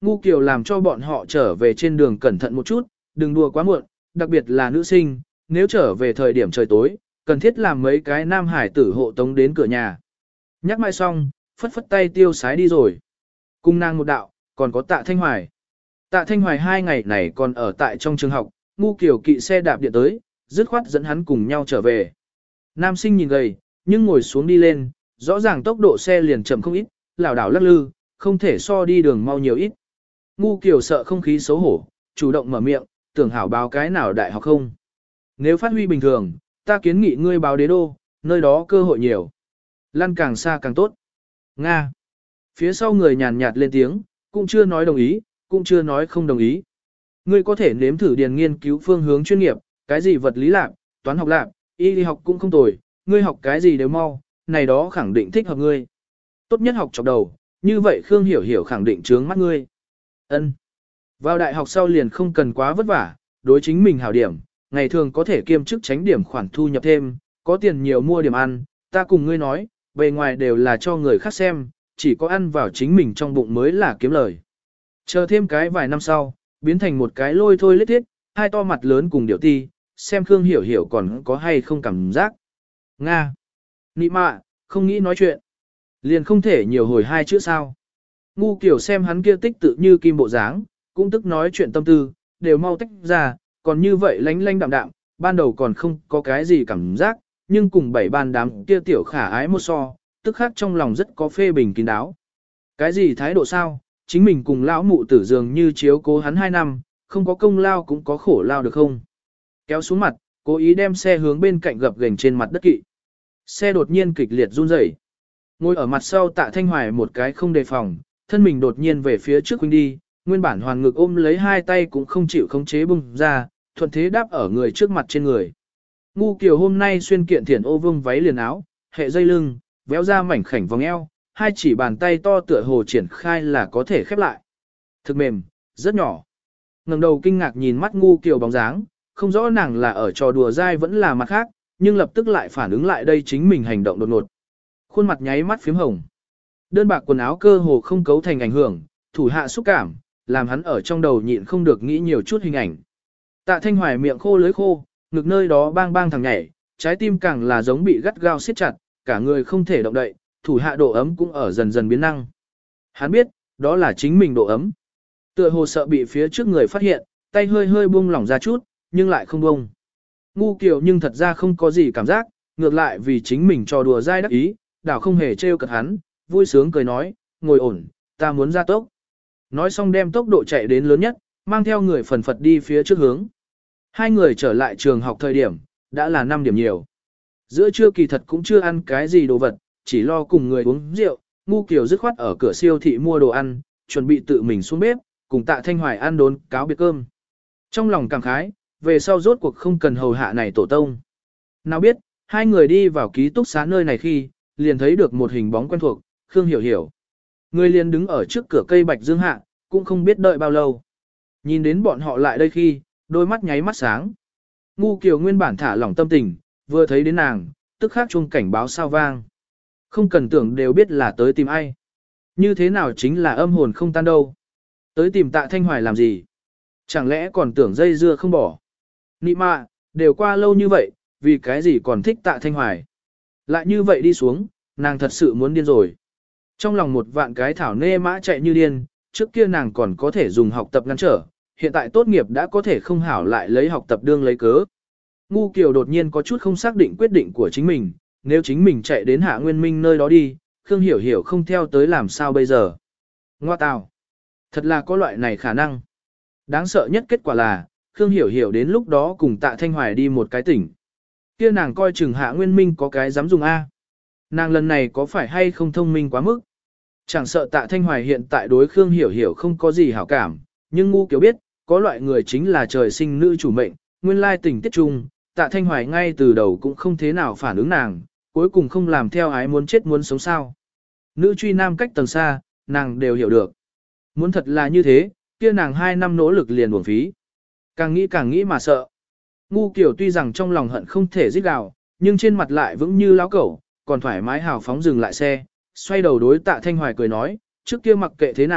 Ngu Kiều làm cho bọn họ trở về trên đường cẩn thận một chút, đừng đùa quá muộn, đặc biệt là nữ sinh, nếu trở về thời điểm trời tối, cần thiết làm mấy cái nam hải tử hộ tống đến cửa nhà. Nhắc mãi xong, phất phất tay tiêu sái đi rồi. Cung nàng một đạo, còn có Tạ Thanh Hoài. Tạ Thanh Hoài 2 ngày này còn ở tại trong trường học, Ngu Kiều kỵ xe đạp điện tới, dứt khoát dẫn hắn cùng nhau trở về. Nam sinh nhìn gầy, nhưng ngồi xuống đi lên, rõ ràng tốc độ xe liền chậm không ít, lảo đảo lắc lư, không thể so đi đường mau nhiều ít. Ngu Kiều sợ không khí xấu hổ, chủ động mở miệng, tưởng hảo báo cái nào đại học không. Nếu phát huy bình thường, ta kiến nghị ngươi báo đế đô, nơi đó cơ hội nhiều. Lăn càng xa càng tốt. Nga. Phía sau người nhàn nhạt lên tiếng, cũng chưa nói đồng ý, cũng chưa nói không đồng ý. Ngươi có thể nếm thử điền nghiên cứu phương hướng chuyên nghiệp, cái gì vật lý lạc, toán học lạc, y lý học cũng không tồi, ngươi học cái gì đều mau, này đó khẳng định thích hợp ngươi. Tốt nhất học chọc đầu, như vậy Khương Hiểu Hiểu khẳng định trướng mắt ngươi. Ân. Vào đại học sau liền không cần quá vất vả, đối chính mình hảo điểm, ngày thường có thể kiêm chức tránh điểm khoản thu nhập thêm, có tiền nhiều mua điểm ăn, ta cùng ngươi nói, bề ngoài đều là cho người khác xem, chỉ có ăn vào chính mình trong bụng mới là kiếm lời. Chờ thêm cái vài năm sau, biến thành một cái lôi thôi lết thiết, hai to mặt lớn cùng điệu ti, xem Khương Hiểu Hiểu còn có hay không cảm giác. Nga. Nị mạ, không nghĩ nói chuyện. Liền không thể nhiều hồi hai chữ sao. Ngu Kiều xem hắn kia tích tự như kim bộ dáng, cũng tức nói chuyện tâm tư, đều mau tách ra, còn như vậy lánh lánh đạm đạm, ban đầu còn không có cái gì cảm giác, nhưng cùng bảy ban đám kia tiểu khả ái một so, tức khác trong lòng rất có phê bình kín đáo. Cái gì thái độ sao, chính mình cùng lão mụ tử dường như chiếu cố hắn 2 năm, không có công lao cũng có khổ lao được không? Kéo xuống mặt, cố ý đem xe hướng bên cạnh gập ghềnh trên mặt đất kỵ. Xe đột nhiên kịch liệt run rẩy. Ngồi ở mặt sau Tạ Thanh Hoài một cái không đề phòng, thân mình đột nhiên về phía trước huynh đi, nguyên bản hoàn ngực ôm lấy hai tay cũng không chịu khống chế bung ra, thuận thế đáp ở người trước mặt trên người. Ngu Kiều hôm nay xuyên kiện thiển ô vương váy liền áo, hệ dây lưng, véo ra mảnh khảnh vòng eo, hai chỉ bàn tay to tựa hồ triển khai là có thể khép lại. Thực mềm, rất nhỏ. Ngẩng đầu kinh ngạc nhìn mắt Ngu Kiều bóng dáng, không rõ nàng là ở trò đùa dai vẫn là mặt khác, nhưng lập tức lại phản ứng lại đây chính mình hành động đột ngột. Khuôn mặt nháy mắt phím hồng. Đơn bạc quần áo cơ hồ không cấu thành ảnh hưởng, thủ hạ xúc cảm, làm hắn ở trong đầu nhịn không được nghĩ nhiều chút hình ảnh. Tạ Thanh Hoài miệng khô lưỡi khô, ngực nơi đó bang bang thằng nhảy, trái tim càng là giống bị gắt gao siết chặt, cả người không thể động đậy, thủ hạ độ ấm cũng ở dần dần biến năng. Hắn biết, đó là chính mình độ ấm. Tựa hồ sợ bị phía trước người phát hiện, tay hơi hơi buông lỏng ra chút, nhưng lại không buông. Ngu Kiều nhưng thật ra không có gì cảm giác, ngược lại vì chính mình trò đùa dai đắc ý, đảo không hề trêu cợt hắn, vui sướng cười nói, ngồi ổn, ta muốn ra tốc. Nói xong đem tốc độ chạy đến lớn nhất, mang theo người phần phật đi phía trước hướng. Hai người trở lại trường học thời điểm, đã là 5 điểm nhiều. Giữa trưa kỳ thật cũng chưa ăn cái gì đồ vật, chỉ lo cùng người uống rượu, Ngu Kiều dứt khoát ở cửa siêu thị mua đồ ăn, chuẩn bị tự mình xuống bếp, cùng Tạ Thanh Hoài ăn đốn cáo biệt cơm. Trong lòng cảm khái, về sau rốt cuộc không cần hầu hạ này tổ tông. Nào biết, hai người đi vào ký túc xá nơi này khi, liền thấy được một hình bóng quen thuộc, Khương Hiểu Hiểu. Người liền đứng ở trước cửa cây bạch dương hạ, cũng không biết đợi bao lâu. Nhìn đến bọn họ lại đây khi, đôi mắt nháy mắt sáng. Ngu Kiều nguyên bản thả lỏng tâm tình, vừa thấy đến nàng, tức khắc chuông cảnh báo sao vang. Không cần tưởng đều biết là tới tìm ai. Như thế nào chính là âm hồn không tan đâu. Tới tìm Tạ Thanh Hoài làm gì? Chẳng lẽ còn tưởng dây dưa không bỏ? Nị mạ, đều qua lâu như vậy, vì cái gì còn thích Tạ Thanh Hoài? Lại như vậy đi xuống, nàng thật sự muốn điên rồi. Trong lòng một vạn cái thảo nê mã chạy như điên, trước kia nàng còn có thể dùng học tập ngăn trở, hiện tại tốt nghiệp đã có thể không hảo lại lấy học tập đương lấy cớ. Ngu Kiều đột nhiên có chút không xác định quyết định của chính mình, nếu chính mình chạy đến Hạ Nguyên Minh nơi đó đi, Khương Hiểu Hiểu không theo tới làm sao bây giờ. Ngoa tào, thật là có loại này khả năng. Đáng sợ nhất kết quả là, Khương Hiểu Hiểu đến lúc đó cùng Tạ Thanh Hoài đi một cái tỉnh. Kia nàng coi chừng Hạ Nguyên Minh có cái dám dùng A. Nàng lần này có phải hay không thông minh quá mức? Chẳng sợ Tạ Thanh Hoài hiện tại đối Khương Hiểu Hiểu không có gì hảo cảm, nhưng Ngu Kiều biết, có loại người chính là trời sinh nữ chủ mệnh, nguyên lai tình tiết chung, Tạ Thanh Hoài ngay từ đầu cũng không thế nào phản ứng nàng, cuối cùng không làm theo ái muốn chết muốn sống sao. Nữ truy nam cách tầng xa, nàng đều hiểu được. Muốn thật là như thế, kia nàng 2 năm nỗ lực liền uổng phí. Càng nghĩ mà sợ. Ngu Kiều tuy rằng trong lòng hận không thể giết gào, nhưng trên mặt lại vững như lão cẩu, còn thoải mái hào phóng dừng lại xe, xoay đầu đối Tạ Thanh Hoài cười nói, trước kia mặc kệ thế nào,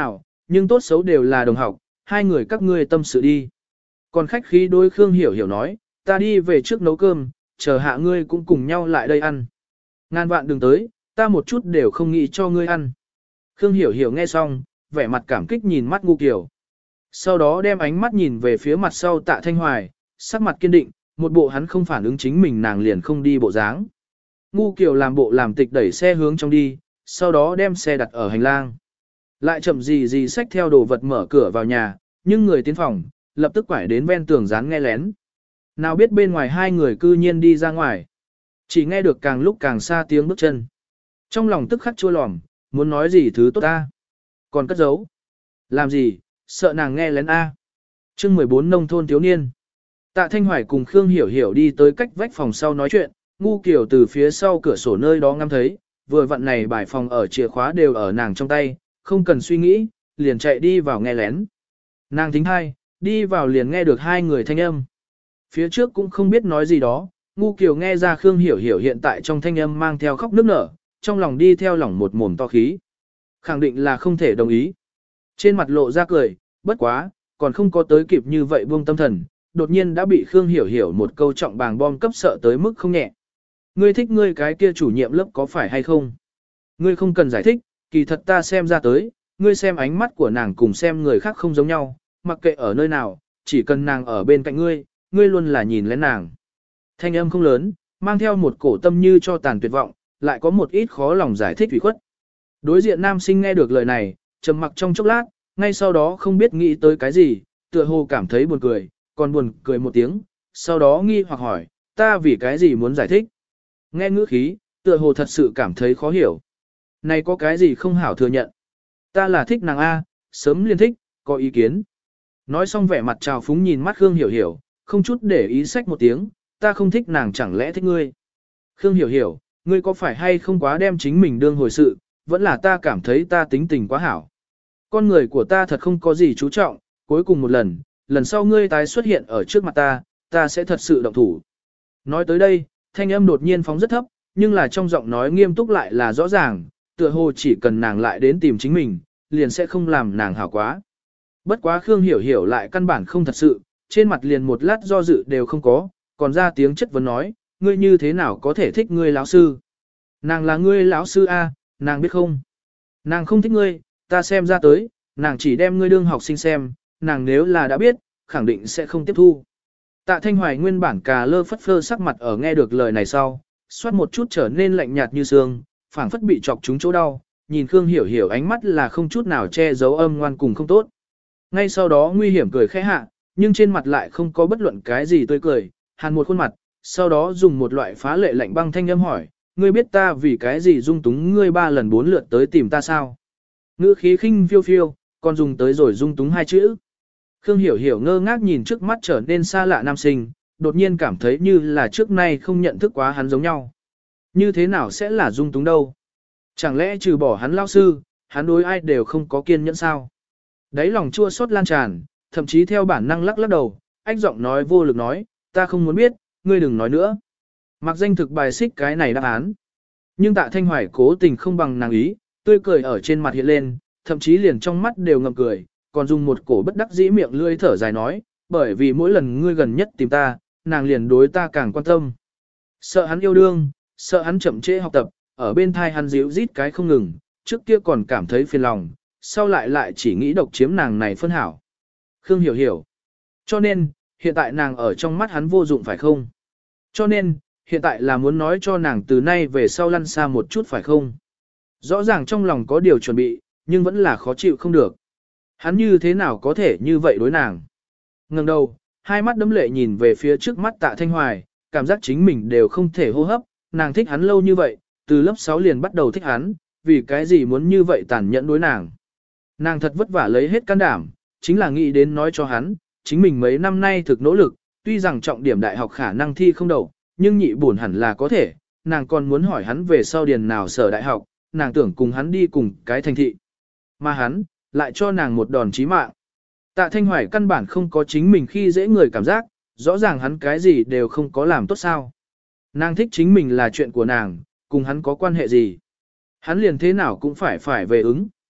nhưng tốt xấu đều là đồng học, hai người các ngươi tâm sự đi. Còn khách khí đối Khương Hiểu Hiểu nói, ta đi về trước nấu cơm, chờ hạ ngươi cũng cùng nhau lại đây ăn. Ngàn vạn đừng tới, ta một chút đều không nghĩ cho ngươi ăn. Khương Hiểu Hiểu nghe xong, vẻ mặt cảm kích nhìn mắt Ngu Kiều. Sau đó đem ánh mắt nhìn về phía mặt sau Tạ Thanh Hoài, sắc mặt kiên định, một bộ hắn không phản ứng chính mình nàng liền không đi bộ dáng. Ngu Kiều làm bộ làm tịch đẩy xe hướng trong đi, sau đó đem xe đặt ở hành lang. Lại chậm gì xách theo đồ vật mở cửa vào nhà, nhưng người tiến phòng, lập tức quải đến ven tường dán nghe lén. Nào biết bên ngoài hai người cư nhiên đi ra ngoài. Chỉ nghe được càng lúc càng xa tiếng bước chân. Trong lòng tức khắc chua lòm, muốn nói gì thứ tốt ta. Còn cất giấu. Làm gì, sợ nàng nghe lén A. Chương 14 nông thôn thiếu niên. Tạ Thanh Hoài cùng Khương Hiểu Hiểu đi tới cách vách phòng sau nói chuyện, Ngu Kiều từ phía sau cửa sổ nơi đó ngắm thấy, vừa vặn này bài phòng ở chìa khóa đều ở nàng trong tay, không cần suy nghĩ, liền chạy đi vào nghe lén. Nàng thính hai, đi vào liền nghe được hai người thanh âm. Phía trước cũng không biết nói gì đó, Ngu Kiều nghe ra Khương Hiểu Hiểu hiện tại trong thanh âm mang theo khóc nức nở, trong lòng đi theo lỏng một mồm to khí. Khẳng định là không thể đồng ý. Trên mặt lộ ra cười, bất quá, còn không có tới kịp như vậy buông tâm thần, đột nhiên đã bị Khương Hiểu Hiểu một câu trọng bàng bom cấp sợ tới mức không nhẹ. Ngươi thích ngươi cái kia chủ nhiệm lớp có phải hay không? Ngươi không cần giải thích, kỳ thật ta xem ra tới, ngươi xem ánh mắt của nàng cùng xem người khác không giống nhau, mặc kệ ở nơi nào, chỉ cần nàng ở bên cạnh ngươi, ngươi luôn là nhìn lén nàng. Thanh âm không lớn, mang theo một cổ tâm như cho tàn tuyệt vọng, lại có một ít khó lòng giải thích ủy khuất. Đối diện nam sinh nghe được lời này, trầm mặc trong chốc lát, ngay sau đó không biết nghĩ tới cái gì, tựa hồ cảm thấy buồn cười, còn buồn cười một tiếng, sau đó nghi hoặc hỏi, ta vì cái gì muốn giải thích. Nghe ngữ khí, tựa hồ thật sự cảm thấy khó hiểu. Này có cái gì không hảo thừa nhận. Ta là thích nàng A, sớm liên thích, có ý kiến. Nói xong vẻ mặt trào phúng nhìn mắt Khương Hiểu Hiểu, không chút để ý sách một tiếng, ta không thích nàng chẳng lẽ thích ngươi. Khương Hiểu Hiểu, ngươi có phải hay không quá đem chính mình đương hồi sự, vẫn là ta cảm thấy ta tính tình quá hảo. Con người của ta thật không có gì chú trọng, cuối cùng một lần, lần sau ngươi tái xuất hiện ở trước mặt ta sẽ thật sự động thủ. Nói tới đây, thanh âm đột nhiên phóng rất thấp, nhưng là trong giọng nói nghiêm túc lại là rõ ràng, tựa hồ chỉ cần nàng lại đến tìm chính mình, liền sẽ không làm nàng hảo quá. Bất quá Khương Hiểu Hiểu lại căn bản không thật sự, trên mặt liền một lát do dự đều không có, còn ra tiếng chất vấn nói, ngươi như thế nào có thể thích ngươi lão sư? Nàng là ngươi lão sư A, nàng biết không? Nàng không thích ngươi, ta xem ra tới, nàng chỉ đem ngươi đương học sinh xem, nàng nếu là đã biết, khẳng định sẽ không tiếp thu. Tạ Thanh Hoài nguyên bản cà lơ phất phơ sắc mặt ở nghe được lời này sau, xoát một chút trở nên lạnh nhạt như xương, phảng phất bị chọc trúng chỗ đau, nhìn Khương Hiểu Hiểu ánh mắt là không chút nào che giấu âm ngoan cùng không tốt. Ngay sau đó nguy hiểm cười khẽ hạ, nhưng trên mặt lại không có bất luận cái gì tươi cười, hàn một khuôn mặt, sau đó dùng một loại phá lệ lạnh băng thanh âm hỏi, ngươi biết ta vì cái gì dung túng ngươi 3 lần 4 lượt tới tìm ta sao? Ngữ khí khinh phiêu phiêu, còn dùng tới rồi dung túng 2 chữ. Khương Hiểu Hiểu ngơ ngác nhìn trước mắt trở nên xa lạ nam sinh, đột nhiên cảm thấy như là trước nay không nhận thức quá hắn giống nhau. Như thế nào sẽ là dung túng đâu? Chẳng lẽ trừ bỏ hắn lao sư, hắn đối ai đều không có kiên nhẫn sao? Đấy lòng chua xót lan tràn, thậm chí theo bản năng lắc lắc đầu, ách giọng nói vô lực nói, ta không muốn biết, ngươi đừng nói nữa. Mặc danh thực bài xích cái này đáp án. Nhưng Tạ Thanh Hoài cố tình không bằng nàng ý, tươi cười ở trên mặt hiện lên, thậm chí liền trong mắt đều ngậm cười, còn dùng một cổ bất đắc dĩ miệng lưỡi thở dài nói, bởi vì mỗi lần ngươi gần nhất tìm ta, nàng liền đối ta càng quan tâm. Sợ hắn yêu đương, sợ hắn chậm trễ học tập, ở bên thai hắn díu rít cái không ngừng, trước kia còn cảm thấy phiền lòng, sau lại chỉ nghĩ độc chiếm nàng này phân hảo. Khương Hiểu Hiểu. Cho nên, hiện tại nàng ở trong mắt hắn vô dụng phải không? Cho nên, hiện tại là muốn nói cho nàng từ nay về sau lăn xa một chút phải không? Rõ ràng trong lòng có điều chuẩn bị, nhưng vẫn là khó chịu không được. Hắn như thế nào có thể như vậy đối nàng? Ngẩng đầu, hai mắt đấm lệ nhìn về phía trước mắt Tạ Thanh Hoài, cảm giác chính mình đều không thể hô hấp, nàng thích hắn lâu như vậy, từ lớp 6 liền bắt đầu thích hắn, vì cái gì muốn như vậy tàn nhẫn đối nàng. Nàng thật vất vả lấy hết can đảm, chính là nghĩ đến nói cho hắn, chính mình mấy năm nay thực nỗ lực, tuy rằng trọng điểm đại học khả năng thi không đậu, nhưng nhị buồn hẳn là có thể, nàng còn muốn hỏi hắn về sau điền nào sở đại học, nàng tưởng cùng hắn đi cùng cái thành thị. Mà hắn, lại cho nàng một đòn chí mạng. Tạ Thanh Hoài căn bản không có chính mình khi dễ người cảm giác, rõ ràng hắn cái gì đều không có làm tốt sao. Nàng thích chính mình là chuyện của nàng, cùng hắn có quan hệ gì. Hắn liền thế nào cũng phải về ứng.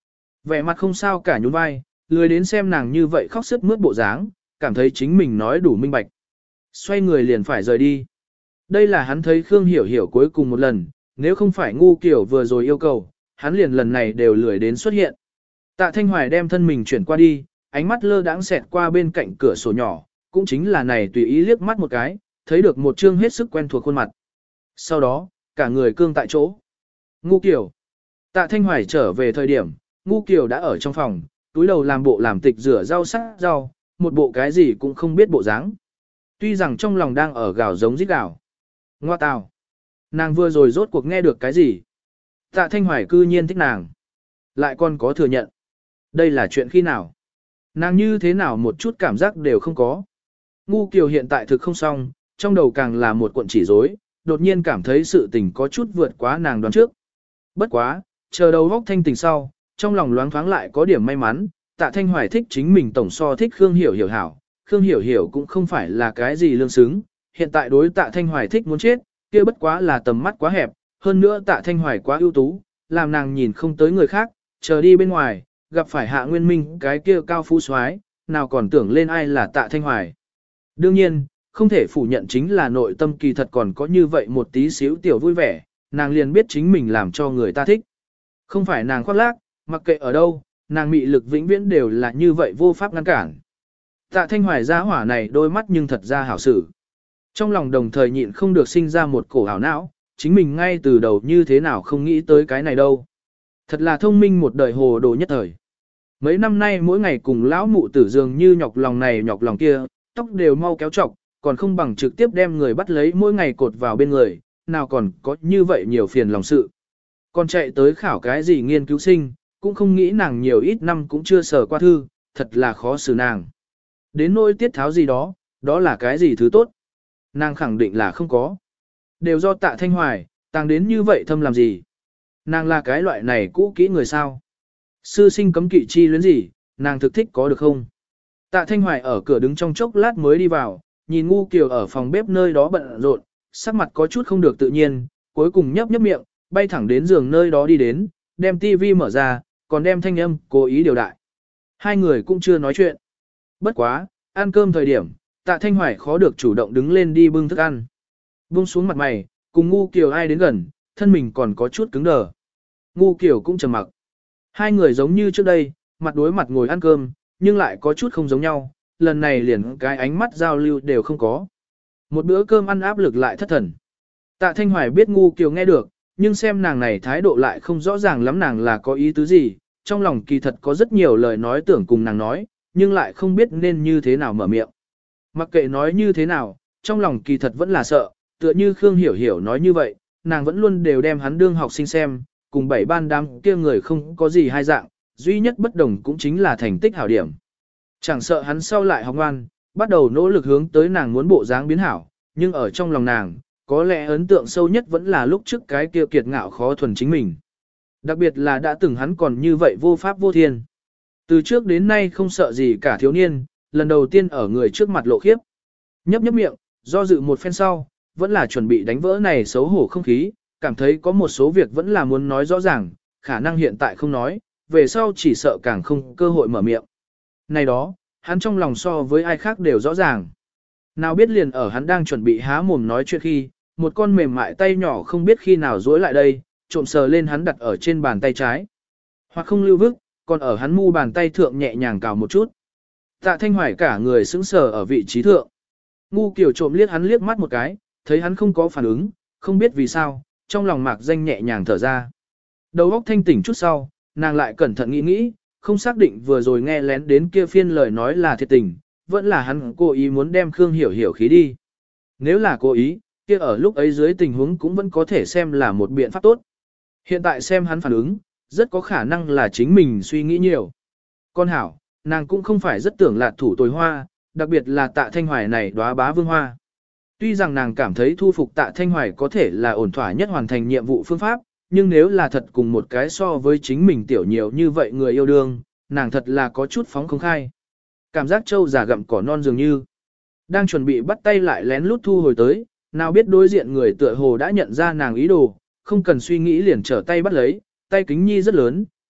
Vẻ mặt không sao cả nhún vai, lười đến xem nàng như vậy khóc sướt mướt bộ dáng, cảm thấy chính mình nói đủ minh bạch. Xoay người liền phải rời đi. Đây là hắn thấy Khương Hiểu Hiểu cuối cùng một lần, nếu không phải ngu kiểu vừa rồi yêu cầu, hắn liền lần này đều lười đến xuất hiện. Tạ Thanh Hoài đem thân mình chuyển qua đi, ánh mắt lơ đãng xẹt qua bên cạnh cửa sổ nhỏ, cũng chính là này tùy ý liếc mắt một cái, thấy được một trương hết sức quen thuộc khuôn mặt. Sau đó, cả người cương tại chỗ. Ngu kiểu. Tạ Thanh Hoài trở về thời điểm, ngu kiểu đã ở trong phòng, túi đầu làm bộ làm tịch rửa rau sắc rau, một bộ cái gì cũng không biết bộ dáng. Tuy rằng trong lòng đang ở gào giống rít gào. Ngoa tào. Nàng vừa rồi rốt cuộc nghe được cái gì? Tạ Thanh Hoài cư nhiên thích nàng. Lại còn có thừa nhận. Đây là chuyện khi nào? Nàng như thế nào một chút cảm giác đều không có. Ngu Kiều hiện tại thực không xong, trong đầu càng là một cuộn chỉ rối, đột nhiên cảm thấy sự tình có chút vượt quá nàng đoán trước. Bất quá, chờ đầu góc thanh tình sau, trong lòng loáng thoáng lại có điểm may mắn, Tạ Thanh Hoài thích chính mình tổng so thích Khương Hiểu Hiểu hảo, Khương Hiểu Hiểu cũng không phải là cái gì lương xứng, hiện tại đối Tạ Thanh Hoài thích muốn chết, kia bất quá là tầm mắt quá hẹp, hơn nữa Tạ Thanh Hoài quá ưu tú, làm nàng nhìn không tới người khác, chờ đi bên ngoài, gặp phải Hạ Nguyên Minh cái kia cao phú soái, nào còn tưởng lên ai là Tạ Thanh Hoài. Đương nhiên, không thể phủ nhận chính là nội tâm kỳ thật còn có như vậy một tí xíu tiểu vui vẻ, nàng liền biết chính mình làm cho người ta thích. Không phải nàng khoác lác, mặc kệ ở đâu, nàng mị lực vĩnh viễn đều là như vậy vô pháp ngăn cản. Tạ Thanh Hoài gia hỏa này đôi mắt nhưng thật ra hảo xử. Trong lòng đồng thời nhịn không được sinh ra một cổ hảo não, chính mình ngay từ đầu như thế nào không nghĩ tới cái này đâu. Thật là thông minh một đời hồ đồ nhất thời. Mấy năm nay mỗi ngày cùng lão mụ tử dường như nhọc lòng này nhọc lòng kia, tóc đều mau kéo trọc, còn không bằng trực tiếp đem người bắt lấy mỗi ngày cột vào bên người, nào còn có như vậy nhiều phiền lòng sự. Còn chạy tới khảo cái gì nghiên cứu sinh, cũng không nghĩ nàng nhiều ít năm cũng chưa sở qua thư, thật là khó xử nàng. Đến nỗi tiết tháo gì đó, đó là cái gì thứ tốt. Nàng khẳng định là không có. Đều do Tạ Thanh Hoài, tàng đến như vậy thâm làm gì. Nàng là cái loại này cũ kỹ người sao. Sư sinh cấm kỵ chi luyến gì, nàng thực thích có được không? Tạ Thanh Hoài ở cửa đứng trong chốc lát mới đi vào, nhìn Ngu Kiều ở phòng bếp nơi đó bận rộn, sắc mặt có chút không được tự nhiên, cuối cùng nhấp nhấp miệng, bay thẳng đến giường nơi đó đi đến, đem tivi mở ra, còn đem thanh âm cố ý điều đại. Hai người cũng chưa nói chuyện. Bất quá, ăn cơm thời điểm, Tạ Thanh Hoài khó được chủ động đứng lên đi bưng thức ăn. Buông xuống mặt mày, cùng Ngu Kiều ai đến gần, thân mình còn có chút cứng đờ. Ngu Kiều cũng trầm mặc. Hai người giống như trước đây, mặt đối mặt ngồi ăn cơm, nhưng lại có chút không giống nhau, lần này liền cái ánh mắt giao lưu đều không có. Một bữa cơm ăn áp lực lại thất thần. Tạ Thanh Hoài biết Ngu Kiều nghe được, nhưng xem nàng này thái độ lại không rõ ràng lắm nàng là có ý tứ gì, trong lòng kỳ thật có rất nhiều lời nói tưởng cùng nàng nói, nhưng lại không biết nên như thế nào mở miệng. Mặc kệ nói như thế nào, trong lòng kỳ thật vẫn là sợ, tựa như Khương Hiểu Hiểu nói như vậy, nàng vẫn luôn đều đem hắn đương học sinh xem, cùng bảy ban đám kia người không có gì hai dạng, duy nhất bất đồng cũng chính là thành tích hảo điểm. Chẳng sợ hắn sau lại học ngoan, bắt đầu nỗ lực hướng tới nàng muốn bộ dáng biến hảo, nhưng ở trong lòng nàng, có lẽ ấn tượng sâu nhất vẫn là lúc trước cái kia kiệt ngạo khó thuần chính mình. Đặc biệt là đã từng hắn còn như vậy vô pháp vô thiên. Từ trước đến nay không sợ gì cả thiếu niên, lần đầu tiên ở người trước mặt lộ khiếp. Nhấp nhấp miệng, do dự một phen sau, vẫn là chuẩn bị đánh vỡ này xấu hổ không khí, cảm thấy có một số việc vẫn là muốn nói rõ ràng, khả năng hiện tại không nói, về sau chỉ sợ càng không cơ hội mở miệng. Này đó, hắn trong lòng so với ai khác đều rõ ràng. Nào biết liền ở hắn đang chuẩn bị há mồm nói chuyện khi, một con mềm mại tay nhỏ không biết khi nào duỗi lại đây, trộm sờ lên hắn đặt ở trên bàn tay trái. Hoặc không lưu vức, còn ở hắn mu bàn tay thượng nhẹ nhàng cào một chút. Tạ Thanh Hoài cả người sững sờ ở vị trí thượng. Ngu Kiều trộm liếc hắn liếc mắt một cái, thấy hắn không có phản ứng, không biết vì sao, trong lòng mạc danh nhẹ nhàng thở ra. Đầu óc thanh tỉnh chút sau, nàng lại cẩn thận nghĩ nghĩ, không xác định vừa rồi nghe lén đến kia phiên lời nói là thiệt tình, vẫn là hắn cố ý muốn đem Khương Hiểu Hiểu khí đi. Nếu là cố ý, kia ở lúc ấy dưới tình huống cũng vẫn có thể xem là một biện pháp tốt. Hiện tại xem hắn phản ứng, rất có khả năng là chính mình suy nghĩ nhiều. Con hảo, nàng cũng không phải rất tưởng lạc thủ tồi hoa, đặc biệt là Tạ Thanh Hoài này đóa bá vương hoa. Tuy rằng nàng cảm thấy thu phục Tạ Thanh Hoài có thể là ổn thỏa nhất hoàn thành nhiệm vụ phương pháp, nhưng nếu là thật cùng một cái so với chính mình tiểu nhiều như vậy người yêu đương, nàng thật là có chút phóng không khai. Cảm giác trâu già gặm cỏ non dường như. Đang chuẩn bị bắt tay lại lén lút thu hồi tới, nào biết đối diện người tựa hồ đã nhận ra nàng ý đồ, không cần suy nghĩ liền trở tay bắt lấy, tay kính nhi rất lớn,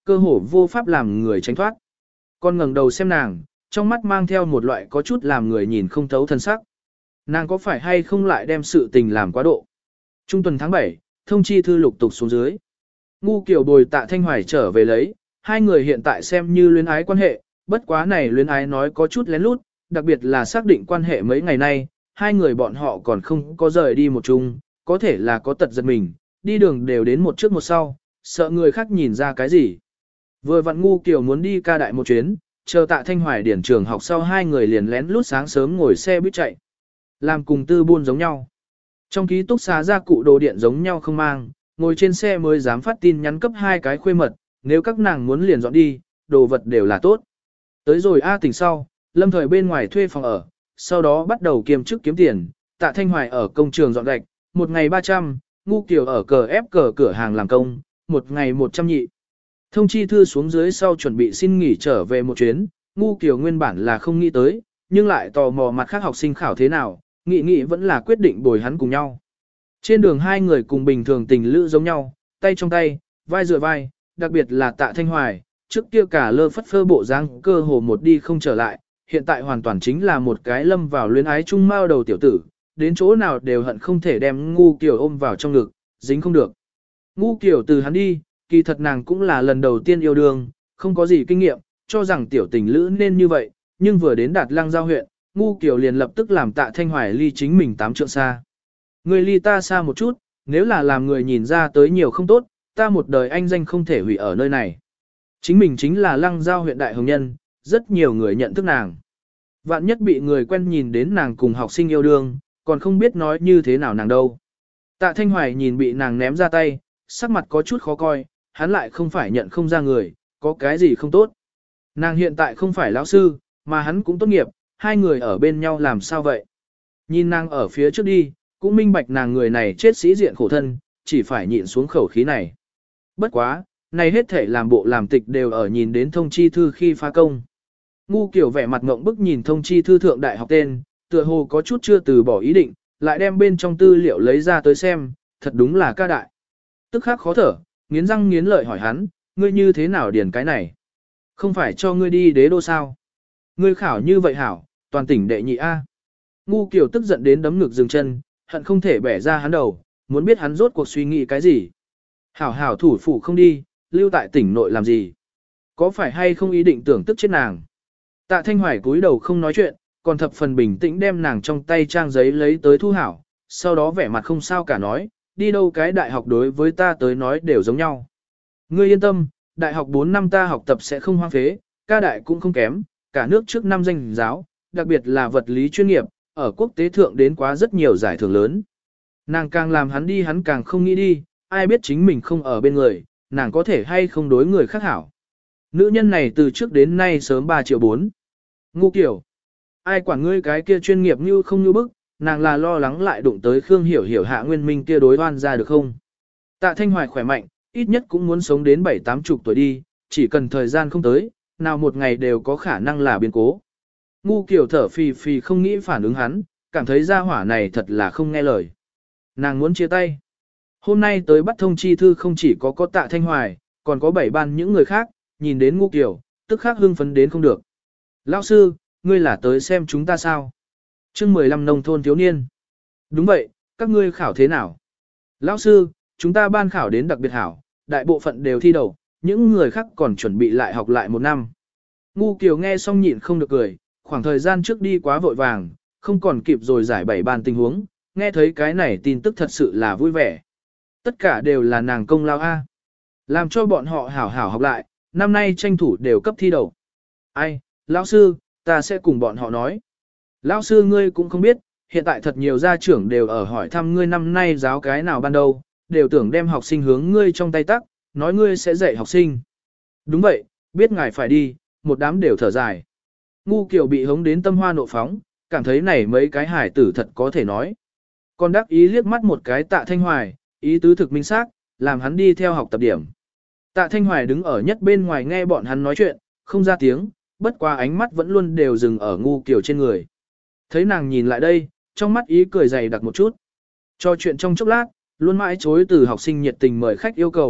cơ hồ vô pháp làm người tránh thoát. Con ngẩng đầu xem nàng, trong mắt mang theo một loại có chút làm người nhìn không thấu thân sắc. Nàng có phải hay không lại đem sự tình làm quá độ? Trung tuần tháng 7, thông chi thư lục tục xuống dưới. Ngu Kiều bồi Tạ Thanh Hoài trở về lấy, hai người hiện tại xem như luyến ái quan hệ, bất quá này luyến ái nói có chút lén lút, đặc biệt là xác định quan hệ mấy ngày nay, hai người bọn họ còn không có rời đi một chung, có thể là có tật giật mình, đi đường đều đến một trước một sau, sợ người khác nhìn ra cái gì. Vừa vặn Ngu Kiều muốn đi ca đại một chuyến, chờ Tạ Thanh Hoài điển trường học sau hai người liền lén lút sáng sớm ngồi xe buýt chạy. Làm cùng tư buôn giống nhau. Trong ký túc xá gia cụ đồ điện giống nhau không mang, ngồi trên xe mới dám phát tin nhắn cấp hai cái khuê mật, nếu các nàng muốn liền dọn đi, đồ vật đều là tốt. Tới rồi A tỉnh sau, Lâm Thời bên ngoài thuê phòng ở, sau đó bắt đầu kiêm chức kiếm tiền, Tạ Thanh Hoài ở công trường dọn gạch, một ngày 300, Ngu Kiều ở cờ ép cờ cửa hàng làm công, một ngày 100 nhị. Thông chi thư xuống dưới sau chuẩn bị xin nghỉ trở về một chuyến, Ngu Kiều nguyên bản là không nghĩ tới, nhưng lại tò mò mặt khác học sinh khảo thế nào, nghĩ vẫn là quyết định bồi hắn cùng nhau. Trên đường hai người cùng bình thường tình lữ giống nhau, tay trong tay, vai dựa vai, đặc biệt là Tạ Thanh Hoài, trước kia cả lơ phất phơ bộ dáng cơ hồ một đi không trở lại, hiện tại hoàn toàn chính là một cái lâm vào luyến ái chung mao đầu tiểu tử, đến chỗ nào đều hận không thể đem Ngu Kiều ôm vào trong ngực, dính không được. Ngu Kiều từ hắn đi, kỳ thật nàng cũng là lần đầu tiên yêu đương, không có gì kinh nghiệm, cho rằng tiểu tình lữ nên như vậy, nhưng vừa đến Đạt Lăng Giao huyện, Ngu Kiều liền lập tức làm Tạ Thanh Hoài ly chính mình 8 trượng xa. Người ly ta xa một chút, nếu là làm người nhìn ra tới nhiều không tốt, ta một đời anh danh không thể hủy ở nơi này. Chính mình chính là Lăng Giao huyện đại hồng nhân, rất nhiều người nhận thức nàng. Vạn nhất bị người quen nhìn đến nàng cùng học sinh yêu đương, còn không biết nói như thế nào nàng đâu. Tạ Thanh Hoài nhìn bị nàng ném ra tay, sắc mặt có chút khó coi, hắn lại không phải nhận không ra người, có cái gì không tốt. Nàng hiện tại không phải lão sư, mà hắn cũng tốt nghiệp, hai người ở bên nhau làm sao vậy? Nhìn nàng ở phía trước đi, cũng minh bạch nàng người này chết sĩ diện khổ thân, chỉ phải nhịn xuống khẩu khí này. Bất quá, này hết thể làm bộ làm tịch đều ở nhìn đến thông chi thư khi phá công. Ngu Kiều vẻ mặt ngộng bức nhìn thông chi thư thượng đại học tên, tựa hồ có chút chưa từ bỏ ý định, lại đem bên trong tư liệu lấy ra tới xem, thật đúng là ca đại. Tức khắc khó thở, nghiến răng nghiến lợi hỏi hắn, ngươi như thế nào điền cái này? Không phải cho ngươi đi đế đô sao? Ngươi khảo như vậy hảo, toàn tỉnh đệ nhị A. Ngu Kiều tức giận đến đấm ngực dừng chân, hận không thể bẻ ra hắn đầu, muốn biết hắn rốt cuộc suy nghĩ cái gì. Hảo hảo thủ phủ không đi, lưu tại tỉnh nội làm gì? Có phải hay không ý định tưởng tức chết nàng? Tạ Thanh Hoài cúi đầu không nói chuyện, còn thập phần bình tĩnh đem nàng trong tay trang giấy lấy tới thu hảo, sau đó vẻ mặt không sao cả nói, đi đâu cái đại học đối với ta tới nói đều giống nhau. Ngươi yên tâm, đại học 4 năm ta học tập sẽ không hoang phế, ca đại cũng không kém, cả nước trước năm danh giáo, đặc biệt là vật lý chuyên nghiệp, ở quốc tế thượng đến quá rất nhiều giải thưởng lớn. Nàng càng làm hắn đi hắn càng không nghĩ đi, ai biết chính mình không ở bên người, nàng có thể hay không đối người khác hảo. Nữ nhân này từ trước đến nay sớm 3 triệu 4. Ngu Kiều. Ai quản ngươi cái kia chuyên nghiệp như không như bức, nàng là lo lắng lại đụng tới Khương Hiểu Hạ Nguyên Minh kia đối oan ra được không. Tạ Thanh Hoài khỏe mạnh, ít nhất cũng muốn sống đến 7-80 tuổi đi, chỉ cần thời gian không tới, nào một ngày đều có khả năng là biến cố. Ngu Kiều thở phì phì không nghĩ phản ứng hắn, cảm thấy gia hỏa này thật là không nghe lời. Nàng muốn chia tay. Hôm nay tới bắt thông chi thư không chỉ có Tạ Thanh Hoài, còn có 7 ban những người khác, nhìn đến Ngu Kiều, tức khắc hưng phấn đến không được. Lão sư, ngươi là tới xem chúng ta sao? Chương 15 nông thôn thiếu niên. Đúng vậy, các ngươi khảo thế nào? Lão sư, chúng ta ban khảo đến đặc biệt hảo, đại bộ phận đều thi đầu, những người khác còn chuẩn bị lại học lại một năm. Ngu Kiều nghe xong nhịn không được cười, khoảng thời gian trước đi quá vội vàng, không còn kịp rồi giải 7 ban tình huống, nghe thấy cái này tin tức thật sự là vui vẻ. Tất cả đều là nàng công lao A. Làm cho bọn họ hảo hảo học lại, năm nay tranh thủ đều cấp thi đầu. Ai, lão sư, ta sẽ cùng bọn họ nói. Lão sư ngươi cũng không biết, hiện tại thật nhiều gia trưởng đều ở hỏi thăm ngươi năm nay giáo cái nào ban đầu, đều tưởng đem học sinh hướng ngươi trong tay tắc, nói ngươi sẽ dạy học sinh. Đúng vậy, biết ngài phải đi, một đám đều thở dài. Ngu Kiều bị hống đến tâm hoa nộ phóng, cảm thấy này mấy cái hải tử thật có thể nói. Còn đắc ý liếc mắt một cái Tạ Thanh Hoài, ý tứ thực minh xác, làm hắn đi theo học tập điểm. Tạ Thanh Hoài đứng ở nhất bên ngoài nghe bọn hắn nói chuyện, không ra tiếng, bất qua ánh mắt vẫn luôn đều dừng ở Ngu Kiều trên người. Thấy nàng nhìn lại đây, trong mắt ý cười dày đặc một chút. Cho chuyện trong chốc lát, luôn mãi chối từ học sinh nhiệt tình mời khách yêu cầu,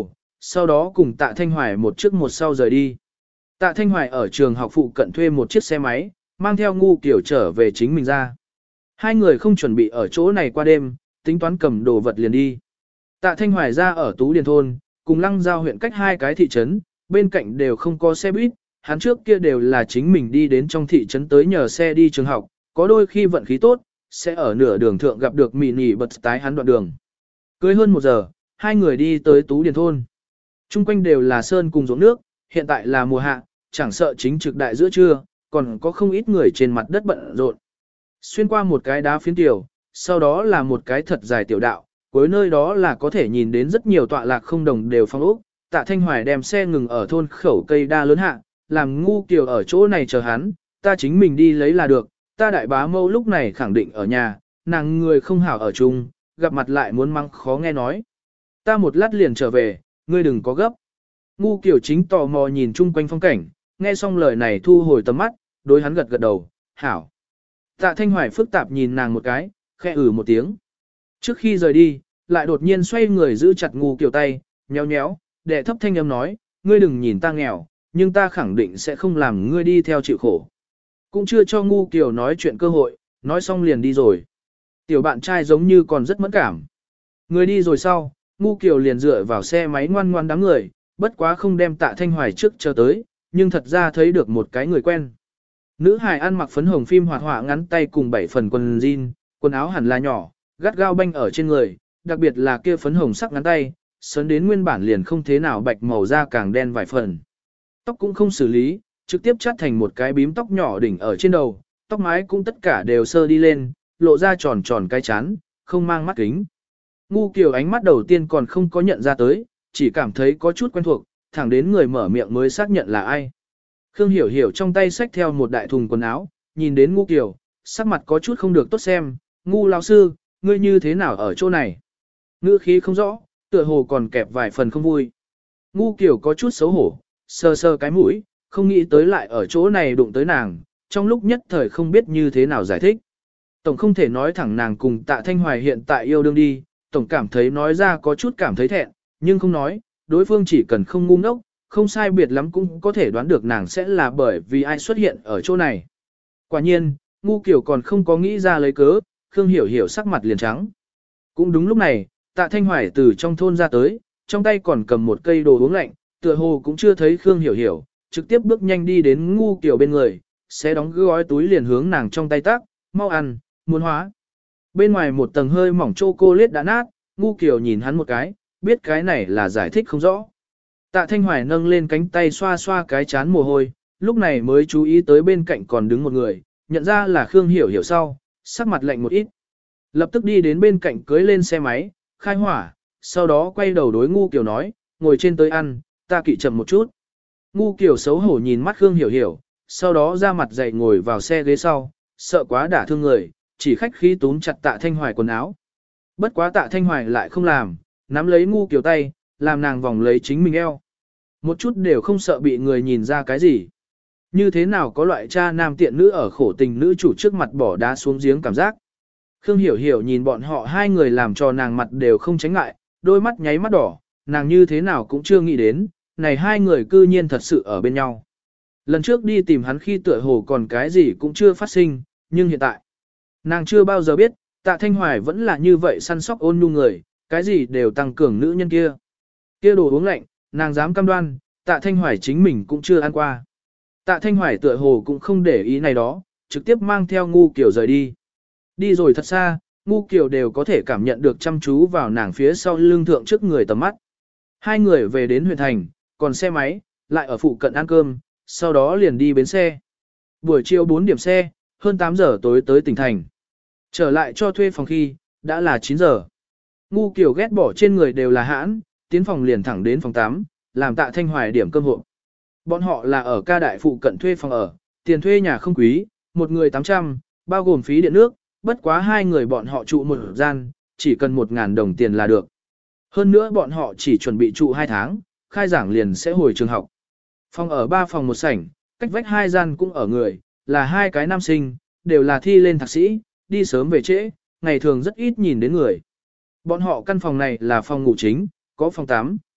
sau đó cùng Tạ Thanh Hoài một trước một sau rời đi. Tạ Thanh Hoài ở trường học phụ cận thuê một chiếc xe máy, mang theo Ngu Kiều trở về chính mình ra. Hai người không chuẩn bị ở chỗ này qua đêm, tính toán cầm đồ vật liền đi. Tạ Thanh Hoài ra ở Tú Điền thôn, cùng Lăng Giao huyện cách hai cái thị trấn, bên cạnh đều không có xe buýt, hắn trước kia đều là chính mình đi đến trong thị trấn tới nhờ xe đi trường học, có đôi khi vận khí tốt, sẽ ở nửa đường thượng gặp được mị nỉ bật tái hắn đoạn đường. Cưới hơn 1 giờ, hai người đi tới Tú Điền thôn. Trung quanh đều là sơn cùng ruộng nước, hiện tại là mùa hạ, chẳng sợ chính trực đại giữa trưa, còn có không ít người trên mặt đất bận rộn. Xuyên qua một cái đá phiến tiểu, sau đó là một cái thật dài tiểu đạo, cuối nơi đó là có thể nhìn đến rất nhiều tọa lạc không đồng đều phong ốc. Tạ Thanh Hoài đem xe ngừng ở thôn khẩu cây đa lớn hạ, làm Ngu Kiều ở chỗ này chờ hắn, ta chính mình đi lấy là được, ta đại bá mâu lúc này khẳng định ở nhà, nàng người không hảo ở chung, gặp mặt lại muốn mắng khó nghe nói. Ta một lát liền trở về, ngươi đừng có gấp. Ngu Kiều chính tò mò nhìn chung quanh phong cảnh, nghe xong lời này thu hồi tầm mắt, đối hắn gật gật đầu, hảo. Tạ Thanh Hoài phức tạp nhìn nàng một cái, khẽ một tiếng. Trước khi rời đi, lại đột nhiên xoay người giữ chặt Ngu Kiều tay, nhéo nhéo, đệ thấp thanh âm nói, ngươi đừng nhìn ta nghèo, nhưng ta khẳng định sẽ không làm ngươi đi theo chịu khổ. Cũng chưa cho Ngu Kiều nói chuyện cơ hội, nói xong liền đi rồi. Tiểu bạn trai giống như còn rất mẫn cảm. Người đi rồi sau, Ngu Kiều liền dựa vào xe máy ngoan ngoan đám người, bất quá không đem Tạ Thanh Hoài trước chờ tới, nhưng thật ra thấy được một cái người quen. Nữ hài ăn mặc phấn hồng phim hoạt họa ngắn tay cùng 7 phần quần jean, quần áo hẳn là nhỏ, gắt gao banh ở trên người, đặc biệt là kia phấn hồng sắc ngắn tay, sớn đến nguyên bản liền không thế nào bạch màu da càng đen vài phần. Tóc cũng không xử lý, trực tiếp chát thành một cái bím tóc nhỏ đỉnh ở trên đầu, tóc mái cũng tất cả đều sơ đi lên, lộ ra tròn tròn cái chán, không mang mắt kính. Ngu Kiều ánh mắt đầu tiên còn không có nhận ra tới, chỉ cảm thấy có chút quen thuộc, thẳng đến người mở miệng mới xác nhận là ai. Khương Hiểu Hiểu trong tay xách theo một đại thùng quần áo, nhìn đến Ngu Kiều, sắc mặt có chút không được tốt xem, Ngu lão sư, ngươi như thế nào ở chỗ này? Ngữ khí không rõ, tựa hồ còn kẹp vài phần không vui. Ngu Kiều có chút xấu hổ, sơ sơ cái mũi, không nghĩ tới lại ở chỗ này đụng tới nàng, trong lúc nhất thời không biết như thế nào giải thích. Tổng không thể nói thẳng nàng cùng Tạ Thanh Hoài hiện tại yêu đương đi, tổng cảm thấy nói ra có chút cảm thấy thẹn, nhưng không nói, đối phương chỉ cần không ngu ngốc, không sai biệt lắm cũng có thể đoán được nàng sẽ là bởi vì ai xuất hiện ở chỗ này. Quả nhiên, Ngu Kiều còn không có nghĩ ra lấy cớ, Khương Hiểu Hiểu sắc mặt liền trắng. Cũng đúng lúc này, Tạ Thanh Hoài từ trong thôn ra tới, trong tay còn cầm một cây đồ uống lạnh, tựa hồ cũng chưa thấy Khương Hiểu Hiểu, trực tiếp bước nhanh đi đến Ngu Kiều bên người, sẽ đóng gói túi liền hướng nàng trong tay tác, mau ăn, muốn hóa. Bên ngoài một tầng hơi mỏng chocolate đã nát, Ngu Kiều nhìn hắn một cái, biết cái này là giải thích không rõ. Tạ Thanh Hoài nâng lên cánh tay xoa xoa cái chán mồ hôi, lúc này mới chú ý tới bên cạnh còn đứng một người, nhận ra là Khương Hiểu Hiểu sau, sắc mặt lạnh một ít. Lập tức đi đến bên cạnh cưới lên xe máy, khai hỏa, sau đó quay đầu đối Ngu Kiều nói, ngồi trên tới ăn, ta kỵ chậm một chút. Ngu Kiều xấu hổ nhìn mắt Khương Hiểu Hiểu, sau đó ra mặt dậy ngồi vào xe ghế sau, sợ quá đả thương người, chỉ khách khí túm chặt Tạ Thanh Hoài quần áo. Bất quá Tạ Thanh Hoài lại không làm, nắm lấy Ngu Kiều tay, làm nàng vòng lấy chính mình eo. Một chút đều không sợ bị người nhìn ra cái gì. Như thế nào có loại cha nam tiện nữ ở khổ tình nữ chủ trước mặt bỏ đá xuống giếng cảm giác. Khương Hiểu Hiểu nhìn bọn họ hai người làm cho nàng mặt đều không tránh ngại, đôi mắt nháy mắt đỏ, nàng như thế nào cũng chưa nghĩ đến, này hai người cư nhiên thật sự ở bên nhau. Lần trước đi tìm hắn khi tựa hồ còn cái gì cũng chưa phát sinh, nhưng hiện tại, nàng chưa bao giờ biết, Tạ Thanh Hoài vẫn là như vậy săn sóc ôn nhu người, cái gì đều tăng cường nữ nhân kia. Kia đồ uống lạnh, nàng dám cam đoan, Tạ Thanh Hoài chính mình cũng chưa ăn qua. Tạ Thanh Hoài tựa hồ cũng không để ý này đó, trực tiếp mang theo Ngu Kiều rời đi. Đi rồi thật xa, Ngu Kiều đều có thể cảm nhận được chăm chú vào nàng phía sau lưng thượng trước người tầm mắt. Hai người về đến huyện thành, còn xe máy, lại ở phụ cận ăn cơm, sau đó liền đi bến xe. Buổi chiều 4 điểm xe, hơn 8 giờ tối tới tỉnh thành. Trở lại cho thuê phòng khi, đã là 9 giờ. Ngu Kiều ghét bỏ trên người đều là hãn, tiến phòng liền thẳng đến phòng 8, làm Tạ Thanh Hoài điểm cơm hộ. Bọn họ là ở ca đại phụ cận thuê phòng ở, tiền thuê nhà không quý, một người 800, bao gồm phí điện nước, bất quá hai người bọn họ trụ một gian, chỉ cần 1.000 đồng tiền là được. Hơn nữa bọn họ chỉ chuẩn bị trụ 2 tháng, khai giảng liền sẽ hồi trường học. Phòng ở 3 phòng một sảnh, cách vách 2 gian cũng ở người, là 2 cái nam sinh, đều là thi lên thạc sĩ, đi sớm về trễ, ngày thường rất ít nhìn đến người. Bọn họ căn phòng này là phòng ngủ chính, có phòng tắm,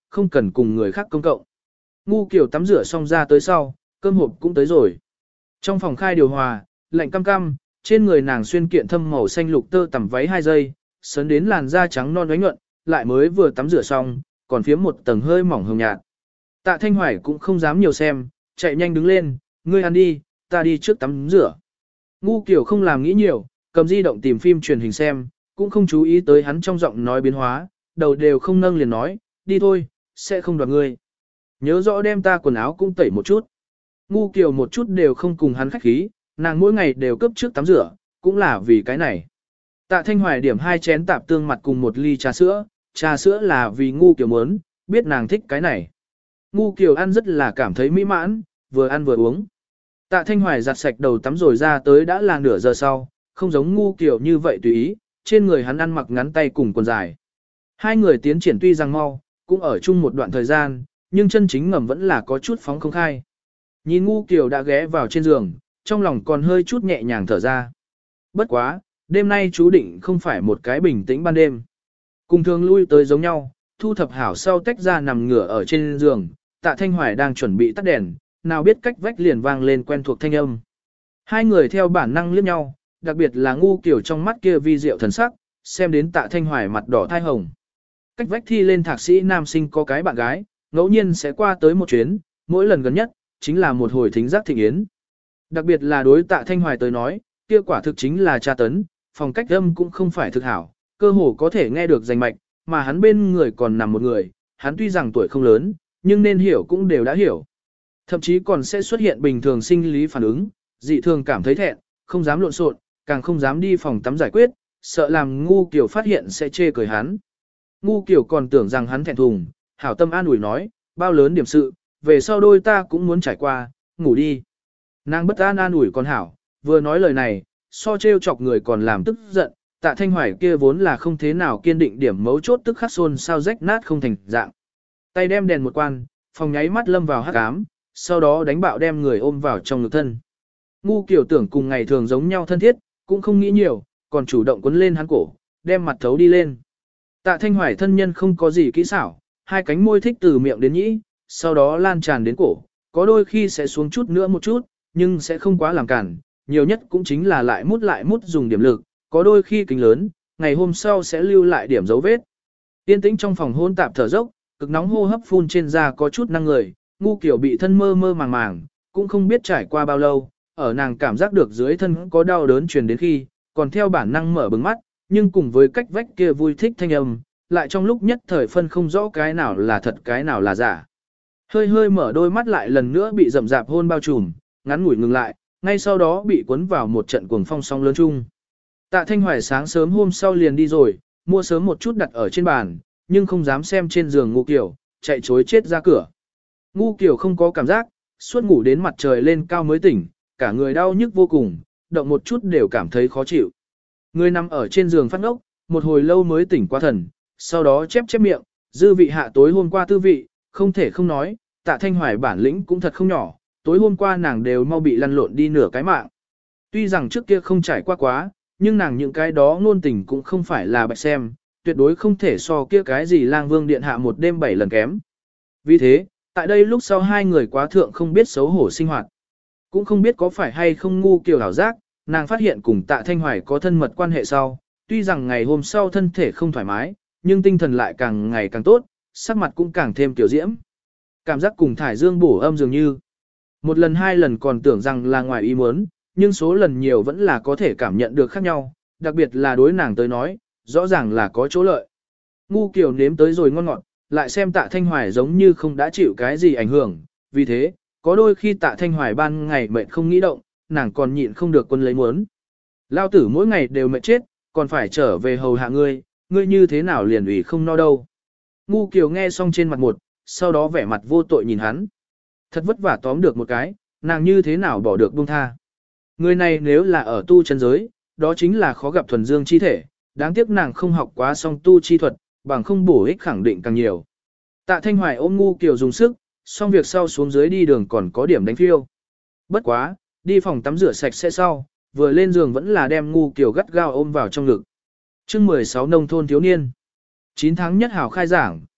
không cần cùng người khác công cộng. Ngu kiểu tắm rửa xong ra tới sau, cơm hộp cũng tới rồi. Trong phòng khai điều hòa, lạnh cam cam, trên người nàng xuyên kiện thâm màu xanh lục tơ tằm váy 2 giây, sấn đến làn da trắng non ánh nhuận, lại mới vừa tắm rửa xong, còn phía một tầng hơi mỏng hồng nhạt. Tạ Thanh Hoài cũng không dám nhiều xem, chạy nhanh đứng lên, ngươi ăn đi, ta đi trước tắm rửa. Ngu kiểu không làm nghĩ nhiều, cầm di động tìm phim truyền hình xem, cũng không chú ý tới hắn trong giọng nói biến hóa, đầu đều không nâng liền nói, đi thôi, sẽ không đoạt ngươi. Nhớ rõ đem ta quần áo cũng tẩy một chút. Ngu kiểu một chút đều không cùng hắn khách khí, nàng mỗi ngày đều cấp trước tắm rửa, cũng là vì cái này. Tạ Thanh Hoài điểm 2 chén tạp tương mặt cùng 1 ly trà sữa là vì ngu kiểu muốn, biết nàng thích cái này. Ngu kiểu ăn rất là cảm thấy mỹ mãn, vừa ăn vừa uống. Tạ Thanh Hoài giặt sạch đầu tắm rồi ra tới đã là nửa giờ sau, không giống ngu kiểu như vậy tùy ý, trên người hắn ăn mặc ngắn tay cùng quần dài. Hai người tiến triển tuy rằng mau, cũng ở chung một đoạn thời gian, nhưng chân chính ngầm vẫn là có chút phóng không khai. Nhìn ngu kiểu đã ghé vào trên giường, trong lòng còn hơi chút nhẹ nhàng thở ra. Bất quá, đêm nay chú định không phải một cái bình tĩnh ban đêm. Cùng thường lui tới giống nhau, thu thập hảo sau tách ra nằm ngửa ở trên giường, Tạ Thanh Hoài đang chuẩn bị tắt đèn, nào biết cách vách liền vang lên quen thuộc thanh âm. Hai người theo bản năng liếc nhau, đặc biệt là ngu kiểu trong mắt kia vi diệu thần sắc, xem đến Tạ Thanh Hoài mặt đỏ thai hồng. Cách vách thi lên thạc sĩ nam sinh có cái bạn gái, ngẫu nhiên sẽ qua tới một chuyến, mỗi lần gần nhất, chính là một hồi thính giác thịnh yến. Đặc biệt là đối Tạ Thanh Hoài tới nói, kia quả thực chính là tra tấn, phòng cách âm cũng không phải thực hảo, cơ hồ có thể nghe được rành mạch, mà hắn bên người còn nằm một người, hắn tuy rằng tuổi không lớn, nhưng nên hiểu cũng đều đã hiểu. Thậm chí còn sẽ xuất hiện bình thường sinh lý phản ứng, dị thường cảm thấy thẹn, không dám lộn xộn, càng không dám đi phòng tắm giải quyết, sợ làm ngu kiểu phát hiện sẽ chê cười hắn. Ngu kiểu còn tưởng rằng hắn thẹn thùng, hảo tâm an ủi nói, bao lớn điểm sự, về sau đôi ta cũng muốn trải qua, ngủ đi. Nàng bất an an ủi còn hảo, vừa nói lời này, so trêu chọc người còn làm tức giận, Tạ Thanh Hoài kia vốn là không thế nào kiên định điểm mấu chốt tức khắc xôn sao rách nát không thành dạng. Tay đem đèn một quan, phòng nháy mắt lâm vào hắc ám, sau đó đánh bạo đem người ôm vào trong ngực thân. Ngu kiểu tưởng cùng ngày thường giống nhau thân thiết, cũng không nghĩ nhiều, còn chủ động quấn lên hắn cổ, đem mặt thấu đi lên. Tạ Thanh Hoài thân nhân không có gì kỹ xảo, hai cánh môi thích từ miệng đến nhĩ, sau đó lan tràn đến cổ, có đôi khi sẽ xuống chút nữa một chút, nhưng sẽ không quá làm cản, nhiều nhất cũng chính là lại mút dùng điểm lực, có đôi khi kính lớn, ngày hôm sau sẽ lưu lại điểm dấu vết. Yên tĩnh trong phòng hôn tạp thở dốc, cực nóng hô hấp phun trên da có chút năng người, ngu kiểu bị thân mơ mơ màng màng, cũng không biết trải qua bao lâu, ở nàng cảm giác được dưới thân có đau đớn truyền đến khi, còn theo bản năng mở bừng mắt, nhưng cùng với cách vách kia vui thích thanh âm, lại trong lúc nhất thời phân không rõ cái nào là thật cái nào là giả. Hơi hơi mở đôi mắt lại lần nữa bị rậm rạp hôn bao trùm, ngắn ngủi ngừng lại, ngay sau đó bị cuốn vào một trận cuồng phong sóng lớn chung. Tạ Thanh Hoài sáng sớm hôm sau liền đi rồi, mua sớm một chút đặt ở trên bàn, nhưng không dám xem trên giường ngu kiểu, chạy chối chết ra cửa. Ngu kiểu không có cảm giác, suốt ngủ đến mặt trời lên cao mới tỉnh, cả người đau nhức vô cùng, động một chút đều cảm thấy khó chịu. Người nằm ở trên giường phát ngốc, một hồi lâu mới tỉnh qua thần, sau đó chép miệng, dư vị hạ tối hôm qua tư vị, không thể không nói, Tạ Thanh Hoài bản lĩnh cũng thật không nhỏ, tối hôm qua nàng đều mau bị lăn lộn đi nửa cái mạng. Tuy rằng trước kia không trải qua quá, nhưng nàng những cái đó ngôn tình cũng không phải là bạch xem, tuyệt đối không thể so kia cái gì lang vương điện hạ một đêm 7 lần kém. Vì thế, tại đây lúc sau hai người quá thượng không biết xấu hổ sinh hoạt. Cũng không biết có phải hay không ngu kiểu hảo giác, nàng phát hiện cùng Tạ Thanh Hoài có thân mật quan hệ sau, tuy rằng ngày hôm sau thân thể không thoải mái, nhưng tinh thần lại càng ngày càng tốt, sắc mặt cũng càng thêm tiểu diễm. Cảm giác cùng thải dương bổ âm dường như. Một lần hai lần còn tưởng rằng là ngoài ý muốn, nhưng số lần nhiều vẫn là có thể cảm nhận được khác nhau, đặc biệt là đối nàng tới nói, rõ ràng là có chỗ lợi. Ngu kiểu nếm tới rồi ngon ngọt, lại xem Tạ Thanh Hoài giống như không đã chịu cái gì ảnh hưởng, vì thế, có đôi khi Tạ Thanh Hoài ban ngày mệt không nghĩ động, nàng còn nhịn không được quân lấy muốn. Lao tử mỗi ngày đều mệt chết, còn phải trở về hầu hạ ngươi, ngươi như thế nào liền ủy không no đâu. Ngu Kiều nghe xong trên mặt một, sau đó vẻ mặt vô tội nhìn hắn. Thật vất vả tóm được một cái, nàng như thế nào bỏ được buông tha. Người này nếu là ở tu chân giới, đó chính là khó gặp thuần dương chi thể, đáng tiếc nàng không học quá song tu chi thuật, bằng không bổ ích khẳng định càng nhiều. Tạ Thanh Hoài ôm Ngu Kiều dùng sức, xong việc sau xuống dưới đi đường còn có điểm đánh phiêu. Bất quá, đi phòng tắm rửa sạch sẽ sau, vừa lên giường vẫn là đem Ngu Kiều gắt gao ôm vào trong ngực. Chương 16 nông thôn thiếu niên. 9 tháng nhất hào khai giảng,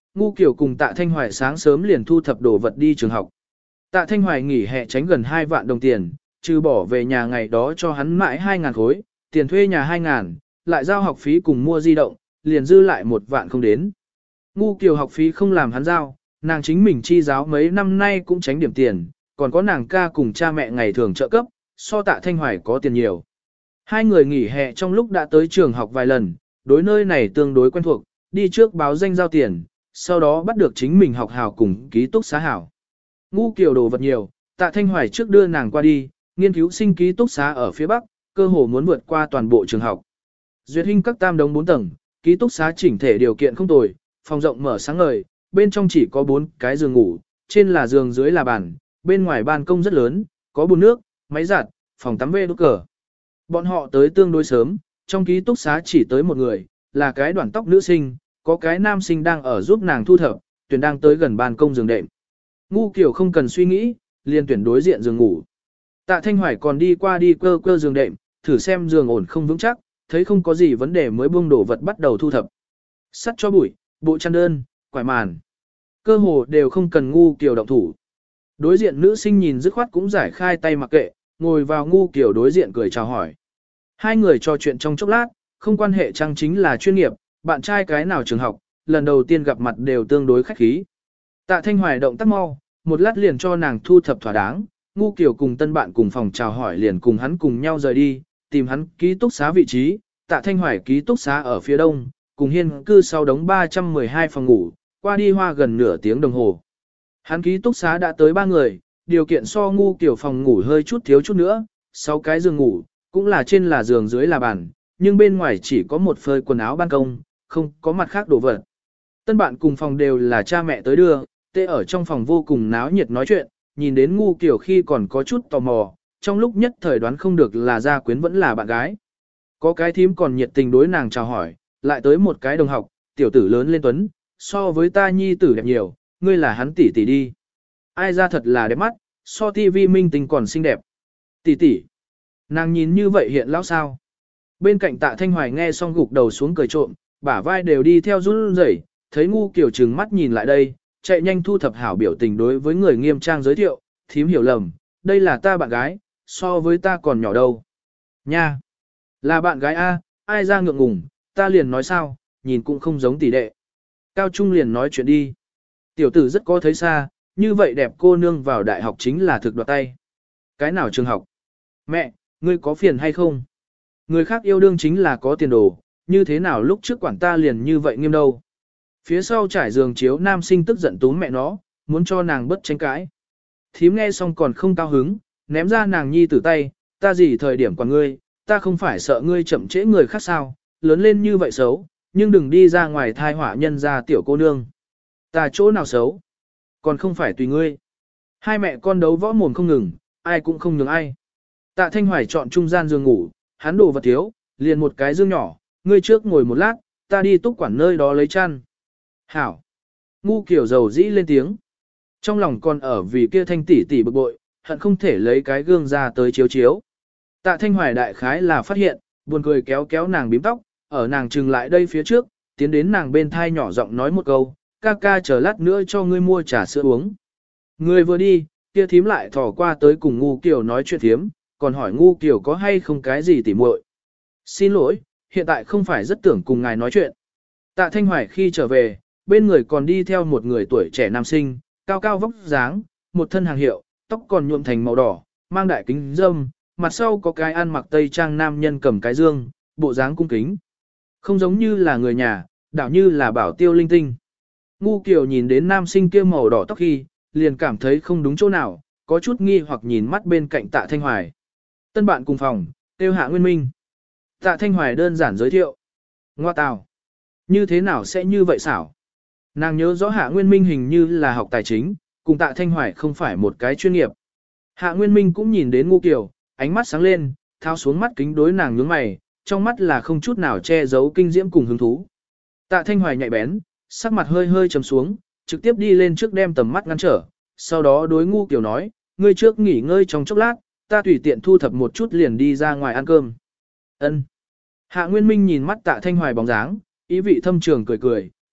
Ngu Kiều cùng Tạ Thanh Hoài sáng sớm liền thu thập đồ vật đi trường học. Tạ Thanh Hoài nghỉ hè tránh gần 2 vạn đồng tiền, trừ bỏ về nhà ngày đó cho hắn mãi 2.000 khối, tiền thuê nhà 2.000, lại giao học phí cùng mua di động, liền dư lại 1 vạn không đến. Ngu Kiều học phí không làm hắn giao, nàng chính mình chi giáo mấy năm nay cũng tránh điểm tiền, còn có nàng ca cùng cha mẹ ngày thường trợ cấp, so Tạ Thanh Hoài có tiền nhiều. Hai người nghỉ hè trong lúc đã tới trường học vài lần, đối nơi này tương đối quen thuộc, đi trước báo danh giao tiền, sau đó bắt được chính mình học hào cùng ký túc xá hảo. Ngu Kiều đồ vật nhiều, Tạ Thanh Hoài trước đưa nàng qua đi, nghiên cứu sinh ký túc xá ở phía Bắc, cơ hồ muốn vượt qua toàn bộ trường học. Duyệt Hinh các tam đống 4 tầng, ký túc xá chỉnh thể điều kiện không tồi, phòng rộng mở sáng ngời, bên trong chỉ có 4 cái giường ngủ, trên là giường dưới là bàn, bên ngoài ban công rất lớn, có bồn nước, máy giặt, phòng tắm vê đốt cờ. Bọn họ tới tương đối sớm, trong ký túc xá chỉ tới một người, là cái đoạn tóc nữ sinh, có cái nam sinh đang ở giúp nàng thu thập, tuyển đang tới gần ban công giường đệm. Ngu Kiều không cần suy nghĩ, liền tuyển đối diện giường ngủ. Tạ Thanh Hoài còn đi qua đi cơ giường đệm, thử xem giường ổn không vững chắc, thấy không có gì vấn đề mới buông đổ vật bắt đầu thu thập. Sắt cho bụi, bộ chăn đơn, quải màn. Cơ hồ đều không cần Ngu Kiều động thủ. Đối diện nữ sinh nhìn dứt khoát cũng giải khai tay mặc kệ, ngồi vào Ngu Kiều đối diện cười chào hỏi. Hai người trò chuyện trong chốc lát, không quan hệ chăng chính là chuyên nghiệp, bạn trai cái nào trường học, lần đầu tiên gặp mặt đều tương đối khách khí. Tạ Thanh Hoài động tác mau, một lát liền cho nàng thu thập thỏa đáng, Ngu Kiều cùng tân bạn cùng phòng chào hỏi liền cùng hắn cùng nhau rời đi, tìm hắn ký túc xá vị trí, Tạ Thanh Hoài ký túc xá ở phía đông, cùng hiên cư sau đống 312 phòng ngủ, qua đi hoa gần nửa tiếng đồng hồ. Hắn ký túc xá đã tới 3 người, điều kiện so Ngu Kiều phòng ngủ hơi chút thiếu chút nữa, 6 cái giường ngủ, cũng là trên là giường dưới là bàn, nhưng bên ngoài chỉ có một phơi quần áo ban công, không có mặt khác đồ vật. Tân bạn cùng phòng đều là cha mẹ tới đưa, tê ở trong phòng vô cùng náo nhiệt nói chuyện, nhìn đến Ngu Kiều khi còn có chút tò mò, trong lúc nhất thời đoán không được là gia quyến vẫn là bạn gái. Có cái thím còn nhiệt tình đối nàng chào hỏi, lại tới một cái đồng học, tiểu tử lớn lên tuấn, so với ta nhi tử đẹp nhiều, ngươi là hắn tỷ tỷ đi. Ai ra thật là đẹp mắt, so tivi minh tinh còn xinh đẹp. Tỷ tỷ, nàng nhìn như vậy hiện lão sao. Bên cạnh Tạ Thanh Hoài nghe xong gục đầu xuống cười trộm, bả vai đều đi theo run rẩy, thấy Ngu Kiều trừng mắt nhìn lại đây, chạy nhanh thu thập hảo biểu tình đối với người nghiêm trang giới thiệu, thím hiểu lầm, đây là ta bạn gái, so với ta còn nhỏ đâu. Nha, là bạn gái A, ai ra ngượng ngùng, ta liền nói sao, nhìn cũng không giống tỷ đệ. Cao Trung liền nói chuyện đi. Tiểu tử rất có thấy xa, như vậy đẹp cô nương vào đại học chính là thực đoạt tay. Cái nào trường học? Mẹ, ngươi có phiền hay không? Người khác yêu đương chính là có tiền đồ, như thế nào lúc trước quản ta liền như vậy nghiêm đâu. Phía sau trải giường chiếu nam sinh tức giận túm mẹ nó, muốn cho nàng bất tranh cãi. Thím nghe xong còn không cao hứng, ném ra nàng nhi tử tay, ta gì thời điểm quản ngươi, ta không phải sợ ngươi chậm trễ người khác sao, lớn lên như vậy xấu, nhưng đừng đi ra ngoài thai họa nhân ra tiểu cô nương. Ta chỗ nào xấu, còn không phải tùy ngươi. Hai mẹ con đấu võ mồm không ngừng, ai cũng không nhường ai. Tạ Thanh Hoài chọn trung gian giường ngủ, hắn đồ vật thiếu, liền một cái giường nhỏ, ngươi trước ngồi một lát, ta đi túc quản nơi đó lấy chăn. Hảo. Ngu Kiều dầu dĩ lên tiếng. Trong lòng còn ở vì kia Thanh tỷ tỷ bực bội, hận không thể lấy cái gương ra tới chiếu chiếu. Tạ Thanh Hoài đại khái là phát hiện, buồn cười kéo kéo nàng bím tóc, ở nàng trừng lại đây phía trước, tiến đến nàng bên thai nhỏ giọng nói một câu, ca ca chờ lát nữa cho ngươi mua trà sữa uống. Người vừa đi, kia thím lại thò qua tới cùng Ngu Kiều nói chuyện thiếm, còn hỏi Ngu Kiều có hay không cái gì tỉ muội. Xin lỗi, hiện tại không phải rất tưởng cùng ngài nói chuyện. Tạ Thanh Hoài khi trở về, bên người còn đi theo một người tuổi trẻ nam sinh, cao cao vóc dáng, một thân hàng hiệu, tóc còn nhuộm thành màu đỏ, mang đại kính râm, mặt sau có cái ăn mặc tây trang nam nhân cầm cái dương, bộ dáng cung kính. Không giống như là người nhà, đảo như là bảo tiêu linh tinh. Ngu Kiều nhìn đến nam sinh kia màu đỏ tóc khi, liền cảm thấy không đúng chỗ nào, có chút nghi hoặc nhìn mắt bên cạnh Tạ Thanh Hoài. Tân bạn cùng phòng, tiêu Hạ Nguyên Minh. Tạ Thanh Hoài đơn giản giới thiệu. Ngoa tào. Như thế nào sẽ như vậy xảo? Nàng nhớ rõ Hạ Nguyên Minh hình như là học tài chính, cùng Tạ Thanh Hoài không phải một cái chuyên nghiệp. Hạ Nguyên Minh cũng nhìn đến Ngu Kiều, ánh mắt sáng lên, thao xuống mắt kính đối nàng nhướng mày, trong mắt là không chút nào che giấu kinh diễm cùng hứng thú. Tạ Thanh Hoài nhạy bén, sắc mặt hơi hơi trầm xuống, trực tiếp đi lên trước đem tầm mắt ngăn trở, sau đó đối Ngu Kiều nói, ngươi trước nghỉ ngơi trong chốc lát, ta tùy tiện thu thập một chút liền đi ra ngoài ăn cơm. Ân. Hạ Nguyên Minh nhìn mắt Tạ Thanh Hoài bóng dáng, ý vị thâm trường cười cười,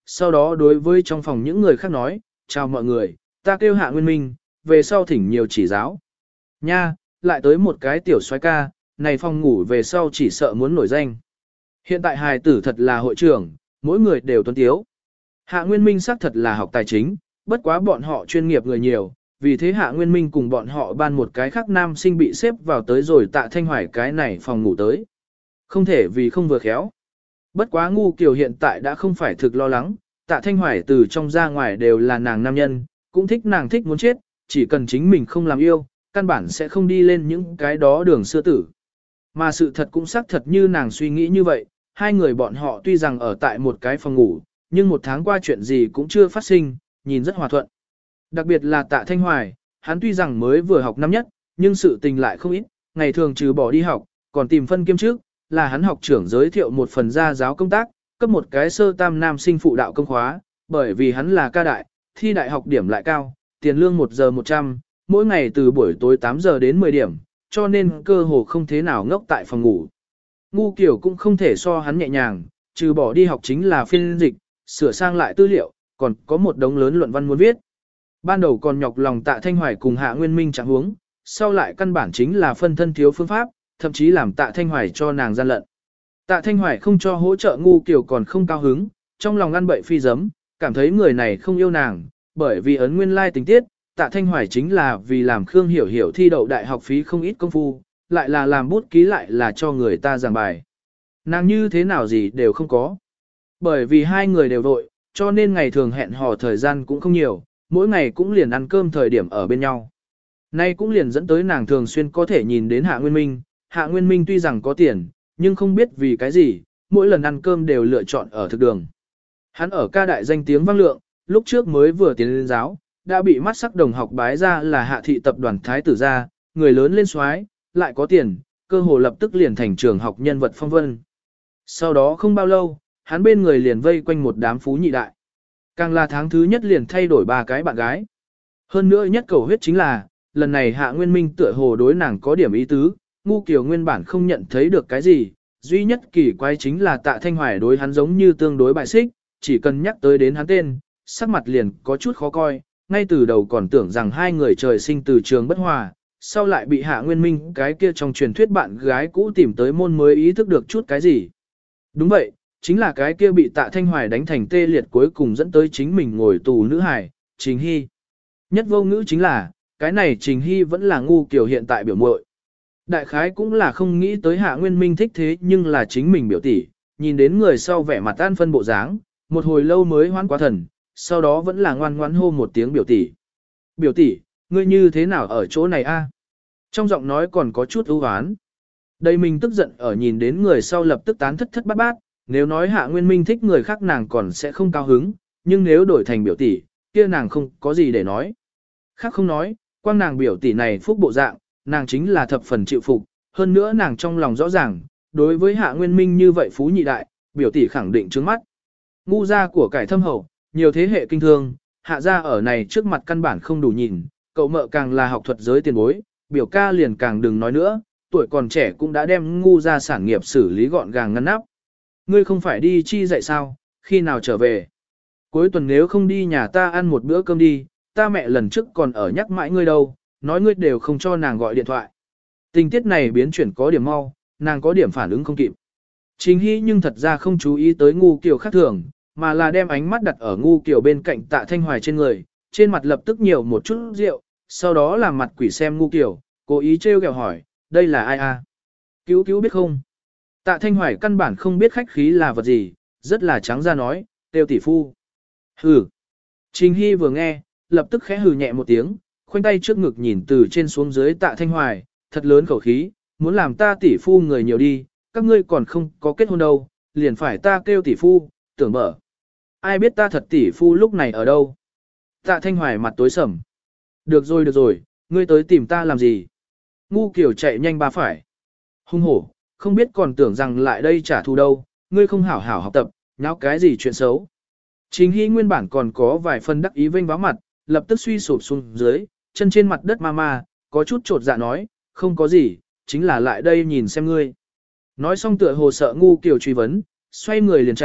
sau đó đối với trong phòng những người khác nói, chào mọi người, ta kêu Hạ Nguyên Minh, về sau thỉnh nhiều chỉ giáo. Nha, lại tới một cái tiểu soái ca, này phòng ngủ về sau chỉ sợ muốn nổi danh. Hiện tại hài tử thật là hội trưởng, mỗi người đều tuấn tiếu. Hạ Nguyên Minh xác thật là học tài chính, bất quá bọn họ chuyên nghiệp người nhiều, vì thế Hạ Nguyên Minh cùng bọn họ ban một cái khác nam sinh bị xếp vào tới rồi Tạ Thanh Hoài cái này phòng ngủ tới. Không thể vì không vừa khéo. Bất quá Ngu Kiều hiện tại đã không phải thực lo lắng, Tạ Thanh Hoài từ trong ra ngoài đều là nàng nam nhân, cũng thích nàng thích muốn chết, chỉ cần chính mình không làm yêu, căn bản sẽ không đi lên những cái đó đường xưa tử. Mà sự thật cũng xác thật như nàng suy nghĩ như vậy, hai người bọn họ tuy rằng ở tại một cái phòng ngủ, nhưng một tháng qua chuyện gì cũng chưa phát sinh, nhìn rất hòa thuận. Đặc biệt là Tạ Thanh Hoài, hắn tuy rằng mới vừa học năm nhất, nhưng sự tình lại không ít, ngày thường trừ bỏ đi học, còn tìm phân kiêm trước, là hắn học trưởng giới thiệu một phần gia giáo công tác, cấp một cái sơ tam nam sinh phụ đạo công khóa, bởi vì hắn là ca đại, thi đại học điểm lại cao, tiền lương 1 giờ 100, mỗi ngày từ buổi tối 8 giờ đến 10 điểm, cho nên cơ hồ không thế nào ngốc tại phòng ngủ. Ngu Kiều cũng không thể so hắn nhẹ nhàng, trừ bỏ đi học chính là phiên dịch, sửa sang lại tư liệu, còn có một đống lớn luận văn muốn viết. Ban đầu còn nhọc lòng Tạ Thanh Hoài cùng Hạ Nguyên Minh trạng huống, sau lại căn bản chính là phân thân thiếu phương pháp, thậm chí làm Tạ Thanh Hoài cho nàng gian lận. Tạ Thanh Hoài không cho hỗ trợ Ngu Kiều còn không cao hứng, trong lòng ăn bậy phi giấm, cảm thấy người này không yêu nàng, bởi vì ấn nguyên lai tình tiết, Tạ Thanh Hoài chính là vì làm Khương Hiểu Hiểu thi đậu đại học phí không ít công phu, lại là làm bút ký lại là cho người ta giảng bài. Nàng như thế nào gì đều không có. Bởi vì hai người đều vội, cho nên ngày thường hẹn hò thời gian cũng không nhiều, mỗi ngày cũng liền ăn cơm thời điểm ở bên nhau. Nay cũng liền dẫn tới nàng thường xuyên có thể nhìn đến Hạ Nguyên Minh. Hạ Nguyên Minh tuy rằng có tiền, nhưng không biết vì cái gì, mỗi lần ăn cơm đều lựa chọn ở thực đường. Hắn ở ca đại danh tiếng vang lượng, lúc trước mới vừa tiến lên giáo, đã bị mắt sắc đồng học bái ra là Hạ thị tập đoàn thái tử gia, người lớn lên soái, lại có tiền, cơ hồ lập tức liền thành trường học nhân vật phong vân. Sau đó không bao lâu, hắn bên người liền vây quanh một đám phú nhị đại. Càng là tháng thứ nhất liền thay đổi 3 cái bạn gái. Hơn nữa nhất cầu huyết chính là, lần này Hạ Nguyên Minh tựa hồ đối nàng có điểm ý tứ, Ngu Kiều nguyên bản không nhận thấy được cái gì, duy nhất kỳ quái chính là Tạ Thanh Hoài đối hắn giống như tương đối bại xích, chỉ cần nhắc tới đến hắn tên, sắc mặt liền có chút khó coi, ngay từ đầu còn tưởng rằng hai người trời sinh từ trường bất hòa, sau lại bị Hạ Nguyên Minh cái kia trong truyền thuyết bạn gái cũ tìm tới môn mới ý thức được chút cái gì. Đúng vậy, chính là cái kia bị Tạ Thanh Hoài đánh thành tê liệt cuối cùng dẫn tới chính mình ngồi tù nữ hài, Trình Hy. Nhất vô ngữ chính là, cái này Trình Hy vẫn là Ngu Kiều hiện tại biểu muội. Đại khái cũng là không nghĩ tới Hạ Nguyên Minh thích thế nhưng là chính mình biểu tỷ, nhìn đến người sau vẻ mặt an phân bộ dáng, một hồi lâu mới hoán quá thần, sau đó vẫn là ngoan ngoãn hô một tiếng biểu tỷ. Biểu tỷ, ngươi như thế nào ở chỗ này a? Trong giọng nói còn có chút ưu hoán. Đây mình tức giận ở nhìn đến người sau lập tức tán thất thất bát bát, nếu nói Hạ Nguyên Minh thích người khác nàng còn sẽ không cao hứng, nhưng nếu đổi thành biểu tỷ, kia nàng không có gì để nói. Khác không nói, quang nàng biểu tỷ này phúc bộ dạng, nàng chính là thập phần chịu phục, hơn nữa nàng trong lòng rõ ràng, đối với Hạ Nguyên Minh như vậy phú nhị đại, biểu tỷ khẳng định trướng mắt. Ngu gia của cải thâm hậu, nhiều thế hệ kinh thương, Hạ gia ở này trước mặt căn bản không đủ nhìn, cậu mợ càng là học thuật giới tiền bối, biểu ca liền càng đừng nói nữa, tuổi còn trẻ cũng đã đem Ngu gia sản nghiệp xử lý gọn gàng ngăn nắp. Ngươi không phải đi chi dạy sao, khi nào trở về? Cuối tuần nếu không đi nhà ta ăn một bữa cơm đi, ta mẹ lần trước còn ở nhắc mãi ngươi đâu, nói ngươi đều không cho nàng gọi điện thoại. Tình tiết này biến chuyển có điểm mau, nàng có điểm phản ứng không kịp. Trình Hy nhưng thật ra không chú ý tới Ngu Kiều khác thường, mà là đem ánh mắt đặt ở Ngu Kiều bên cạnh Tạ Thanh Hoài trên người, trên mặt lập tức nhiều một chút rượu, sau đó làm mặt quỷ xem Ngu Kiều, cố ý trêu ghẹo hỏi, đây là ai a? Cứu cứu biết không? Tạ Thanh Hoài căn bản không biết khách khí là vật gì, rất là trắng ra nói, tiêu tỷ phu. Hừ. Trình Hy vừa nghe, lập tức khẽ hừ nhẹ một tiếng, khoanh tay trước ngực nhìn từ trên xuống dưới Tạ Thanh Hoài, thật lớn khẩu khí, muốn làm ta tỷ phu người nhiều đi, các ngươi còn không có kết hôn đâu, liền phải ta kêu tỷ phu, tưởng mở. Ai biết ta thật tỷ phu lúc này ở đâu? Tạ Thanh Hoài mặt tối sầm. Được rồi, ngươi tới tìm ta làm gì? Ngu Kiều chạy nhanh ba phải. Hung hổ, không biết còn tưởng rằng lại đây trả thù đâu, ngươi không hảo hảo học tập, nháo cái gì chuyện xấu. Trình Hy nguyên bản còn có vài phần đắc ý vênh váo mặt, lập tức suy sụp xuống dưới, chân trên mặt đất ma, có chút trột dạ nói, không có gì, chính là lại đây nhìn xem ngươi. Nói xong tựa hồ sợ Ngu Kiều truy vấn, xoay người liền chạy,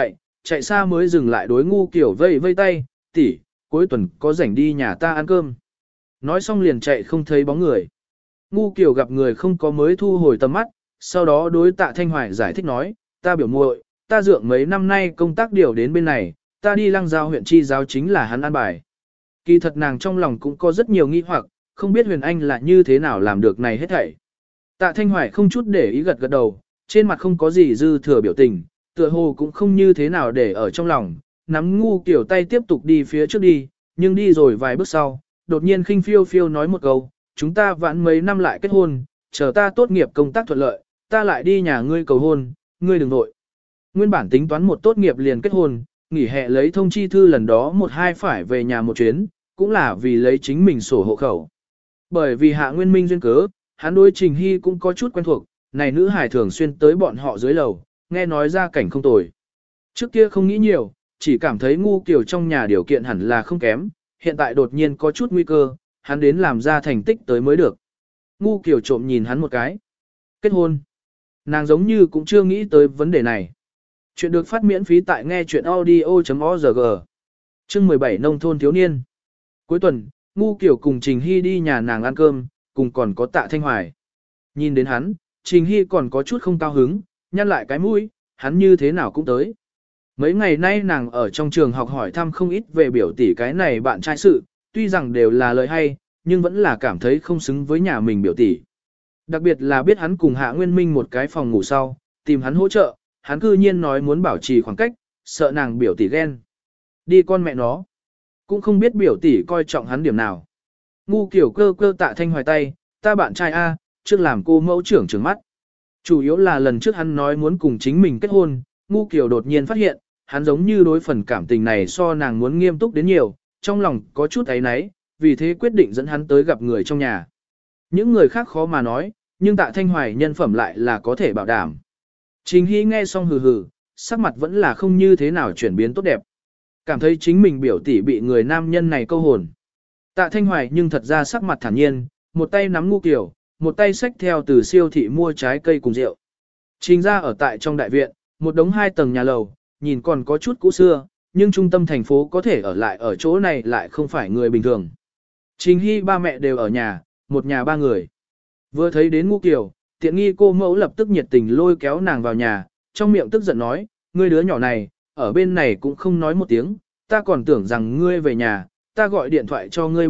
chạy xa mới dừng lại đối Ngu Kiều vây vây tay, tỷ, cuối tuần có rảnh đi nhà ta ăn cơm. Nói xong liền chạy không thấy bóng người. Ngu Kiều gặp người không có mới thu hồi tầm mắt, sau đó đối Tạ Thanh Hoài giải thích nói, ta biểu muội, ta dượng mấy năm nay công tác điều đến bên này, ta đi Lăng Giao huyện chi giáo chính là hắn an bài. Kỳ thật nàng trong lòng cũng có rất nhiều nghi hoặc, không biết Huyền Anh là như thế nào làm được này hết thảy. Tạ Thanh Hoài không chút để ý gật gật đầu, trên mặt không có gì dư thừa biểu tình, tựa hồ cũng không như thế nào để ở trong lòng, nắm Ngu Kiều tay tiếp tục đi phía trước đi, nhưng đi rồi vài bước sau, đột nhiên khinh phiêu phiêu nói một câu, chúng ta vãn mấy năm lại kết hôn, chờ ta tốt nghiệp công tác thuận lợi, ta lại đi nhà ngươi cầu hôn, ngươi đừng nội. Nguyên bản tính toán một tốt nghiệp liền kết hôn, nghỉ hè lấy thông chi thư lần đó một hai phải về nhà một chuyến, cũng là vì lấy chính mình sổ hộ khẩu. Bởi vì Hạ Nguyên Minh duyên cớ, hắn đối Trình Hy cũng có chút quen thuộc, này nữ hải thường xuyên tới bọn họ dưới lầu, nghe nói ra cảnh không tồi. Trước kia không nghĩ nhiều, chỉ cảm thấy Ngu Kiều trong nhà điều kiện hẳn là không kém, hiện tại đột nhiên có chút nguy cơ, hắn đến làm ra thành tích tới mới được. Ngu Kiều trộm nhìn hắn một cái. Kết hôn. Nàng giống như cũng chưa nghĩ tới vấn đề này. Chuyện được phát miễn phí tại nghe chuyện audio.org. Chương 17 Nông thôn thiếu niên. Cuối tuần, Ngu Kiều cùng Trình Hy đi nhà nàng ăn cơm, cùng còn có Tạ Thanh Hoài. Nhìn đến hắn, Trình Hy còn có chút không cao hứng, nhăn lại cái mũi, hắn như thế nào cũng tới. Mấy ngày nay nàng ở trong trường học hỏi thăm không ít về biểu tỷ cái này bạn trai sự, tuy rằng đều là lời hay, nhưng vẫn là cảm thấy không xứng với nhà mình biểu tỷ. Đặc biệt là biết hắn cùng Hạ Nguyên Minh một cái phòng ngủ sau, tìm hắn hỗ trợ, hắn cư nhiên nói muốn bảo trì khoảng cách, sợ nàng biểu tỷ ghen. Đi con mẹ nó. Cũng không biết biểu tỷ coi trọng hắn điểm nào. Ngu Kiều cơ cơ Tạ Thanh Hoài tay, ta bạn trai A, trước làm cô mẫu trưởng trừng mắt. Chủ yếu là lần trước hắn nói muốn cùng chính mình kết hôn, Ngu Kiều đột nhiên phát hiện, hắn giống như đối phần cảm tình này so nàng muốn nghiêm túc đến nhiều, trong lòng có chút áy náy, vì thế quyết định dẫn hắn tới gặp người trong nhà. Những người khác khó mà nói, nhưng Tạ Thanh Hoài nhân phẩm lại là có thể bảo đảm. Trình Hy nghe xong hừ hừ, sắc mặt vẫn là không như thế nào chuyển biến tốt đẹp. Cảm thấy chính mình biểu tỷ bị người nam nhân này câu hồn. Tạ Thanh Hoài nhưng thật ra sắc mặt thản nhiên, một tay nắm Ngu Kiều, một tay xách theo từ siêu thị mua trái cây cùng rượu. Trình ra ở tại trong đại viện, một đống 2 tầng nhà lầu, nhìn còn có chút cũ xưa, nhưng trung tâm thành phố có thể ở lại ở chỗ này lại không phải người bình thường. Trình Hy ba mẹ đều ở nhà, một nhà 3 người. Vừa thấy đến Ngu Kiều, tiện nghi cô mẫu lập tức nhiệt tình lôi kéo nàng vào nhà, trong miệng tức giận nói, ngươi đứa nhỏ này, ở bên này cũng không nói một tiếng, ta còn tưởng rằng ngươi về nhà, ta gọi điện thoại cho ngươi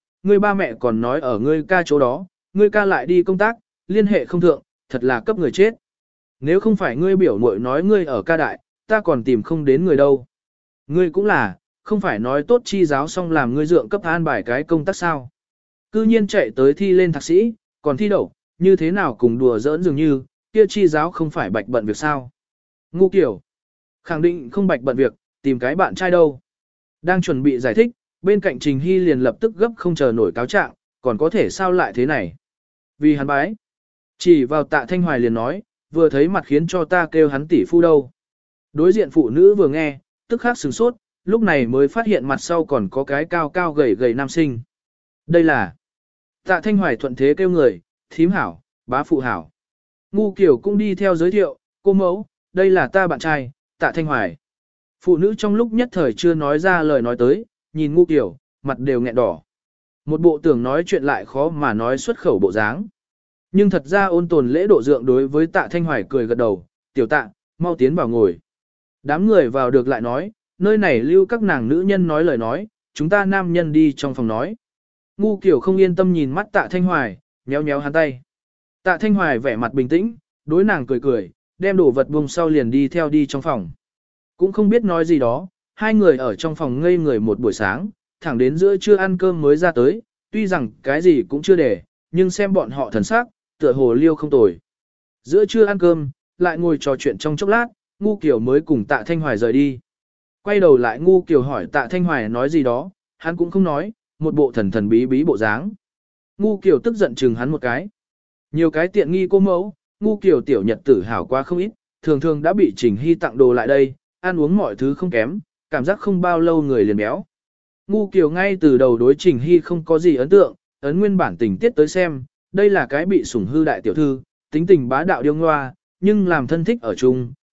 ba mẹ còn nói ở ngươi ca chỗ đó, ngươi ca lại đi công tác, liên hệ không thượng, thật là cấp người chết. Nếu không phải ngươi biểu muội nói ngươi ở ca đại, ta còn tìm không đến người đâu. Ngươi cũng là, không phải nói tốt chi giáo xong làm ngươi dượng cấp an bài cái công tác sao. Cư nhiên chạy tới thi lên thạc sĩ, còn thi đậu, như thế nào cùng đùa giỡn dường như, kia chi giáo không phải bạch bận việc sao. Ngu Kiều, khẳng định không bạch bận việc, tìm cái bạn trai đâu. Đang chuẩn bị giải thích, bên cạnh Trình Hy liền lập tức gấp không chờ nổi cáo trạng, còn có thể sao lại thế này. Vì hắn bái, chỉ vào Tạ Thanh Hoài liền nói, vừa thấy mặt khiến cho ta kêu hắn tỷ phu đâu. Đối diện phụ nữ vừa nghe, tức khắc sửng sốt, lúc này mới phát hiện mặt sau còn có cái cao cao gầy gầy nam sinh. Đây là Tạ Thanh Hoài thuận thế kêu người, thím hảo, bá phụ hảo. Ngu Kiều cũng đi theo giới thiệu, cô mẫu, đây là ta bạn trai, Tạ Thanh Hoài. Phụ nữ trong lúc nhất thời chưa nói ra lời nói tới, nhìn Ngu Kiều, mặt đều nghẹn đỏ. Một bộ tưởng nói chuyện lại khó mà nói xuất khẩu bộ dáng. Nhưng thật ra ôn tồn lễ độ dượng đối với Tạ Thanh Hoài cười gật đầu, tiểu Tạ, mau tiến vào ngồi. Đám người vào được lại nói, nơi này lưu các nàng nữ nhân nói lời nói, chúng ta nam nhân đi trong phòng nói. Ngu Kiều không yên tâm nhìn mắt Tạ Thanh Hoài, nhéo nhéo hắn tay. Tạ Thanh Hoài vẻ mặt bình tĩnh, đối nàng cười cười, đem đồ vật buông sau liền đi theo đi trong phòng. Cũng không biết nói gì đó, hai người ở trong phòng ngây người một buổi sáng, thẳng đến giữa trưa ăn cơm mới ra tới, tuy rằng cái gì cũng chưa để, nhưng xem bọn họ thần sắc, tựa hồ liêu không tồi. Giữa trưa ăn cơm, lại ngồi trò chuyện trong chốc lát, Ngu Kiều mới cùng Tạ Thanh Hoài rời đi. Quay đầu lại Ngu Kiều hỏi Tạ Thanh Hoài nói gì đó, hắn cũng không nói, một bộ thần thần bí bí bộ dáng. Ngu Kiều tức giận chừng hắn một cái. Nhiều cái tiện nghi cô mẫu, Ngu Kiều tiểu nhật tử hảo quá không ít, thường thường đã bị Trình Hy tặng đồ lại đây, ăn uống mọi thứ không kém, cảm giác không bao lâu người liền béo. Ngu Kiều ngay từ đầu đối Trình Hy không có gì ấn tượng, ấn nguyên bản tình tiết tới xem, đây là cái bị sủng hư đại tiểu thư, tính tình bá đạo điêu ngoa, nhưng làm thân thích ở chung,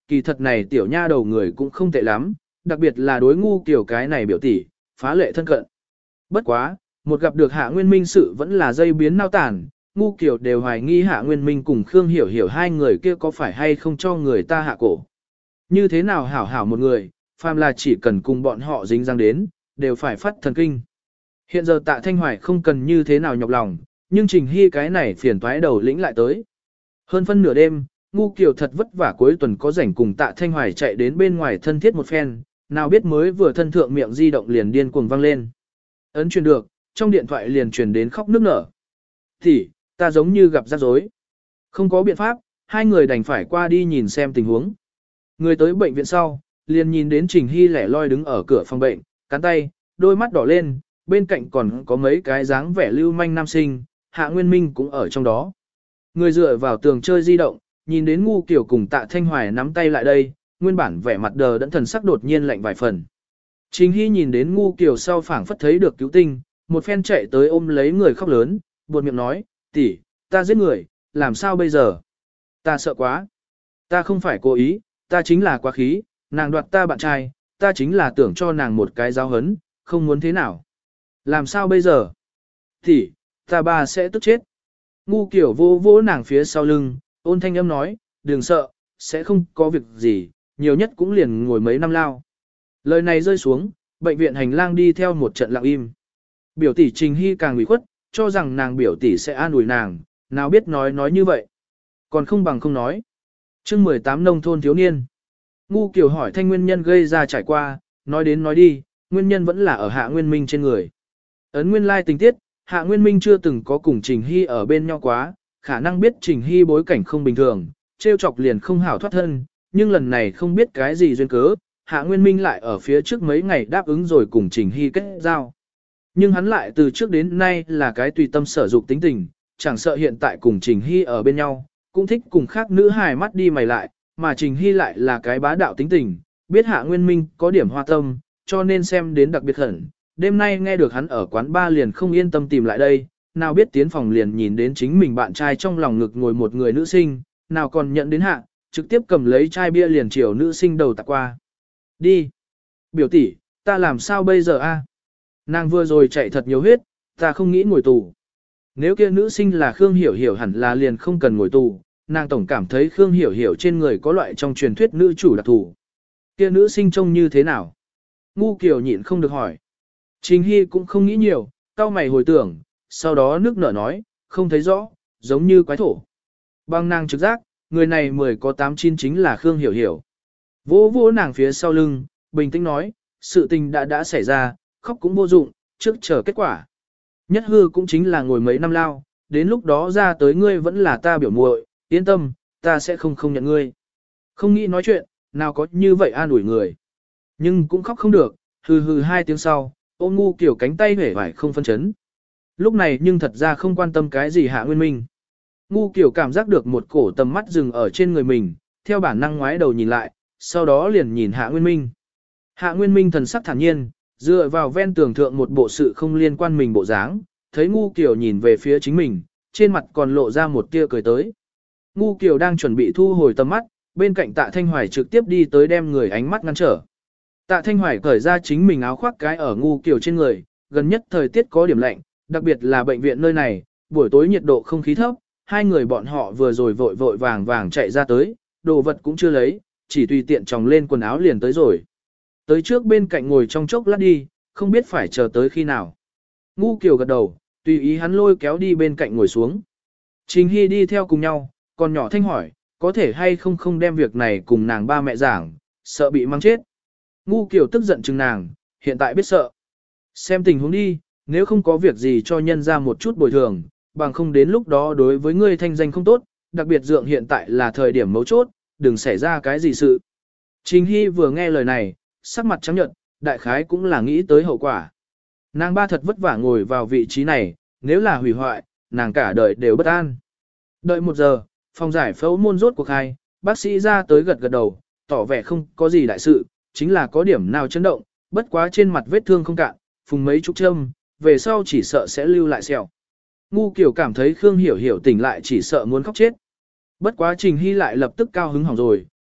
kỳ thật này tiểu nha đầu người cũng không tệ lắm, đặc biệt là đối ngu kiểu cái này biểu tỷ, phá lệ thân cận. Bất quá, một gặp được Hạ Nguyên Minh sự vẫn là dây biến nao tản, ngu kiểu đều hoài nghi Hạ Nguyên Minh cùng Khương Hiểu Hiểu hai người kia có phải hay không cho người ta hạ cổ. Như thế nào hảo hảo một người, phàm là chỉ cần cùng bọn họ dính răng đến, đều phải phát thần kinh. Hiện giờ Tạ Thanh Hoài không cần như thế nào nhọc lòng, nhưng Trình Hy cái này phiền toái đầu lĩnh lại tới. Hơn phân nửa đêm, ngu kiểu thật vất vả cuối tuần có rảnh cùng Tạ Thanh Hoài chạy đến bên ngoài thân thiết một phen, nào biết mới vừa thân thượng miệng di động liền điên cuồng vang lên. Ấn truyền được, trong điện thoại liền truyền đến khóc nức nở. Thì, ta giống như gặp rắc rối. Không có biện pháp, hai người đành phải qua đi nhìn xem tình huống. Người tới bệnh viện sau, liền nhìn đến Trình Hy lẻ loi đứng ở cửa phòng bệnh, cắn tay, đôi mắt đỏ lên, bên cạnh còn có mấy cái dáng vẻ lưu manh nam sinh, Hạ Nguyên Minh cũng ở trong đó. Người dựa vào tường chơi di động, nhìn đến ngu kiểu cùng Tạ Thanh Hoài nắm tay lại đây, nguyên bản vẻ mặt đờ đẫn thần sắc đột nhiên lạnh vài phần. Trình Hy nhìn đến ngu kiểu sau phảng phất thấy được cứu tinh, một phen chạy tới ôm lấy người khóc lớn, buột miệng nói, tỷ, ta giết người, làm sao bây giờ? Ta sợ quá. Ta không phải cố ý, ta chính là quá khí, nàng đoạt ta bạn trai, ta chính là tưởng cho nàng một cái giáo hấn, không muốn thế nào. Làm sao bây giờ? Tỷ, ta ba sẽ tức chết. Ngu kiểu vô vỗ nàng phía sau lưng, ôn thanh âm nói, đừng sợ, sẽ không có việc gì, nhiều nhất cũng liền ngồi mấy năm lao. Lời này rơi xuống, bệnh viện hành lang đi theo một trận lặng im. Biểu tỷ Trình Hy càng ủy khuất, cho rằng nàng biểu tỷ sẽ an ủi nàng, nào biết nói như vậy. Còn không bằng không nói. chương 18 nông thôn thiếu niên. Ngu kiểu hỏi thanh nguyên nhân gây ra trải qua, nói đến nói đi, nguyên nhân vẫn là ở Hạ Nguyên Minh trên người. Ấn nguyên lai tình tiết, Hạ Nguyên Minh chưa từng có cùng Trình Hy ở bên nhau quá, khả năng biết Trình Hy bối cảnh không bình thường, trêu chọc liền không hảo thoát thân, nhưng lần này không biết cái gì duyên cớ, Hạ Nguyên Minh lại ở phía trước mấy ngày đáp ứng rồi cùng Trình Hy kết giao. Nhưng hắn lại từ trước đến nay là cái tùy tâm sở dục tính tình, chẳng sợ hiện tại cùng Trình Hy ở bên nhau, cũng thích cùng khác nữ hài mắt đi mày lại, mà Trình Hy lại là cái bá đạo tính tình, biết Hạ Nguyên Minh có điểm hoa tâm, cho nên xem đến đặc biệt khẩn. Đêm nay nghe được hắn ở quán ba liền không yên tâm tìm lại đây, nào biết tiến phòng liền nhìn đến chính mình bạn trai trong lòng ngực ngồi một người nữ sinh, nào còn nhận đến Hạ, trực tiếp cầm lấy chai bia liền chiều nữ sinh đầu tạc qua. Đi! Biểu tỷ, ta làm sao bây giờ a? Nàng vừa rồi chạy thật nhiều huyết, ta không nghĩ ngồi tù. Nếu kia nữ sinh là Khương Hiểu Hiểu hẳn là liền không cần ngồi tù, nàng tổng cảm thấy Khương Hiểu Hiểu trên người có loại trong truyền thuyết nữ chủ đặc thù. Kia nữ sinh trông như thế nào? Ngu Kiều nhịn không được hỏi. Trình Hy cũng không nghĩ nhiều, cau mày hồi tưởng, sau đó nước nở nói, không thấy rõ, giống như quái thổ. Bằng nàng trực giác, người này 10 có 8-9 chính là Khương Hiểu Hiểu. Vỗ vỗ nàng phía sau lưng, bình tĩnh nói, sự tình đã xảy ra, khóc cũng vô dụng, trước chờ kết quả. Nhất hư cũng chính là ngồi mấy năm lao, đến lúc đó ra tới ngươi vẫn là ta biểu muội, yên tâm, ta sẽ không nhận ngươi. Không nghĩ nói chuyện, nào có như vậy an ủi người. Nhưng cũng khóc không được, hừ hừ 2 tiếng sau, ôm ngu kiểu cánh tay hể vải không phân chấn. Lúc này nhưng thật ra không quan tâm cái gì Hạ Nguyên Minh. Ngu kiểu cảm giác được một cổ tầm mắt dừng ở trên người mình, theo bản năng ngoái đầu nhìn lại, sau đó liền nhìn Hạ Nguyên Minh. Hạ Nguyên Minh thần sắc thản nhiên, dựa vào ven tường thượng một bộ sự không liên quan mình bộ dáng, thấy ngu kiểu nhìn về phía chính mình, trên mặt còn lộ ra một tia cười tới. Ngu kiểu đang chuẩn bị thu hồi tầm mắt, bên cạnh Tạ Thanh Hoài trực tiếp đi tới đem người ánh mắt ngăn trở. Tạ Thanh Hoài cởi ra chính mình áo khoác cái ở ngu kiểu trên người, gần nhất thời tiết có điểm lạnh, đặc biệt là bệnh viện nơi này, buổi tối nhiệt độ không khí thấp, hai người bọn họ vừa rồi vội vội vàng vàng chạy ra tới, đồ vật cũng chưa lấy, chỉ tùy tiện tròng lên quần áo liền tới rồi. Tới trước bên cạnh ngồi trong chốc lát đi, không biết phải chờ tới khi nào. Ngu Kiều gật đầu, tùy ý hắn lôi kéo đi bên cạnh ngồi xuống. Trình Hy đi theo cùng nhau, còn nhỏ Thanh hỏi, có thể hay không đem việc này cùng nàng ba mẹ giảng, sợ bị mang chết. Ngu Kiều tức giận chừng nàng, hiện tại biết sợ. Xem tình huống đi, nếu không có việc gì cho nhân ra một chút bồi thường, bằng không đến lúc đó đối với ngươi thanh danh không tốt, đặc biệt dượng hiện tại là thời điểm mấu chốt, đừng xảy ra cái gì sự. Trình Hy vừa nghe lời này, sắc mặt trắng nhợt, đại khái cũng là nghĩ tới hậu quả. Nàng ba thật vất vả ngồi vào vị trí này, nếu là hủy hoại, nàng cả đời đều bất an. Đợi 1 giờ, phòng giải phẫu môn rốt cuộc hai, bác sĩ ra tới gật gật đầu, tỏ vẻ không có gì đại sự, chính là có điểm nào chấn động, bất quá trên mặt vết thương không cạn, phùng mấy chục châm, về sau chỉ sợ sẽ lưu lại sẹo. Ngu Kiều cảm thấy Khương Hiểu Hiểu tỉnh lại chỉ sợ muốn khóc chết. Bất quá Trình Hy lại lập tức cao hứng hỏng rồi,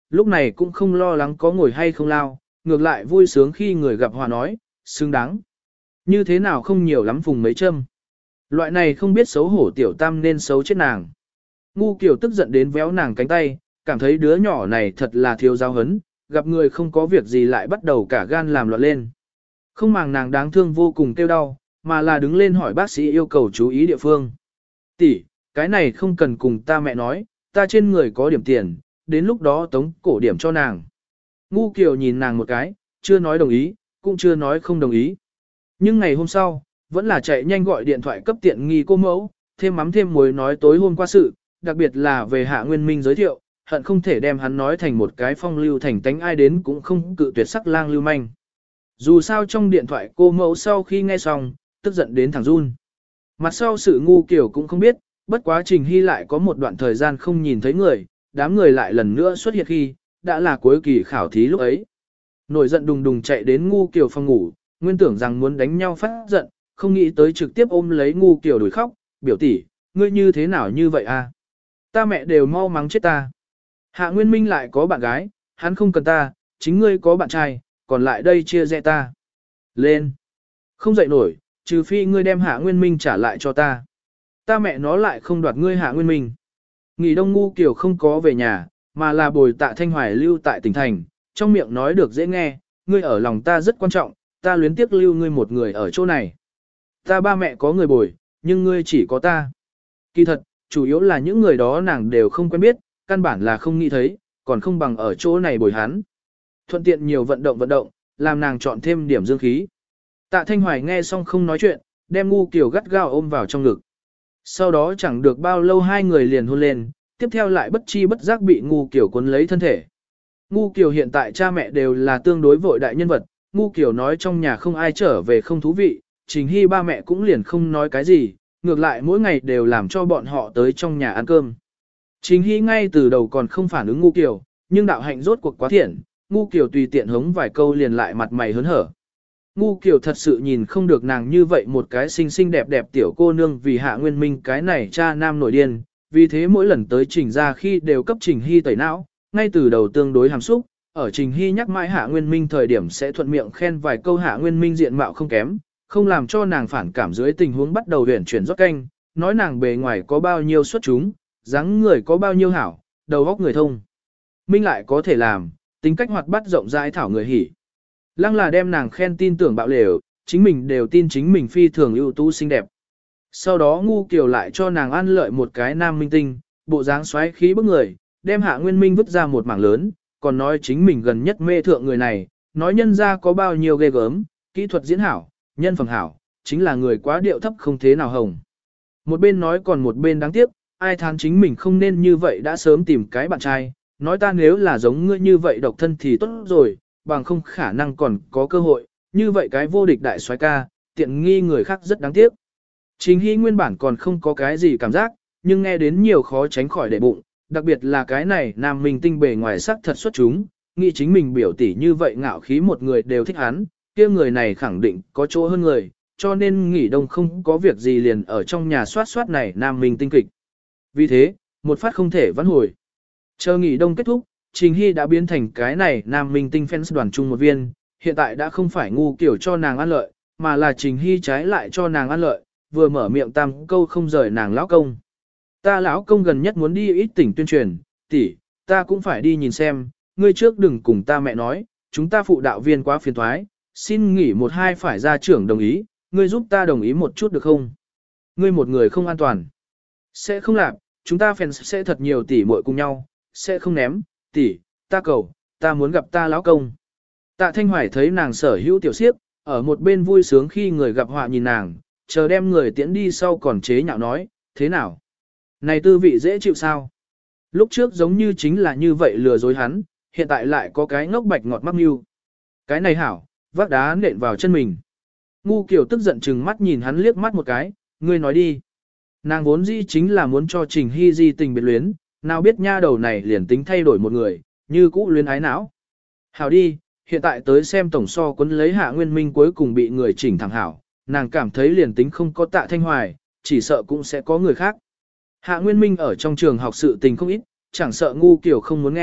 lúc này cũng không lo lắng có ngồi hay không lao, ngược lại vui sướng khi người gặp hòa nói, xứng đáng. Như thế nào không nhiều lắm vùng mấy châm. Loại này không biết xấu hổ tiểu tam nên xấu chết nàng. Ngu kiểu tức giận đến véo nàng cánh tay, cảm thấy đứa nhỏ này thật là thiếu giáo hấn, gặp người không có việc gì lại bắt đầu cả gan làm loạn lên. Không màng nàng đáng thương vô cùng kêu đau, mà là đứng lên hỏi bác sĩ yêu cầu chú ý địa phương. Tỷ, cái này không cần cùng ta mẹ nói, ta trên người có điểm tiền, đến lúc đó tống cổ điểm cho nàng. Ngu Kiều nhìn nàng một cái, chưa nói đồng ý, cũng chưa nói không đồng ý. Nhưng ngày hôm sau, vẫn là chạy nhanh gọi điện thoại cấp tiện nghi cô mẫu, thêm mắm thêm muối nói tối hôm qua sự, đặc biệt là về Hạ Nguyên Minh giới thiệu, hận không thể đem hắn nói thành một cái phong lưu thành tánh ai đến cũng không cự tuyệt sắc lang lưu manh. Dù sao trong điện thoại cô mẫu sau khi nghe xong, tức giận đến thẳng run. Mặt sau sự Ngu Kiều cũng không biết, bất quá Trình Hy lại có một đoạn thời gian không nhìn thấy người, đám người lại lần nữa xuất hiện khi, đã là cuối kỳ khảo thí lúc ấy. Nổi giận đùng đùng chạy đến Ngu Kiều phòng ngủ, nguyên tưởng rằng muốn đánh nhau phát giận, không nghĩ tới trực tiếp ôm lấy Ngu Kiều đuổi khóc, biểu tỷ, ngươi như thế nào như vậy à? Ta mẹ đều mau mắng chết ta. Hạ Nguyên Minh lại có bạn gái, hắn không cần ta, chính ngươi có bạn trai, còn lại đây chia rẽ ta. Lên. Không dậy nổi, trừ phi ngươi đem Hạ Nguyên Minh trả lại cho ta. Ta mẹ nó lại không đoạt ngươi Hạ Nguyên Minh. Nghỉ đông Ngu Kiều không có về nhà, mà là bồi Tạ Thanh Hoài lưu tại tỉnh thành, trong miệng nói được dễ nghe, ngươi ở lòng ta rất quan trọng, ta luyến tiếc lưu ngươi một người ở chỗ này. Ta ba mẹ có người bồi, nhưng ngươi chỉ có ta. Kỳ thật, chủ yếu là những người đó nàng đều không quen biết, căn bản là không nghĩ thấy, còn không bằng ở chỗ này bồi hắn. Thuận tiện nhiều vận động, làm nàng chọn thêm điểm dương khí. Tạ Thanh Hoài nghe xong không nói chuyện, đem Ngu Kiều gắt gao ôm vào trong ngực. Sau đó chẳng được bao lâu hai người liền hôn lên, tiếp theo lại bất chi bất giác bị Ngu Kiều cuốn lấy thân thể. Ngu Kiều hiện tại cha mẹ đều là tương đối vội đại nhân vật, Ngu Kiều nói trong nhà không ai trở về không thú vị, Trình Hy ba mẹ cũng liền không nói cái gì, ngược lại mỗi ngày đều làm cho bọn họ tới trong nhà ăn cơm. Trình Hy ngay từ đầu còn không phản ứng Ngu Kiều, nhưng đạo hạnh rốt cuộc quá thiện, Ngu Kiều tùy tiện hống vài câu liền lại mặt mày hớn hở. Ngu Kiều thật sự nhìn không được nàng như vậy một cái xinh xinh đẹp đẹp tiểu cô nương vì Hạ Nguyên Minh cái này cha nam nổi điên, vì thế mỗi lần tới Trình ra khi đều cấp Trình Hy tẩy não, ngay từ đầu tương đối hàm xúc, ở Trình Hy nhắc mãi Hạ Nguyên Minh thời điểm sẽ thuận miệng khen vài câu Hạ Nguyên Minh diện mạo không kém, không làm cho nàng phản cảm dưới tình huống bắt đầu huyền chuyển rót canh, nói nàng bề ngoài có bao nhiêu xuất chúng, dáng người có bao nhiêu hảo, đầu óc người thông. Minh lại có thể làm, tính cách hoạt bát rộng rãi thảo người hỉ. Lăng là đem nàng khen tin tưởng bạo lều, chính mình đều tin chính mình phi thường ưu tú xinh đẹp. Sau đó Ngu Kiều lại cho nàng ăn lợi một cái nam minh tinh, bộ dáng xoáy khí bức người, đem Hạ Nguyên Minh vứt ra một mảng lớn, còn nói chính mình gần nhất mê thượng người này, nói nhân ra có bao nhiêu ghê gớm, kỹ thuật diễn hảo, nhân phẩm hảo, chính là người quá điệu thấp không thế nào hồng. Một bên nói còn một bên đáng tiếc, ai than chính mình không nên như vậy đã sớm tìm cái bạn trai, nói ta nếu là giống ngươi như vậy độc thân thì tốt rồi, bằng không khả năng còn có cơ hội, như vậy cái vô địch đại soái ca, tiện nghi người khác rất đáng tiếc. Trình Hy nguyên bản còn không có cái gì cảm giác, nhưng nghe đến nhiều khó tránh khỏi để bụng, đặc biệt là cái này nam minh tinh bề ngoài sắc thật xuất chúng, nghĩ chính mình biểu tỷ như vậy ngạo khí một người đều thích hắn, kia người này khẳng định có chỗ hơn người, cho nên nghỉ đông không có việc gì liền ở trong nhà soát soát này nam minh tinh kịch. Vì thế, một phát không thể vãn hồi. Chờ nghỉ đông kết thúc, Trình Hy đã biến thành cái này nam minh tinh fans đoàn chung một viên, hiện tại đã không phải Ngu Kiểu cho nàng ăn lợi, mà là Trình Hy trái lại cho nàng ăn lợi, vừa mở miệng tam câu không rời nàng lão công. Ta lão công gần nhất muốn đi ít tỉnh tuyên truyền, tỷ, ta cũng phải đi nhìn xem, ngươi trước đừng cùng ta mẹ nói, chúng ta phụ đạo viên quá phiền thoái, xin nghỉ một hai phải ra trưởng đồng ý, ngươi giúp ta đồng ý một chút được không? Ngươi một người không an toàn. Sẽ không làm, chúng ta fans sẽ thật nhiều tỷ muội cùng nhau, sẽ không ném, tỷ, ta cầu, ta muốn gặp ta lão công. Tạ Thanh Hoài thấy nàng sở hữu tiểu siếp, ở một bên vui sướng khi người gặp họa nhìn nàng, chờ đem người tiễn đi sau còn chế nhạo nói, thế nào? Này tư vị dễ chịu sao? Lúc trước giống như chính là như vậy lừa dối hắn, hiện tại lại có cái ngốc bạch ngọt mắc mưu. Cái này hảo, vác đá nện vào chân mình. Ngu Kiều tức giận chừng mắt nhìn hắn liếc mắt một cái, ngươi nói đi. Nàng vốn dĩ chính là muốn cho Trình Hy di tình biệt luyến, nào biết nha đầu này liền tính thay đổi một người, như cũ luyến ái não. Hảo đi, hiện tại tới xem tổng so quấn lấy Hạ Nguyên Minh cuối cùng bị người chỉnh thẳng hảo, nàng cảm thấy liền tính không có Tạ Thanh Hoài, chỉ sợ cũng sẽ có người khác. Hạ Nguyên Minh ở trong trường học sự tình không ít, chẳng sợ Ngu Kiều không muốn nghe,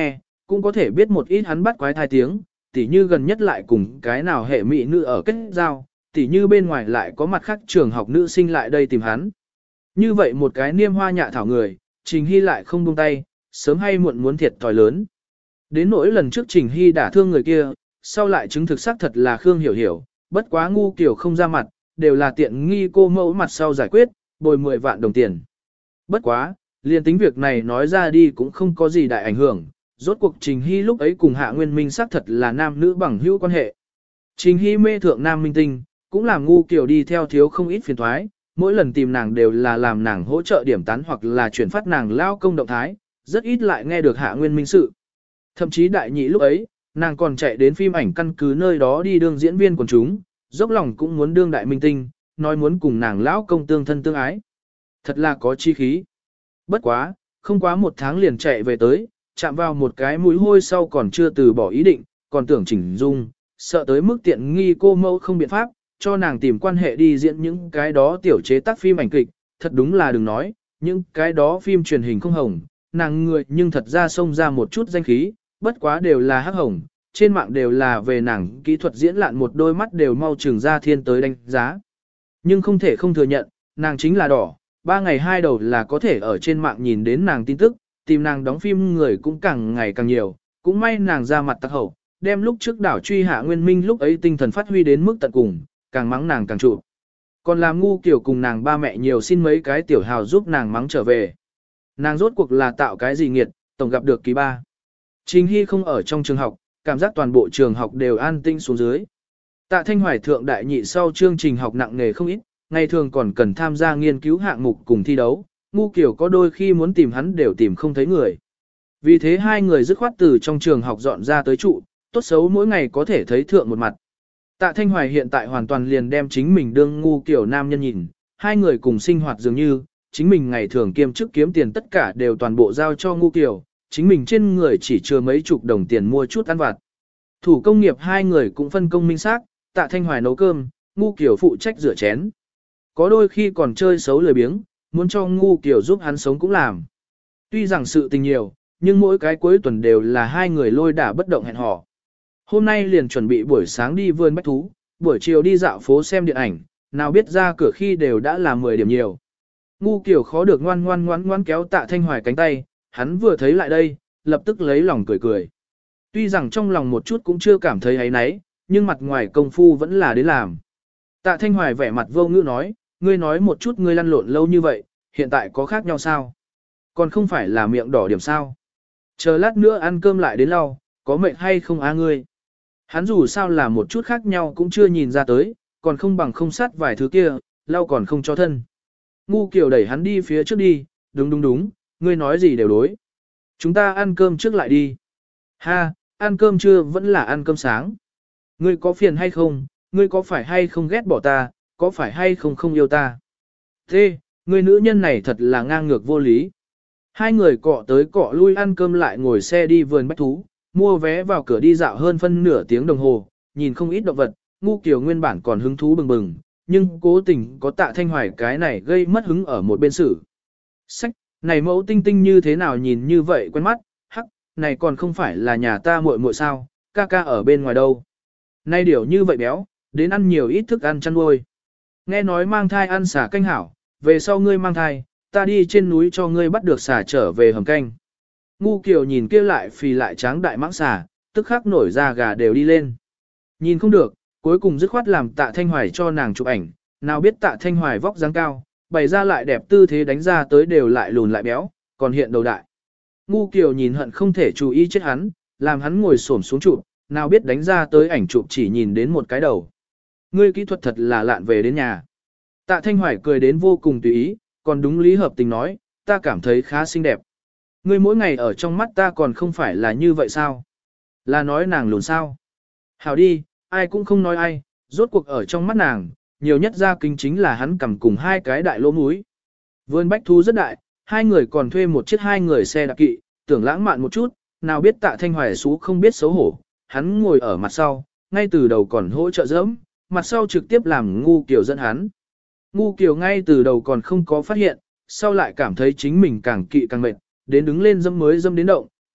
cũng có thể biết một ít hắn bắt quái thai tiếng, tỉ như gần nhất lại cùng cái nào hệ mỹ nữ ở kết giao, tỉ như bên ngoài lại có mặt khác trường học nữ sinh lại đây tìm hắn. Như vậy một cái niêm hoa nhạ thảo người, Trình Hy lại không buông tay, sớm hay muộn muốn thiệt thòi lớn. Đến nỗi lần trước Trình Hy đả thương người kia, sau lại chứng thực xác thật là Khương Hiểu Hiểu, bất quá ngu kiểu không ra mặt, đều là tiện nghi cô mẫu mặt sau giải quyết, bồi 10 vạn đồng tiền. Bất quá, liền tính việc này nói ra đi cũng không có gì đại ảnh hưởng, rốt cuộc Trình Hy lúc ấy cùng Hạ Nguyên Minh xác thật là nam nữ bằng hữu quan hệ. Trình Hy mê thượng nam minh tinh, cũng làm ngu kiểu đi theo thiếu không ít phiền thoái, mỗi lần tìm nàng đều là làm nàng hỗ trợ điểm tán hoặc là chuyển phát nàng lao công động thái, rất ít lại nghe được Hạ Nguyên Minh sự. Thậm chí đại nhị lúc ấy, nàng còn chạy đến phim ảnh căn cứ nơi đó đi đương diễn viên quần chúng, dốc lòng cũng muốn đương đại minh tinh, nói muốn cùng nàng lão công tương thân tương ái. Thật là có chi khí. Bất quá, không quá một tháng liền chạy về tới, chạm vào một cái mũi hôi sau còn chưa từ bỏ ý định, còn tưởng chỉnh dung, sợ tới mức tiện nghi cô mẫu không biện pháp, cho nàng tìm quan hệ đi diễn những cái đó tiểu chế tác phim ảnh kịch, thật đúng là đừng nói, những cái đó phim truyền hình không hồng, nàng người nhưng thật ra xông ra một chút danh khí, bất quá đều là hắc hồng, trên mạng đều là về nàng kỹ thuật diễn lạn một đôi mắt đều mau trừng ra thiên tới đánh giá. Nhưng không thể không thừa nhận, nàng chính là đỏ, 3 ngày 2 đầu là có thể ở trên mạng nhìn đến nàng tin tức, tìm nàng đóng phim người cũng càng ngày càng nhiều, cũng may nàng ra mặt tắc hậu, đem lúc trước đảo truy Hạ Nguyên Minh lúc ấy tinh thần phát huy đến mức tận cùng, càng mắng nàng càng trụ. Còn làm ngu kiểu cùng nàng ba mẹ nhiều xin mấy cái tiểu hào giúp nàng mắng trở về. Nàng rốt cuộc là tạo cái gì nghiệt, tổng gặp được kỳ ba. Trình Hy không ở trong trường học, cảm giác toàn bộ trường học đều an tinh xuống dưới. Tạ Thanh Hoài thượng đại nhị sau chương trình học nặng nghề không ít, ngày thường còn cần tham gia nghiên cứu hạng mục cùng thi đấu, ngu kiểu có đôi khi muốn tìm hắn đều tìm không thấy người. Vì thế hai người dứt khoát từ trong trường học dọn ra tới trụ, tốt xấu mỗi ngày có thể thấy thượng một mặt. Tạ Thanh Hoài hiện tại hoàn toàn liền đem chính mình đương ngu kiểu nam nhân nhìn, hai người cùng sinh hoạt dường như, chính mình ngày thường kiêm chức kiếm tiền tất cả đều toàn bộ giao cho ngu kiểu, chính mình trên người chỉ chừa mấy chục đồng tiền mua chút ăn vặt. Thủ công nghiệp hai người cũng phân công minh xác, Tạ Thanh Hoài nấu cơm, ngu kiểu phụ trách rửa chén. Có đôi khi còn chơi xấu lười biếng, muốn cho ngu kiểu giúp hắn sống cũng làm. Tuy rằng sự tình nhiều, nhưng mỗi cái cuối tuần đều là hai người lôi đả bất động hẹn hò. Hôm nay liền chuẩn bị buổi sáng đi vườn bách thú, buổi chiều đi dạo phố xem điện ảnh, nào biết ra cửa khi đều đã là 10 điểm nhiều. Ngu kiểu khó được ngoan kéo Tạ Thanh Hoài cánh tay, hắn vừa thấy lại đây, lập tức lấy lòng cười cười. Tuy rằng trong lòng một chút cũng chưa cảm thấy áy náy, nhưng mặt ngoài công phu vẫn là đến làm. Tạ Thanh Hoài vẻ mặt vô ngữ nói, ngươi nói một chút ngươi lăn lộn lâu như vậy, hiện tại có khác nhau sao? Còn không phải là miệng đỏ điểm sao? Chờ lát nữa ăn cơm lại đến lau, có mệt hay không ngươi? Hắn dù sao là một chút khác nhau cũng chưa nhìn ra tới, còn không bằng không sát vài thứ kia, lau còn không cho thân. Ngu kiểu đẩy hắn đi phía trước đi, đúng, ngươi nói gì đều đối. Chúng ta ăn cơm trước lại đi. Ha, ăn cơm trưa vẫn là ăn cơm sáng. Ngươi có phiền hay không, ngươi có phải hay không ghét bỏ ta, có phải hay không không yêu ta. Thế, ngươi nữ nhân này thật là ngang ngược vô lý. Hai người cọ tới cọ lui ăn cơm lại ngồi xe đi vườn bách thú, mua vé vào cửa đi dạo hơn phân nửa tiếng đồng hồ, nhìn không ít động vật, ngu kiểu nguyên bản còn hứng thú bừng bừng, nhưng cố tình có Tạ Thanh Hoài cái này gây mất hứng ở một bên xử. Sách, này mẫu tinh tinh như thế nào nhìn như vậy quen mắt, hắc, này còn không phải là nhà ta muội muội sao, ca ca ở bên ngoài đâu. Nay điều như vậy béo, đến ăn nhiều ít thức ăn chăn nuôi. Nghe nói mang thai ăn xả canh hảo, về sau ngươi mang thai, ta đi trên núi cho ngươi bắt được xả trở về hầm canh. Ngu Kiều nhìn kia lại phì lại tráng đại mãng xả, tức khắc nổi da gà đều đi lên. Nhìn không được, cuối cùng dứt khoát làm Tạ Thanh Hoài cho nàng chụp ảnh, nào biết Tạ Thanh Hoài vóc dáng cao, bày ra lại đẹp tư thế đánh ra tới đều lại lùn lại béo, còn hiện đầu đại. Ngu Kiều nhìn hận không thể chú ý chết hắn, làm hắn ngồi xổm xuống chụp, nào biết đánh ra tới ảnh chụp chỉ nhìn đến một cái đầu. Ngươi kỹ thuật thật là lạn về đến nhà. Tạ Thanh Hoài cười đến vô cùng tùy ý, còn đúng lý hợp tình nói, ta cảm thấy khá xinh đẹp. Ngươi mỗi ngày ở trong mắt ta còn không phải là như vậy sao? Là nói nàng lùn sao? Hảo đi, ai cũng không nói ai, rốt cuộc ở trong mắt nàng, nhiều nhất ra kính chính là hắn cầm cùng hai cái đại lỗ múi. Vườn bách thú rất đại, hai người còn thuê một chiếc hai người xe đạp kỵ, tưởng lãng mạn một chút, nào biết Tạ Thanh Hoài xú không biết xấu hổ, hắn ngồi ở mặt sau, ngay từ đầu còn hỗ trợ dẫm, mặt sau trực tiếp làm Ngu Kiều dẫn hắn. Ngu Kiều ngay từ đầu còn không có phát hiện, sau lại cảm thấy chính mình càng kỵ càng mệt, đến đứng lên dẫm mới dẫm đến động,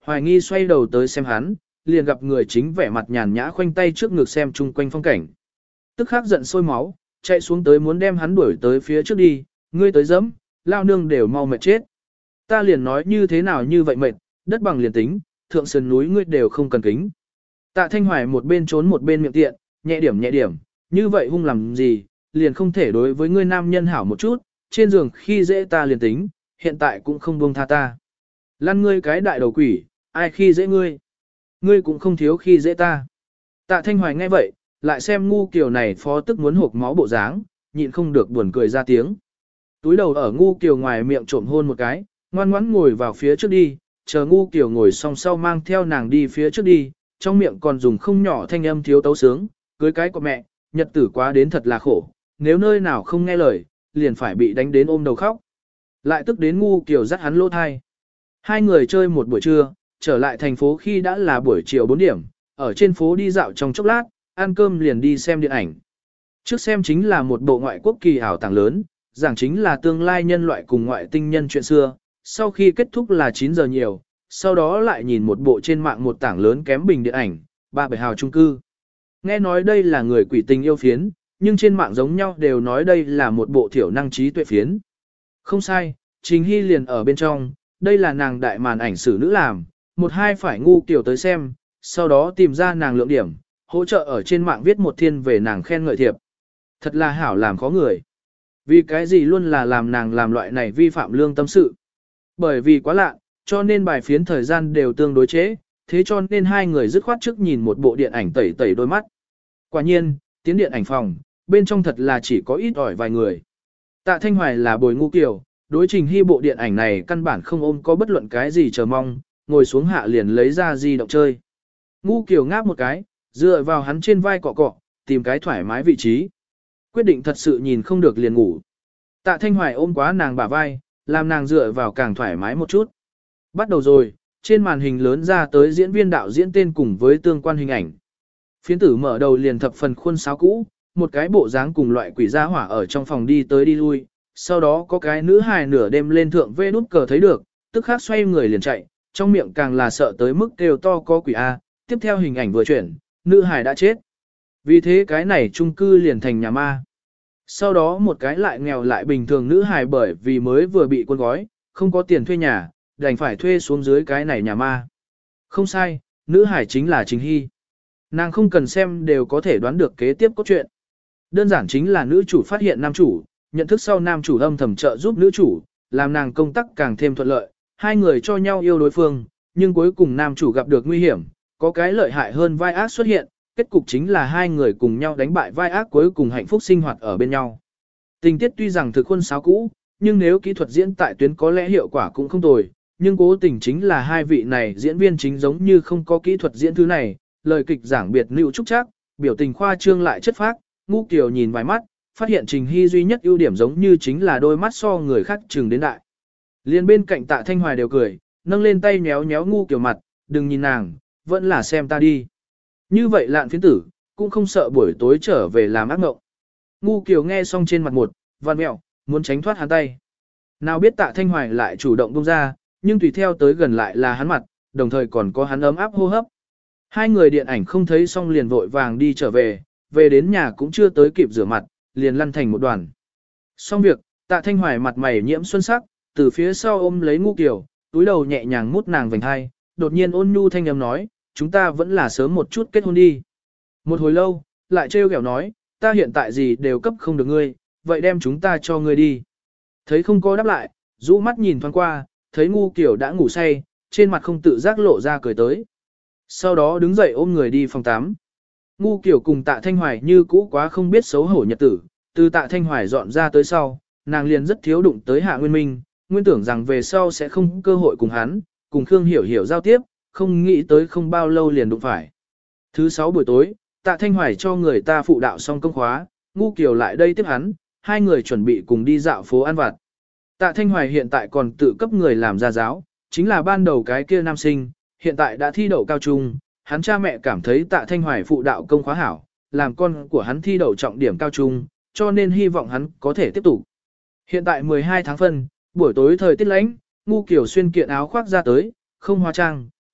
Hoài nghi xoay đầu tới xem hắn, liền gặp người chính vẻ mặt nhàn nhã khoanh tay trước ngực xem chung quanh phong cảnh. Tức khắc giận sôi máu, chạy xuống tới muốn đem hắn đuổi tới phía trước đi, ngươi tới dẫm, lao nương đều mau mệt chết. Ta liền nói như thế nào như vậy mệt, đất bằng liền tính, thượng sườn núi ngươi đều không cần kính. Tạ Thanh Hoài một bên trốn một bên miệng tiện, nhẹ điểm, như vậy hung làm gì, liền không thể đối với ngươi nam nhân hảo một chút, trên giường khi dễ ta liền tính, hiện tại cũng không buông tha ta. Lăn ngươi cái đại đầu quỷ, ai khi dễ ngươi? Ngươi cũng không thiếu khi dễ ta. Tạ Thanh Hoài nghe vậy, lại xem ngu kiều này phó tức muốn hộp máu bộ dáng, nhịn không được buồn cười ra tiếng. Túi đầu ở ngu kiều ngoài miệng trộm hôn một cái, ngoan ngoãn ngồi vào phía trước đi, chờ ngu kiều ngồi song sau mang theo nàng đi phía trước đi, trong miệng còn dùng không nhỏ thanh âm thiếu tấu sướng, cưới cái của mẹ, nhật tử quá đến thật là khổ, nếu nơi nào không nghe lời, liền phải bị đánh đến ôm đầu khóc. Lại tức đến ngu kiều dắt hắn lỗ thai. Hai người chơi một buổi trưa, trở lại thành phố khi đã là buổi chiều 4 điểm, ở trên phố đi dạo trong chốc lát, ăn cơm liền đi xem điện ảnh. Trước xem chính là một bộ ngoại quốc kỳ ảo tàng lớn, giảng chính là tương lai nhân loại cùng ngoại tinh nhân chuyện xưa, sau khi kết thúc là 9 giờ nhiều, sau đó lại nhìn một bộ trên mạng một tảng lớn kém bình điện ảnh, 37 hào chung cư. Nghe nói đây là người quỷ tình yêu phiến, nhưng trên mạng giống nhau đều nói đây là một bộ thiểu năng trí tuệ phiến. Không sai, Trình Hy liền ở bên trong, đây là nàng đại màn ảnh sử nữ làm, một hai phải ngu kiểu tới xem, sau đó tìm ra nàng lượng điểm, hỗ trợ ở trên mạng viết một thiên về nàng khen ngợi thiệp. Thật là hảo làm khó người. Vì cái gì luôn là làm nàng làm loại này vi phạm lương tâm sự. Bởi vì quá lạ, cho nên bài phiến thời gian đều tương đối chế, thế cho nên hai người dứt khoát trước nhìn một bộ điện ảnh tẩy tẩy đôi mắt. Quả nhiên, tiến điện ảnh phòng, bên trong thật là chỉ có ít ỏi vài người. Tạ Thanh Hoài là bồi ngu kiểu, đối Trình Hy bộ điện ảnh này căn bản không ôm có bất luận cái gì chờ mong, ngồi xuống hạ liền lấy ra di động chơi. Ngu kiểu ngáp một cái, dựa vào hắn trên vai cọ cọ, tìm cái thoải mái vị trí. Quyết định thật sự nhìn không được liền ngủ. Tạ Thanh Hoài ôm quá nàng bả vai, làm nàng dựa vào càng thoải mái một chút. Bắt đầu rồi, trên màn hình lớn ra tới diễn viên đạo diễn tên cùng với tương quan hình ảnh. Phiến tử mở đầu liền thập phần khuôn sáo cũ, một cái bộ dáng cùng loại quỷ gia hỏa ở trong phòng đi tới đi lui, sau đó có cái nữ hài nửa đêm lên thượng vê nút cờ thấy được, tức khắc xoay người liền chạy, trong miệng càng là sợ tới mức kêu to có quỷ A, tiếp theo hình ảnh vừa chuyển, nữ hài đã chết. Vì thế cái này chung cư liền thành nhà ma. Sau đó một cái lại nghèo lại bình thường nữ hài bởi vì mới vừa bị quân gói, không có tiền thuê nhà, đành phải thuê xuống dưới cái này nhà ma. Không sai, nữ hải chính là Trình Hy. Nàng không cần xem đều có thể đoán được kế tiếp cốt truyện. Đơn giản chính là nữ chủ phát hiện nam chủ, nhận thức sau nam chủ âm thầm trợ giúp nữ chủ, làm nàng công tác càng thêm thuận lợi, hai người cho nhau yêu đối phương, nhưng cuối cùng nam chủ gặp được nguy hiểm, có cái lợi hại hơn vai ác xuất hiện, kết cục chính là hai người cùng nhau đánh bại vai ác cuối cùng hạnh phúc sinh hoạt ở bên nhau. Tình tiết tuy rằng thực khuôn sáo cũ, nhưng nếu kỹ thuật diễn tại tuyến có lẽ hiệu quả cũng không tồi, nhưng cố tình chính là hai vị này diễn viên chính giống như không có kỹ thuật diễn thứ này, lời kịch giảng biệt lưu trúc chắc, biểu tình khoa trương lại chất phác, Ngu Kiều nhìn vài mắt, phát hiện Trình Hy duy nhất ưu điểm giống như chính là đôi mắt so người khác chừng đến đại. Liên bên cạnh Tạ Thanh Hoài đều cười, nâng lên tay nhéo nhéo Ngu Kiều mặt, đừng nhìn nàng, vẫn là xem ta đi. Như vậy lạn phiến tử, cũng không sợ buổi tối trở về làm ác mộng. Ngu Kiều nghe xong trên mặt một, văn mẹo, muốn tránh thoát hắn tay. Nào biết Tạ Thanh Hoài lại chủ động buông ra, nhưng tùy theo tới gần lại là hắn mặt, đồng thời còn có hắn ấm áp hô hấp. Hai người điện ảnh không thấy xong liền vội vàng đi trở về, về đến nhà cũng chưa tới kịp rửa mặt, liền lăn thành một đoàn. Xong việc, Tạ Thanh Hoài mặt mày nhiễm xuân sắc, từ phía sau ôm lấy Ngu Kiều, túi đầu nhẹ nhàng mút nàng vành hai, đột nhiên ôn nhu thanh âm nói, chúng ta vẫn là sớm một chút kết hôn đi. Một hồi lâu, lại trêu ghẹo nói, ta hiện tại gì đều cấp không được ngươi, vậy đem chúng ta cho ngươi đi. Thấy không có đáp lại, rũ mắt nhìn thoáng qua, thấy Ngu Kiều đã ngủ say, trên mặt không tự giác lộ ra cười tới. Sau đó đứng dậy ôm người đi phòng tắm. Ngu Kiều cùng Tạ Thanh Hoài như cũ quá không biết xấu hổ nhật tử, từ Tạ Thanh Hoài dọn ra tới sau, nàng liền rất thiếu đụng tới Hạ Nguyên Minh, nguyên tưởng rằng về sau sẽ không có cơ hội cùng hắn, cùng Khương Hiểu Hiểu giao tiếp, không nghĩ tới không bao lâu liền đụng phải. Thứ 6 buổi tối, Tạ Thanh Hoài cho người ta phụ đạo xong công khóa, Ngu Kiều lại đây tiếp hắn, hai người chuẩn bị cùng đi dạo phố ăn vặt. Tạ Thanh Hoài hiện tại còn tự cấp người làm gia giáo, chính là ban đầu cái kia nam sinh, hiện tại đã thi đậu cao trung, hắn cha mẹ cảm thấy Tạ Thanh Hoài phụ đạo công khóa hảo, làm con của hắn thi đậu trọng điểm cao trung, cho nên hy vọng hắn có thể tiếp tục. Hiện tại 12 tháng phân, buổi tối thời tiết lạnh, Ngu Kiều xuyên kiện áo khoác ra tới, không hóa trang,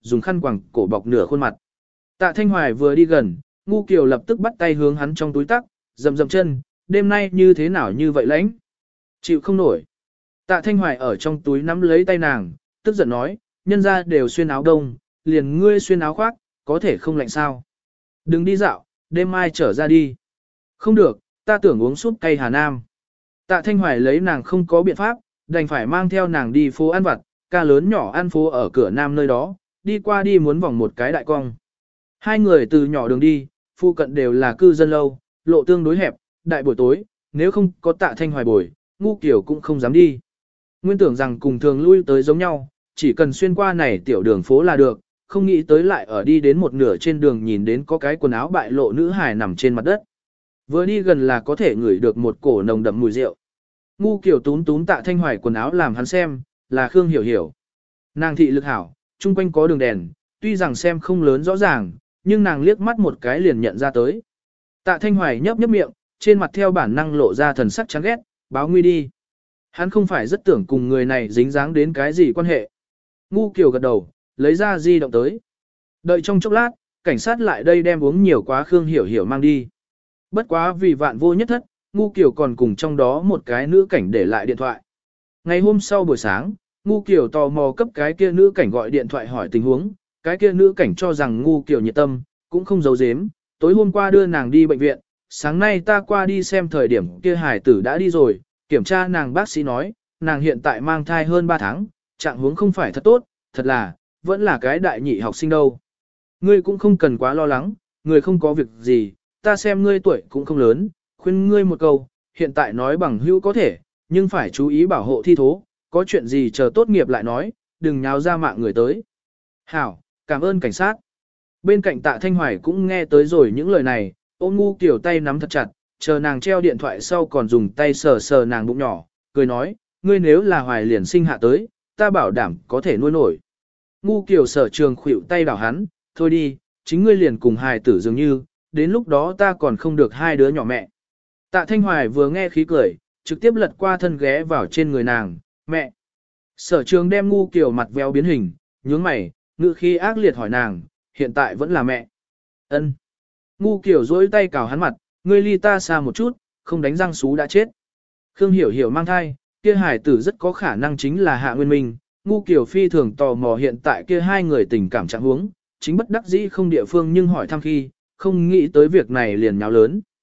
dùng khăn quàng cổ bọc nửa khuôn mặt. Tạ Thanh Hoài vừa đi gần, Ngu Kiều lập tức bắt tay hướng hắn trong túi tắc, dầm dầm chân, đêm nay như thế nào như vậy lãnh? Chịu không nổi. Tạ Thanh Hoài ở trong túi nắm lấy tay nàng, tức giận nói, nhân ra đều xuyên áo đông, liền ngươi xuyên áo khoác, có thể không lạnh sao? Đừng đi dạo, đêm mai trở ra đi. Không được, ta tưởng uống súp cay Hà Nam. Tạ Thanh Hoài lấy nàng không có biện pháp, đành phải mang theo nàng đi phố ăn vặt, ca lớn nhỏ ăn phố ở cửa Nam nơi đó, đi qua đi muốn vòng một cái đại cong. Hai người từ nhỏ đường đi, phụ cận đều là cư dân lâu, lộ tương đối hẹp, đại buổi tối, nếu không có Tạ Thanh Hoài bồi, Ngu Kiều cũng không dám đi. Nguyên tưởng rằng cùng thường lui tới giống nhau, chỉ cần xuyên qua này tiểu đường phố là được, không nghĩ tới lại ở đi đến một nửa trên đường nhìn đến có cái quần áo bại lộ nữ hài nằm trên mặt đất. Vừa đi gần là có thể ngửi được một cổ nồng đậm mùi rượu. Ngu Kiều tún tún Tạ Thanh Hoài quần áo làm hắn xem, là Khương Hiểu Hiểu. Nàng thị lực hảo, chung quanh có đường đèn, tuy rằng xem không lớn rõ ràng, nhưng nàng liếc mắt một cái liền nhận ra tới. Tạ Thanh Hoài nhấp nhấp miệng, trên mặt theo bản năng lộ ra thần sắc chán ghét, báo nguy đi. Hắn không phải rất tưởng cùng người này dính dáng đến cái gì quan hệ. Ngu Kiều gật đầu, lấy ra di động tới. Đợi trong chốc lát, cảnh sát lại đây đem uống nhiều quá Khương Hiểu Hiểu mang đi. Bất quá vì vạn vô nhất thất, Ngu Kiều còn cùng trong đó một cái nữ cảnh để lại điện thoại. Ngày hôm sau buổi sáng, Ngu Kiều tò mò cấp cái kia nữ cảnh gọi điện thoại hỏi tình huống, cái kia nữ cảnh cho rằng Ngu Kiều nhiệt tâm, cũng không giấu giếm, tối hôm qua đưa nàng đi bệnh viện, sáng nay ta qua đi xem thời điểm kia hải tử đã đi rồi, kiểm tra nàng bác sĩ nói, nàng hiện tại mang thai hơn 3 tháng, trạng huống không phải thật tốt, thật là, vẫn là cái đại nhị học sinh đâu. Ngươi cũng không cần quá lo lắng, người không có việc gì, ta xem ngươi tuổi cũng không lớn, khuyên ngươi một câu, hiện tại nói bằng hữu có thể, nhưng phải chú ý bảo hộ thi thố, có chuyện gì chờ tốt nghiệp lại nói, đừng nháo ra mạng người tới. Hảo, cảm ơn cảnh sát. Bên cạnh Tạ Thanh Hoài cũng nghe tới rồi những lời này, ôm Ngu Kiều tay nắm thật chặt, chờ nàng treo điện thoại sau còn dùng tay sờ sờ nàng bụng nhỏ, cười nói, ngươi nếu là Hoài liền sinh hạ tới, ta bảo đảm có thể nuôi nổi. Ngu Kiều sở trường khuỷu tay đảo hắn, thôi đi, chính ngươi liền cùng hài tử dường như, đến lúc đó ta còn không được hai đứa nhỏ mẹ. Tạ Thanh Hoài vừa nghe khí cười, trực tiếp lật qua thân ghé vào trên người nàng, mẹ. Sở trường đem Ngu Kiều mặt véo biến hình, nhướng mày, ngữ khí ác liệt hỏi nàng, hiện tại vẫn là mẹ. Ân. Ngu Kiều dối tay cào hắn mặt, ngươi ly ta xa một chút, không đánh răng xú đã chết. Khương Hiểu Hiểu mang thai, kia hải tử rất có khả năng chính là Hạ Nguyên Minh. Ngu Kiều phi thường tò mò hiện tại kia hai người tình cảm trạng huống, chính bất đắc dĩ không địa phương nhưng hỏi thăm khi, không nghĩ tới việc này liền nháo lớn.